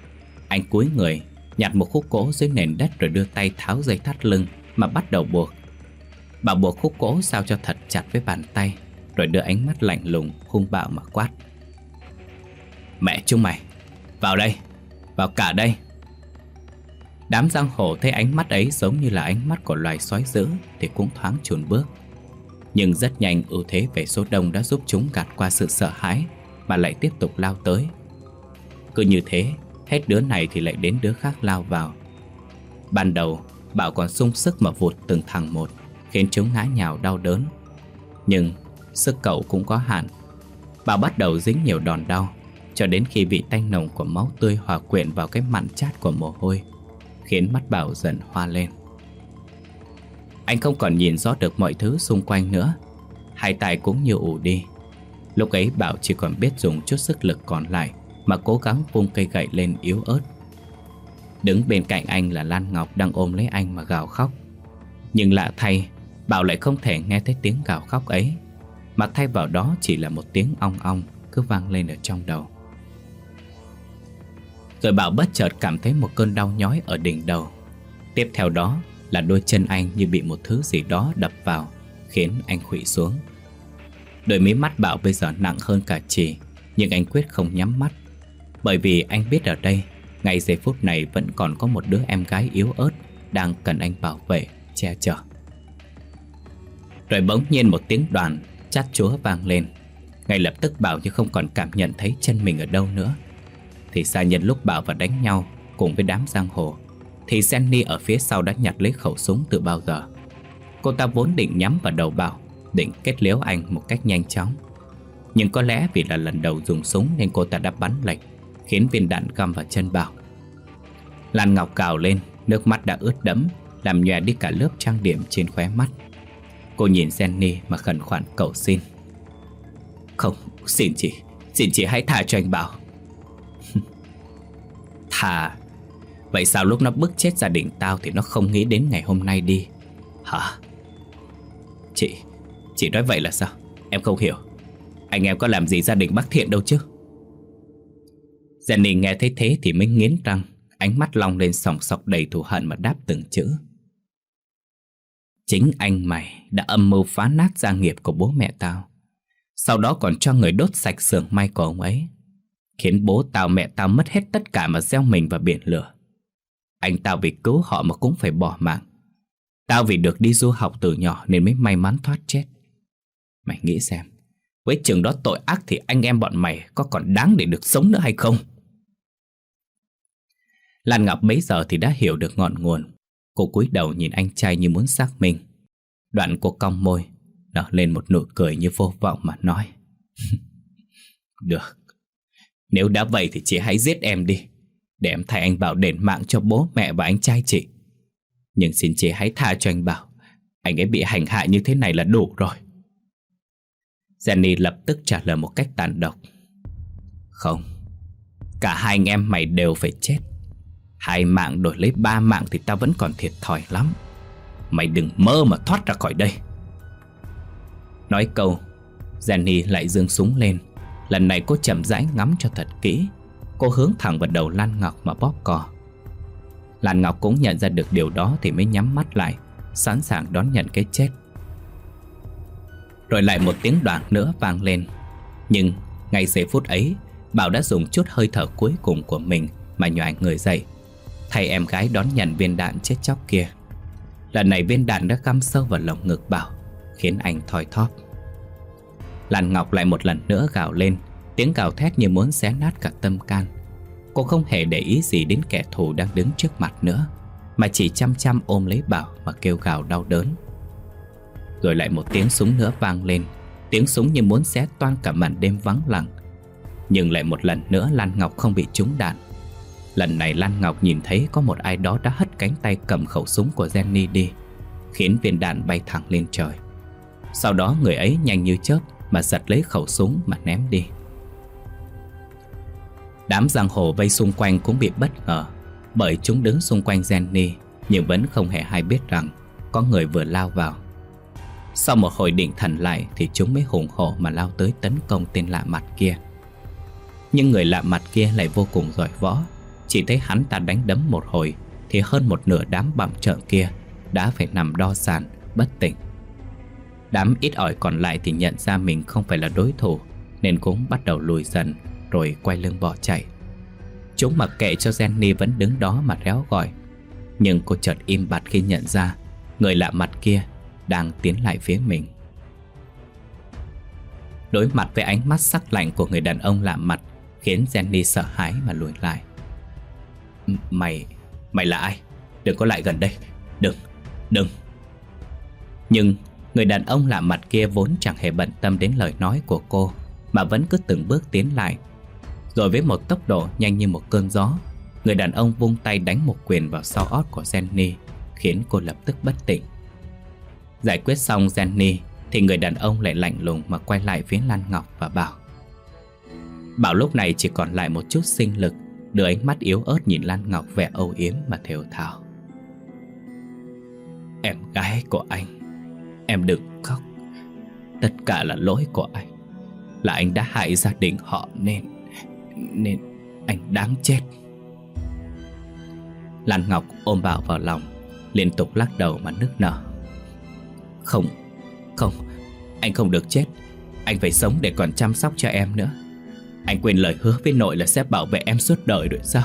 Anh cúi người, nhặt một khúc gỗ dưới nền đất rồi đưa tay tháo dây thắt lưng mà bắt đầu buộc. Bảo buộc khúc gỗ sao cho thật chặt với bàn tay, rồi đưa ánh mắt lạnh lùng hung bạo mà quát: "Mẹ chúng mày, vào đây, vào cả đây!" Đám giang hồ thấy ánh mắt ấy giống như là ánh mắt của loài sói dữ thì cũng thoáng chùn bước. Nhưng rất nhanh ưu thế về số đông đã giúp chúng gạt qua sự sợ hãi mà lại tiếp tục lao tới. Cứ như thế, hết đứa này thì lại đến đứa khác lao vào. Ban đầu Bảo còn sung sức mà vụt từng thằng một, khiến chúng ngã nhào đau đớn. Nhưng sức cậu cũng có hạn. Bảo bắt đầu dính nhiều đòn đau, cho đến khi vị tanh nồng của máu tươi hòa quyện vào cái mặn chát của mồ hôi, khiến mắt Bảo dần hoa lên. Anh không còn nhìn rõ được mọi thứ xung quanh nữa, hai tay cũng như ù đi. Lúc ấy Bảo chỉ còn biết dùng chút sức lực còn lại mà cố gắng vung cây gậy lên yếu ớt. Đứng bên cạnh anh là Lan Ngọc đang ôm lấy anh mà gào khóc. Nhưng lạ thay, Bảo lại không thể nghe thấy tiếng gào khóc ấy, mà thay vào đó chỉ là một tiếng ong ong cứ vang lên ở trong đầu. Rồi Bảo bất chợt cảm thấy một cơn đau nhói ở đỉnh đầu. Tiếp theo đó là đôi chân anh như bị một thứ gì đó đập vào, khiến anh khuỵu xuống. Đôi mí mắt Bảo bây giờ nặng hơn cả chì, nhưng anh quyết không nhắm mắt, bởi vì anh biết ở đây, ngay giây phút này vẫn còn có một đứa em gái yếu ớt đang cần anh bảo vệ, che chở. Rồi bỗng nhiên một tiếng đoàn chát chúa vang lên. Ngay lập tức Bảo như không còn cảm nhận thấy chân mình ở đâu nữa. Thì ra nhân lúc Bảo vào đánh nhau cùng với đám giang hồ, thì Jenny ở phía sau đã nhặt lấy khẩu súng từ bao giờ. Cô ta vốn định nhắm vào đầu Bảo, định kết liễu anh một cách nhanh chóng. Nhưng có lẽ vì là lần đầu dùng súng nên cô ta đã bắn lệch, khiến viên đạn găm vào chân Bảo. Lan Ngọc cào lên, nước mắt đã ướt đẫm, làm nhòe đi cả lớp trang điểm trên khóe mắt. Cô nhìn Jenny mà khẩn khoản cầu xin: "Không, xin chị, xin chị hãy tha cho anh Bảo." "Thà? Vậy sao lúc nó bức chết gia đình tao thì nó không nghĩ đến ngày hôm nay đi hả?" Chị, chị nói vậy là sao? Em không hiểu. Anh em có làm gì gia đình bác Thiện đâu chứ." Jenny nghe thấy thế thì mới nghiến răng, ánh mắt long lên sòng sọc đầy thù hận mà đáp từng chữ: "Chính anh mày đã âm mưu phá nát gia nghiệp của bố mẹ tao, sau đó còn cho người đốt sạch xưởng may của ông ấy, khiến bố tao mẹ tao mất hết tất cả mà gieo mình vào biển lửa. Anh tao vì cứu họ mà cũng phải bỏ mạng. Tao vì được đi du học từ nhỏ nên mới may mắn thoát chết. Mày nghĩ xem, với chừng đó tội ác thì anh em bọn mày có còn đáng để được sống nữa hay không?" Lan Ngọc bấy giờ thì đã hiểu được ngọn nguồn. Cô cúi đầu nhìn anh trai như muốn xác minh. Đoạn cô cong môi, nở lên một nụ cười như vô vọng mà nói: "Được, nếu đã vậy thì chị hãy giết em đi, để em thay anh Bảo đền mạng cho bố mẹ và anh trai chị. Nhưng xin chị hãy tha cho anh Bảo, anh ấy bị hành hạ như thế này là đủ rồi." Jenny lập tức trả lời một cách tàn độc: "Không, cả hai anh em mày đều phải chết. Hai mạng đổi lấy ba mạng thì tao vẫn còn thiệt thòi lắm. Mày đừng mơ mà thoát ra khỏi đây." Nói câu, Jenny lại giương súng lên. Lần này cô chậm rãi ngắm cho thật kỹ. Cô hướng thẳng vào đầu Lan Ngọc mà bóp cò. Lan Ngọc cũng nhận ra được điều đó thì mới nhắm mắt lại, sẵn sàng đón nhận cái chết. Rồi lại một tiếng đoảng nữa vang lên. Nhưng ngay giây phút ấy, Bảo đã dùng chút hơi thở cuối cùng của mình mà nhoài người dậy, thay em gái đón nhận viên đạn chết chóc kia. Lần này viên đạn đã găm sâu vào lồng ngực Bảo, khiến anh thoi thóp. Lan Ngọc lại một lần nữa gào lên, tiếng gào thét như muốn xé nát cả tâm can. Cô không hề để ý gì đến kẻ thù đang đứng trước mặt nữa, mà chỉ chăm chăm ôm lấy Bảo mà kêu gào đau đớn. Rồi lại một tiếng súng nữa vang lên, tiếng súng như muốn xé toang cả màn đêm vắng lặng. Nhưng lại một lần nữa Lan Ngọc không bị trúng đạn. Lần này Lan Ngọc nhìn thấy có một ai đó đã hất cánh tay cầm khẩu súng của Jenny đi, khiến viên đạn bay thẳng lên trời. Sau đó người ấy nhanh như chớp mà giật lấy khẩu súng mà ném đi. Đám giang hồ vây xung quanh cũng bị bất ngờ, bởi chúng đứng xung quanh Jenny nhưng vẫn không hề hay biết rằng có người vừa lao vào. Sau một hồi định thần lại thì chúng mới hùng hổ mà lao tới tấn công tên lạ mặt kia. Nhưng người lạ mặt kia lại vô cùng giỏi võ, Chỉ thấy hắn ta đánh đấm một hồi thì hơn một nửa đám bặm trợn kia đã phải nằm đo sàn bất tỉnh. Đám ít ỏi còn lại thì nhận ra mình không phải là đối thủ nên cũng bắt đầu lùi dần rồi quay lưng bỏ chạy. Chúng mặc kệ cho Jenny vẫn đứng đó mà réo gọi. Nhưng cô chợt im bặt khi nhận ra người lạ mặt kia đang tiến lại phía mình. Đối mặt với ánh mắt sắc lạnh của người đàn ông lạ mặt khiến Jenny sợ hãi mà lùi lại. Mày, mày là ai? Đừng có lại gần đây. Đừng, đừng. Nhưng người đàn ông lạ mặt kia vốn chẳng hề bận tâm đến lời nói của cô mà vẫn cứ từng bước tiến lại. Rồi với một tốc độ nhanh như một cơn gió, người đàn ông vung tay đánh một quyền vào sau ót của Jenny, khiến cô lập tức bất tỉnh. Giải quyết xong Jenny thì người đàn ông lại lạnh lùng mà quay lại phía Lan Ngọc và bảo. Bảo lúc này chỉ còn lại một chút sinh lực, đưa ánh mắt yếu ớt nhìn Lan Ngọc vẻ âu yếm mà thều thào. Em gái của anh, em đừng khóc. Tất cả là lỗi của anh. Là anh đã hại gia đình họ nên Nên anh đáng chết. Lan Ngọc ôm Bảo vào lòng, liên tục lắc đầu mà nức nở. Không, không, anh không được chết. Anh phải sống để còn chăm sóc cho em nữa. Anh quên lời hứa với nội là sẽ bảo vệ em suốt đời rồi sao?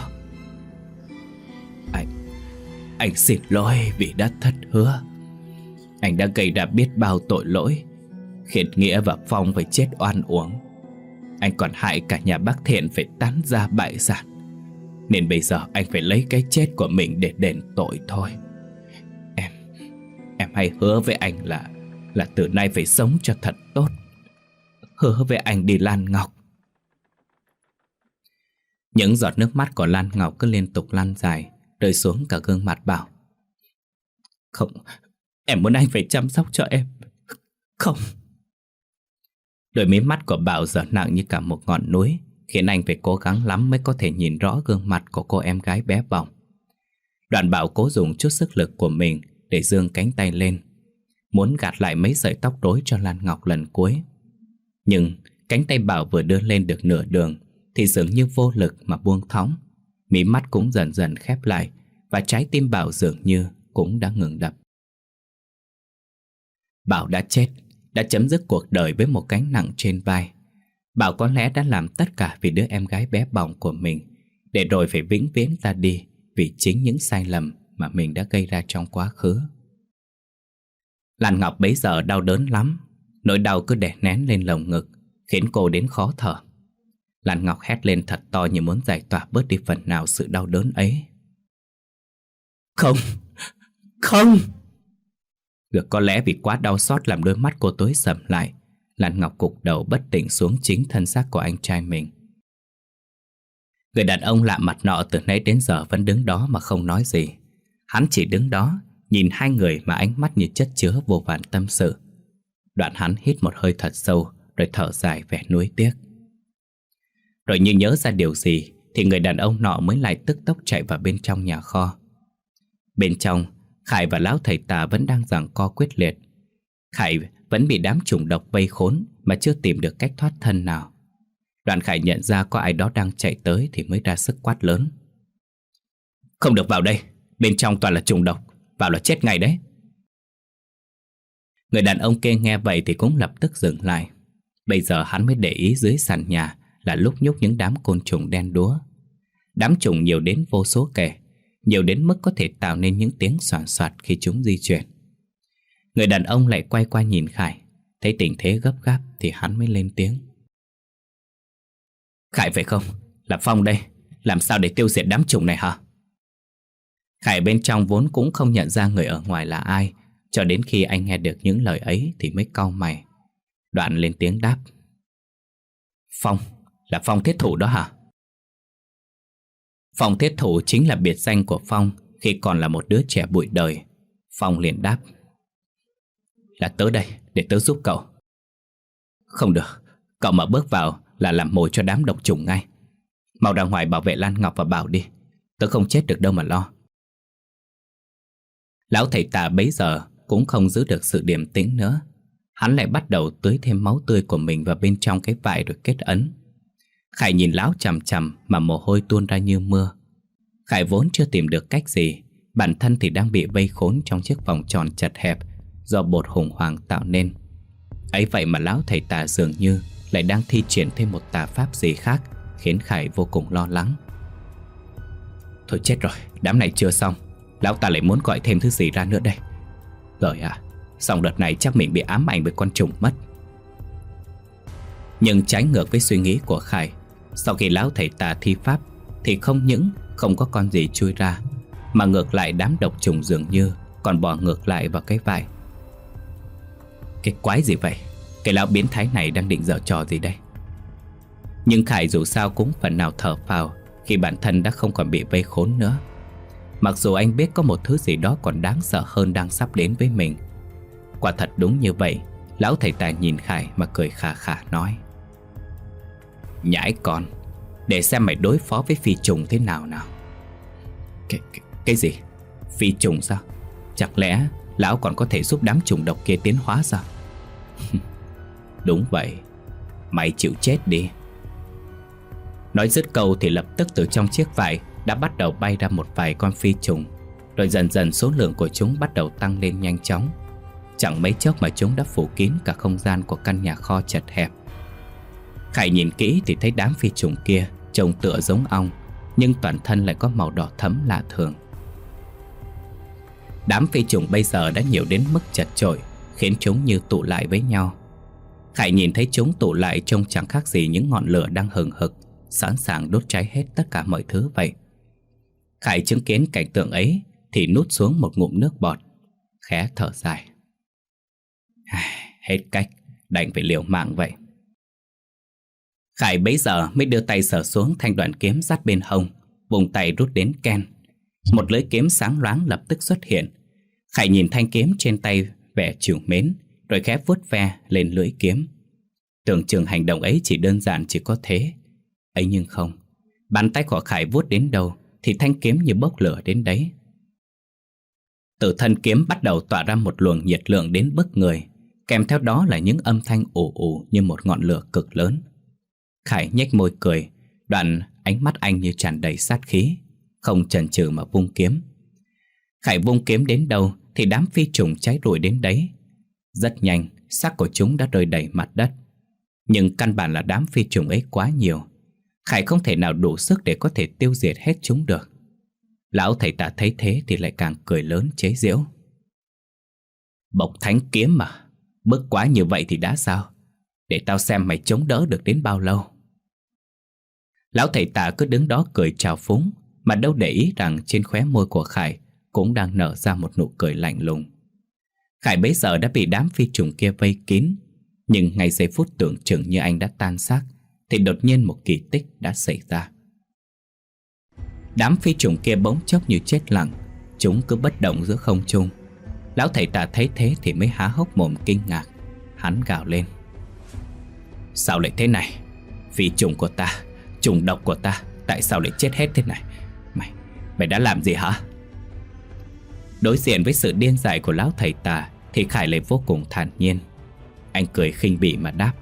Anh, anh xin lỗi vì đã thất hứa. Anh đã gây ra biết bao tội lỗi, khiến Nghĩa và Phong phải chết oan uổng. Anh còn hại cả nhà bác Thiện phải tán gia bại sản. Nên bây giờ anh phải lấy cái chết của mình để đền tội thôi. Em, em hãy hứa với anh là Là từ nay phải sống cho thật tốt. Hứa với anh đi Lan Ngọc. Những giọt nước mắt của Lan Ngọc cứ liên tục lăn dài, rơi xuống cả gương mặt Bảo. Không, em muốn anh phải chăm sóc cho em. Không. Đôi mí mắt của Bảo giờ nặng như cả một ngọn núi, khiến anh phải cố gắng lắm mới có thể nhìn rõ gương mặt của cô em gái bé bỏng. Đoạn Bảo cố dùng chút sức lực của mình để giương cánh tay lên, muốn gạt lại mấy sợi tóc rối cho Lan Ngọc lần cuối. Nhưng cánh tay Bảo vừa đưa lên được nửa đường thì dường như vô lực mà buông thõng. Mí mắt cũng dần dần khép lại, và trái tim Bảo dường như cũng đã ngừng đập. Bảo đã chết, đã chấm dứt cuộc đời với một gánh nặng trên vai. Bảo có lẽ đã làm tất cả vì đứa em gái bé bỏng của mình, để rồi phải vĩnh viễn ra đi vì chính những sai lầm mà mình đã gây ra trong quá khứ. Lan Ngọc bấy giờ đau đớn lắm, nỗi đau cứ đè nén lên lồng ngực, khiến cô đến khó thở. Lan Ngọc hét lên thật to như muốn giải tỏa bớt đi phần nào sự đau đớn ấy. Không, không! Được có lẽ vì quá đau xót làm đôi mắt cô tối sầm lại, Lan Ngọc gục đầu bất tỉnh xuống chính thân xác của anh trai mình. Người đàn ông lạ mặt nọ từ nãy đến giờ vẫn đứng đó mà không nói gì. Hắn chỉ đứng đó nhìn hai người mà ánh mắt như chất chứa vô vàn tâm sự. Đoạn hắn hít một hơi thật sâu rồi thở dài vẻ nuối tiếc. Rồi như nhớ ra điều gì thì người đàn ông nọ mới lại tức tốc chạy vào bên trong nhà kho. Bên trong, Khải và lão thầy tà vẫn đang giằng co quyết liệt. Khải vẫn bị đám trùng độc vây khốn mà chưa tìm được cách thoát thân nào. Đoạn Khải nhận ra có ai đó đang chạy tới thì mới ra sức quát lớn. Không được vào đây, bên trong toàn là trùng độc, vào là chết ngay đấy. Người đàn ông kia nghe vậy thì cũng lập tức dừng lại. Bây giờ hắn mới để ý dưới sàn nhà là lúc nhúc những đám côn trùng đen đúa. Đám trùng nhiều đến vô số kể, nhiều đến mức có thể tạo nên những tiếng xoàn xoạt khi chúng di chuyển. Người đàn ông lại quay qua nhìn Khải, thấy tình thế gấp gáp thì hắn mới lên tiếng. Khải phải không? Là Phong đây, làm sao để tiêu diệt đám trùng này hả? Khải bên trong vốn cũng không nhận ra người ở ngoài là ai, cho đến khi anh nghe được những lời ấy thì mới cau mày. Đoạn lên tiếng đáp. Phong, là Phong Thiết Thủ đó hả? Phong Thiết Thủ chính là biệt danh của Phong khi còn là một đứa trẻ bụi đời. Phong liền đáp. Là tớ đây, để tớ giúp cậu. Không được, cậu mà bước vào là làm mồi cho đám độc trùng ngay. Mau ra ngoài bảo vệ Lan Ngọc và Bảo đi, tớ không chết được đâu mà lo. Lão thầy tà bấy giờ cũng không giữ được sự điềm tĩnh nữa. Hắn lại bắt đầu tưới thêm máu tươi của mình vào bên trong cái vải rồi kết ấn. Khải nhìn lão chằm chằm mà mồ hôi tuôn ra như mưa. Khải vốn chưa tìm được cách gì, bản thân thì đang bị vây khốn trong chiếc vòng tròn chật hẹp do bột hùng hoàng tạo nên. Ấy vậy mà lão thầy tà dường như lại đang thi triển thêm một tà pháp gì khác, khiến Khải vô cùng lo lắng. Thôi chết rồi, đám này chưa xong, lão ta lại muốn gọi thêm thứ gì ra nữa đây. Rồi à, xong đợt này chắc mình bị ám ảnh bởi con trùng mất. Nhưng trái ngược với suy nghĩ của Khải, sau khi lão thầy tà thi pháp thì không những không có con gì chui ra, mà ngược lại đám độc trùng dường như còn bò ngược lại vào cái vải. Cái quái gì vậy? Cái lão biến thái này đang định giở trò gì đây? Nhưng Khải dù sao cũng phần nào thở phào khi bản thân đã không còn bị vây khốn nữa. Mặc dù anh biết có một thứ gì đó còn đáng sợ hơn đang sắp đến với mình. Quả thật đúng như vậy. Lão thầy tài nhìn Khải mà cười khà khà nói: Nhãi con, để xem mày đối phó với phi trùng thế nào nào. Cái, cái, cái gì? Phi trùng sao? Chẳng lẽ lão còn có thể giúp đám trùng độc kia tiến hóa sao? Đúng vậy, mày chịu chết đi. Nói dứt câu thì lập tức từ trong chiếc vải đã bắt đầu bay ra một vài con phi trùng. Rồi dần dần số lượng của chúng bắt đầu tăng lên nhanh chóng. Chẳng mấy chốc mà chúng đã phủ kín cả không gian của căn nhà kho chật hẹp. Khải nhìn kỹ thì thấy đám phi trùng kia trông tựa giống ong, nhưng toàn thân lại có màu đỏ thẫm lạ thường. Đám phi trùng bây giờ đã nhiều đến mức chật chội, khiến chúng như tụ lại với nhau. Khải nhìn thấy chúng tụ lại trông chẳng khác gì những ngọn lửa đang hừng hực, sẵn sàng đốt cháy hết tất cả mọi thứ vậy. Khải chứng kiến cảnh tượng ấy thì nuốt xuống một ngụm nước bọt, khẽ thở dài. Hết cách, đành phải liều mạng vậy. Khải bấy giờ mới đưa tay sờ xuống thanh đoạn kiếm sát bên hông, vùng tay rút đến ken. Một lưỡi kiếm sáng loáng lập tức xuất hiện. Khải nhìn thanh kiếm trên tay vẻ trìu mến, rồi khẽ vuốt ve lên lưỡi kiếm. Tưởng chừng hành động ấy chỉ đơn giản chỉ có thế. Ấy nhưng không, bàn tay của Khải vuốt đến đâu thì thanh kiếm như bốc lửa đến đấy. Từ thân kiếm bắt đầu tỏa ra một luồng nhiệt lượng đến bức người, kèm theo đó là những âm thanh ù ù như một ngọn lửa cực lớn. Khải nhếch môi cười, đoạn ánh mắt anh như tràn đầy sát khí, không chần chừ mà vung kiếm. Khải vung kiếm đến đâu thì đám phi trùng cháy rụi đến đấy. Rất nhanh, xác của chúng đã rơi đầy mặt đất. Nhưng căn bản là đám phi trùng ấy quá nhiều, Khải không thể nào đủ sức để có thể tiêu diệt hết chúng được. Lão thầy tà thấy thế thì lại càng cười lớn chế giễu. Bộc thánh kiếm mà, bức quá như vậy thì đã sao? Để tao xem mày chống đỡ được đến bao lâu. Lão thầy tà cứ đứng đó cười trào phúng, mà đâu để ý rằng trên khóe môi của Khải cũng đang nở ra một nụ cười lạnh lùng. Khải bấy giờ đã bị đám phi trùng kia vây kín, nhưng ngay giây phút tưởng chừng như anh đã tan xác thì đột nhiên một kỳ tích đã xảy ra. Đám phi trùng kia bỗng chốc như chết lặng, chúng cứ bất động giữa không trung. Lão thầy tà thấy thế thì mới há hốc mồm kinh ngạc. Hắn gào lên: Sao lại thế này? Phi trùng của ta, trùng độc của ta, tại sao lại chết hết thế này? Mày, mày đã làm gì hả? Đối diện với sự điên dại của lão thầy tà thì Khải lại vô cùng thản nhiên. Anh cười khinh bỉ mà đáp: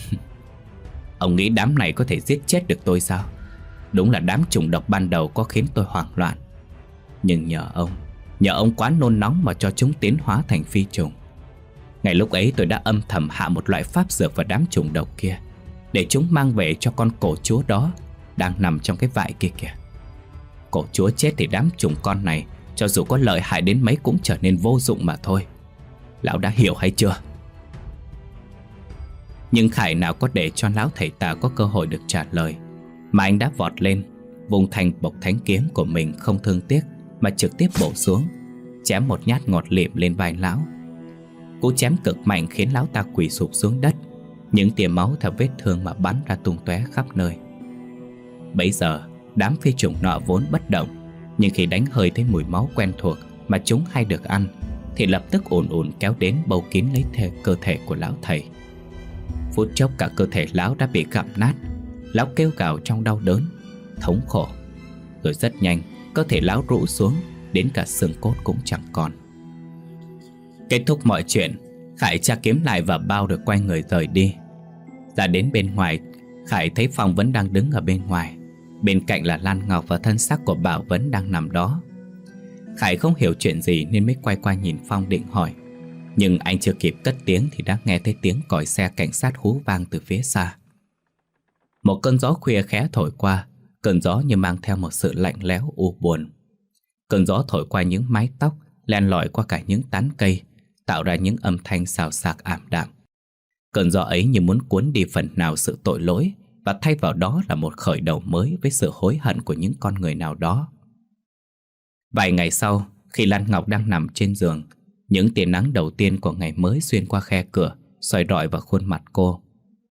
Ông nghĩ đám này có thể giết chết được tôi sao? Đúng là đám trùng độc ban đầu có khiến tôi hoảng loạn, nhưng nhờ ông Nhờ ông quá nôn nóng mà cho chúng tiến hóa thành phi trùng. Ngay lúc ấy tôi đã âm thầm hạ một loại pháp dược vào đám trùng độc kia, để chúng mang về cho con cổ chúa đó đang nằm trong cái vại kia kìa. Cổ chúa chết thì đám trùng con này cho dù có lợi hại đến mấy cũng trở nên vô dụng mà thôi. Lão đã hiểu hay chưa? Nhưng Khải nào có để cho lão thầy tà có cơ hội được trả lời, mà anh đã vọt lên, vùng thanh bộc thánh kiếm của mình không thương tiếc mà trực tiếp bổ xuống, chém một nhát ngọt lịm lên vai lão. Cú chém cực mạnh khiến lão ta quỳ sụp xuống đất, những tia máu theo vết thương mà bắn ra tung tóe khắp nơi. Bấy giờ đám phi trùng nọ vốn bất động, nhưng khi đánh hơi thấy mùi máu quen thuộc mà chúng hay được ăn thì lập tức ùn ùn kéo đến bâu kín lấy thể cơ thể của lão thầy. Phút chốc cả cơ thể lão đã bị gặm nát. Lão kêu gào trong đau đớn, thống khổ. Rồi rất nhanh cơ thể lão rũ xuống, đến cả xương cốt cũng chẳng còn. Kết thúc mọi chuyện, Khải tra kiếm lại và bao được quay người rời đi. Ra đến bên ngoài, Khải thấy Phong vẫn đang đứng ở bên ngoài. Bên cạnh là Lan Ngọc và thân xác của Bảo vẫn đang nằm đó. Khải không hiểu chuyện gì nên mới quay qua nhìn Phong định hỏi. Nhưng anh chưa kịp cất tiếng thì đã nghe thấy tiếng còi xe cảnh sát hú vang từ phía xa. Một cơn gió khuya khẽ thổi qua, cơn gió như mang theo một sự lạnh lẽo u buồn. Cơn gió thổi qua những mái tóc, len lỏi qua cả những tán cây, tạo ra những âm thanh xào xạc ảm đạm. Cơn gió ấy như muốn cuốn đi phần nào sự tội lỗi và thay vào đó là một khởi đầu mới với sự hối hận của những con người nào đó. Vài ngày sau, khi Lan Ngọc đang nằm trên giường, những tia nắng đầu tiên của ngày mới xuyên qua khe cửa, soi rọi vào khuôn mặt cô.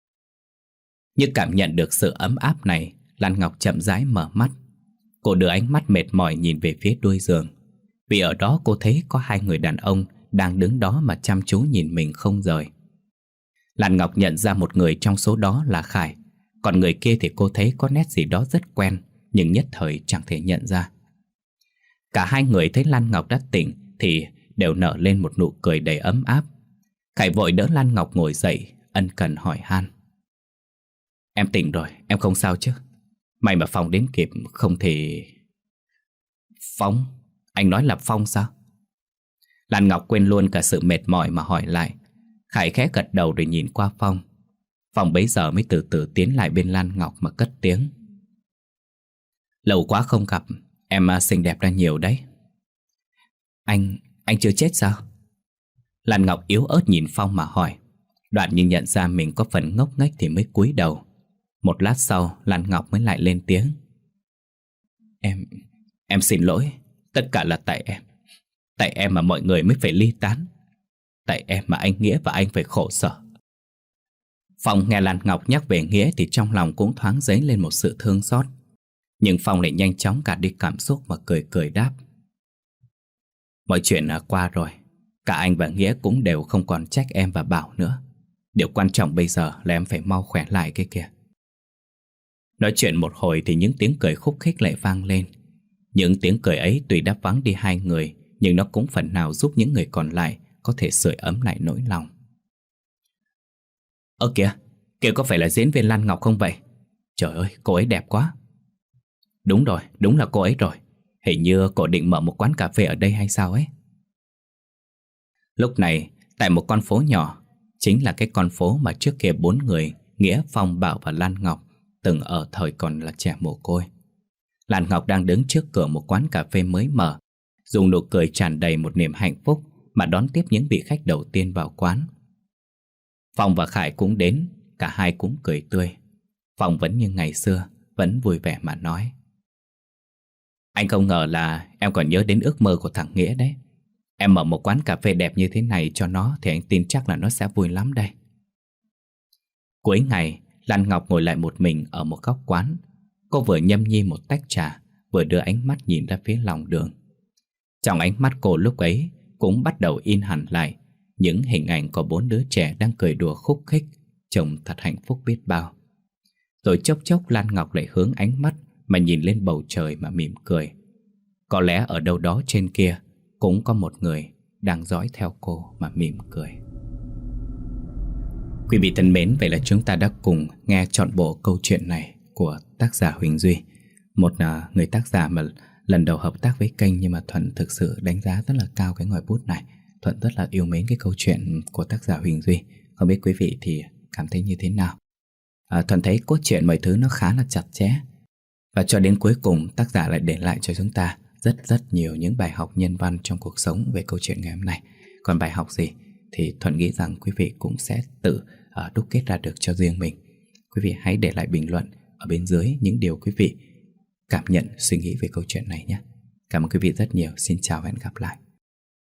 Như cảm nhận được sự ấm áp này, Lan Ngọc chậm rãi mở mắt. Cô đưa ánh mắt mệt mỏi nhìn về phía đuôi giường, vì ở đó cô thấy có hai người đàn ông đang đứng đó mà chăm chú nhìn mình không rời. Lan Ngọc nhận ra một người trong số đó là Khải, còn người kia thì cô thấy có nét gì đó rất quen, nhưng nhất thời chẳng thể nhận ra. Cả hai người thấy Lan Ngọc đã tỉnh thì đều nở lên một nụ cười đầy ấm áp. Khải vội đỡ Lan Ngọc ngồi dậy, ân cần hỏi han. Em tỉnh rồi, em không sao chứ? May mà Phong đến kịp, không thì... Phong? Anh nói là Phong sao? Lan Ngọc quên luôn cả sự mệt mỏi mà hỏi lại. Khải khẽ gật đầu rồi nhìn qua Phong. Phong bấy giờ mới từ từ tiến lại bên Lan Ngọc mà cất tiếng. Lâu quá không gặp, em xinh đẹp ra nhiều đấy. Anh, anh chưa chết sao? Lan Ngọc yếu ớt nhìn Phong mà hỏi. Đoạn như nhận ra mình có phần ngốc nghếch thì mới cúi đầu. Một lát sau Lan Ngọc mới lại lên tiếng. Em, em xin lỗi. Tất cả là tại em. Tại em mà mọi người mới phải ly tán. Tại em mà anh Nghĩa và anh phải khổ sở. Phong nghe Lan Ngọc nhắc về Nghĩa thì trong lòng cũng thoáng dấy lên một sự thương xót. Nhưng Phong lại nhanh chóng gạt đi cảm xúc mà cười cười đáp. Mọi chuyện đã qua rồi. Cả anh và Nghĩa cũng đều không còn trách em và Bảo nữa. Điều quan trọng bây giờ là em phải mau khỏe lại cái kìa. Nói chuyện một hồi thì những tiếng cười khúc khích lại vang lên. Những tiếng cười ấy tuy đã vắng đi hai người, nhưng nó cũng phần nào giúp những người còn lại có thể sưởi ấm lại nỗi lòng. Ơ kìa, kìa có phải là diễn viên Lan Ngọc không vậy? Trời ơi, cô ấy đẹp quá. Đúng rồi, đúng là cô ấy rồi. Hình như cô định mở một quán cà phê ở đây hay sao ấy. Lúc này, tại một con phố nhỏ, chính là cái con phố mà trước kia bốn người, Nghĩa, Phong, Bảo và Lan Ngọc từng ở thời còn là trẻ mồ côi. Lan Ngọc đang đứng trước cửa một quán cà phê mới mở, dùng nụ cười tràn đầy một niềm hạnh phúc mà đón tiếp những vị khách đầu tiên vào quán. Phong và Khải cũng đến, cả hai cũng cười tươi. Phong vẫn như ngày xưa, vẫn vui vẻ mà nói. Anh không ngờ là em còn nhớ đến ước mơ của thằng Nghĩa đấy. Em mở một quán cà phê đẹp như thế này cho nó thì anh tin chắc là nó sẽ vui lắm đây. Cuối ngày, Lan Ngọc ngồi lại một mình ở một góc quán. Cô vừa nhâm nhi một tách trà, vừa đưa ánh mắt nhìn ra phía lòng đường. Trong ánh mắt cô lúc ấy cũng bắt đầu in hẳn lại những hình ảnh của bốn đứa trẻ đang cười đùa khúc khích, trông thật hạnh phúc biết bao. Rồi chốc chốc Lan Ngọc lại hướng ánh mắt mà nhìn lên bầu trời mà mỉm cười. Có lẽ ở đâu đó trên kia cũng có một người đang dõi theo cô mà mỉm cười. Quý vị thân mến, vậy là chúng ta đã cùng nghe trọn bộ câu chuyện này của tác giả Huỳnh Duy. Một uh, người tác giả mà lần đầu hợp tác với kênh, nhưng mà Thuận thực sự đánh giá rất là cao cái ngòi bút này. Thuận rất là yêu mến cái câu chuyện của tác giả Huỳnh Duy. Không biết quý vị thì cảm thấy như thế nào? À, Thuận thấy cốt truyện mọi thứ nó khá là chặt chẽ. Và cho đến cuối cùng tác giả lại để lại cho chúng ta rất rất nhiều những bài học nhân văn trong cuộc sống về câu chuyện ngày hôm nay. Còn bài học gì thì Thuận nghĩ rằng quý vị cũng sẽ tự uh, đúc kết ra được cho riêng mình. Quý vị hãy để lại bình luận ở bên dưới những điều quý vị cảm nhận, suy nghĩ về câu chuyện này nhé. Cảm ơn quý vị rất nhiều. Xin chào và hẹn gặp lại.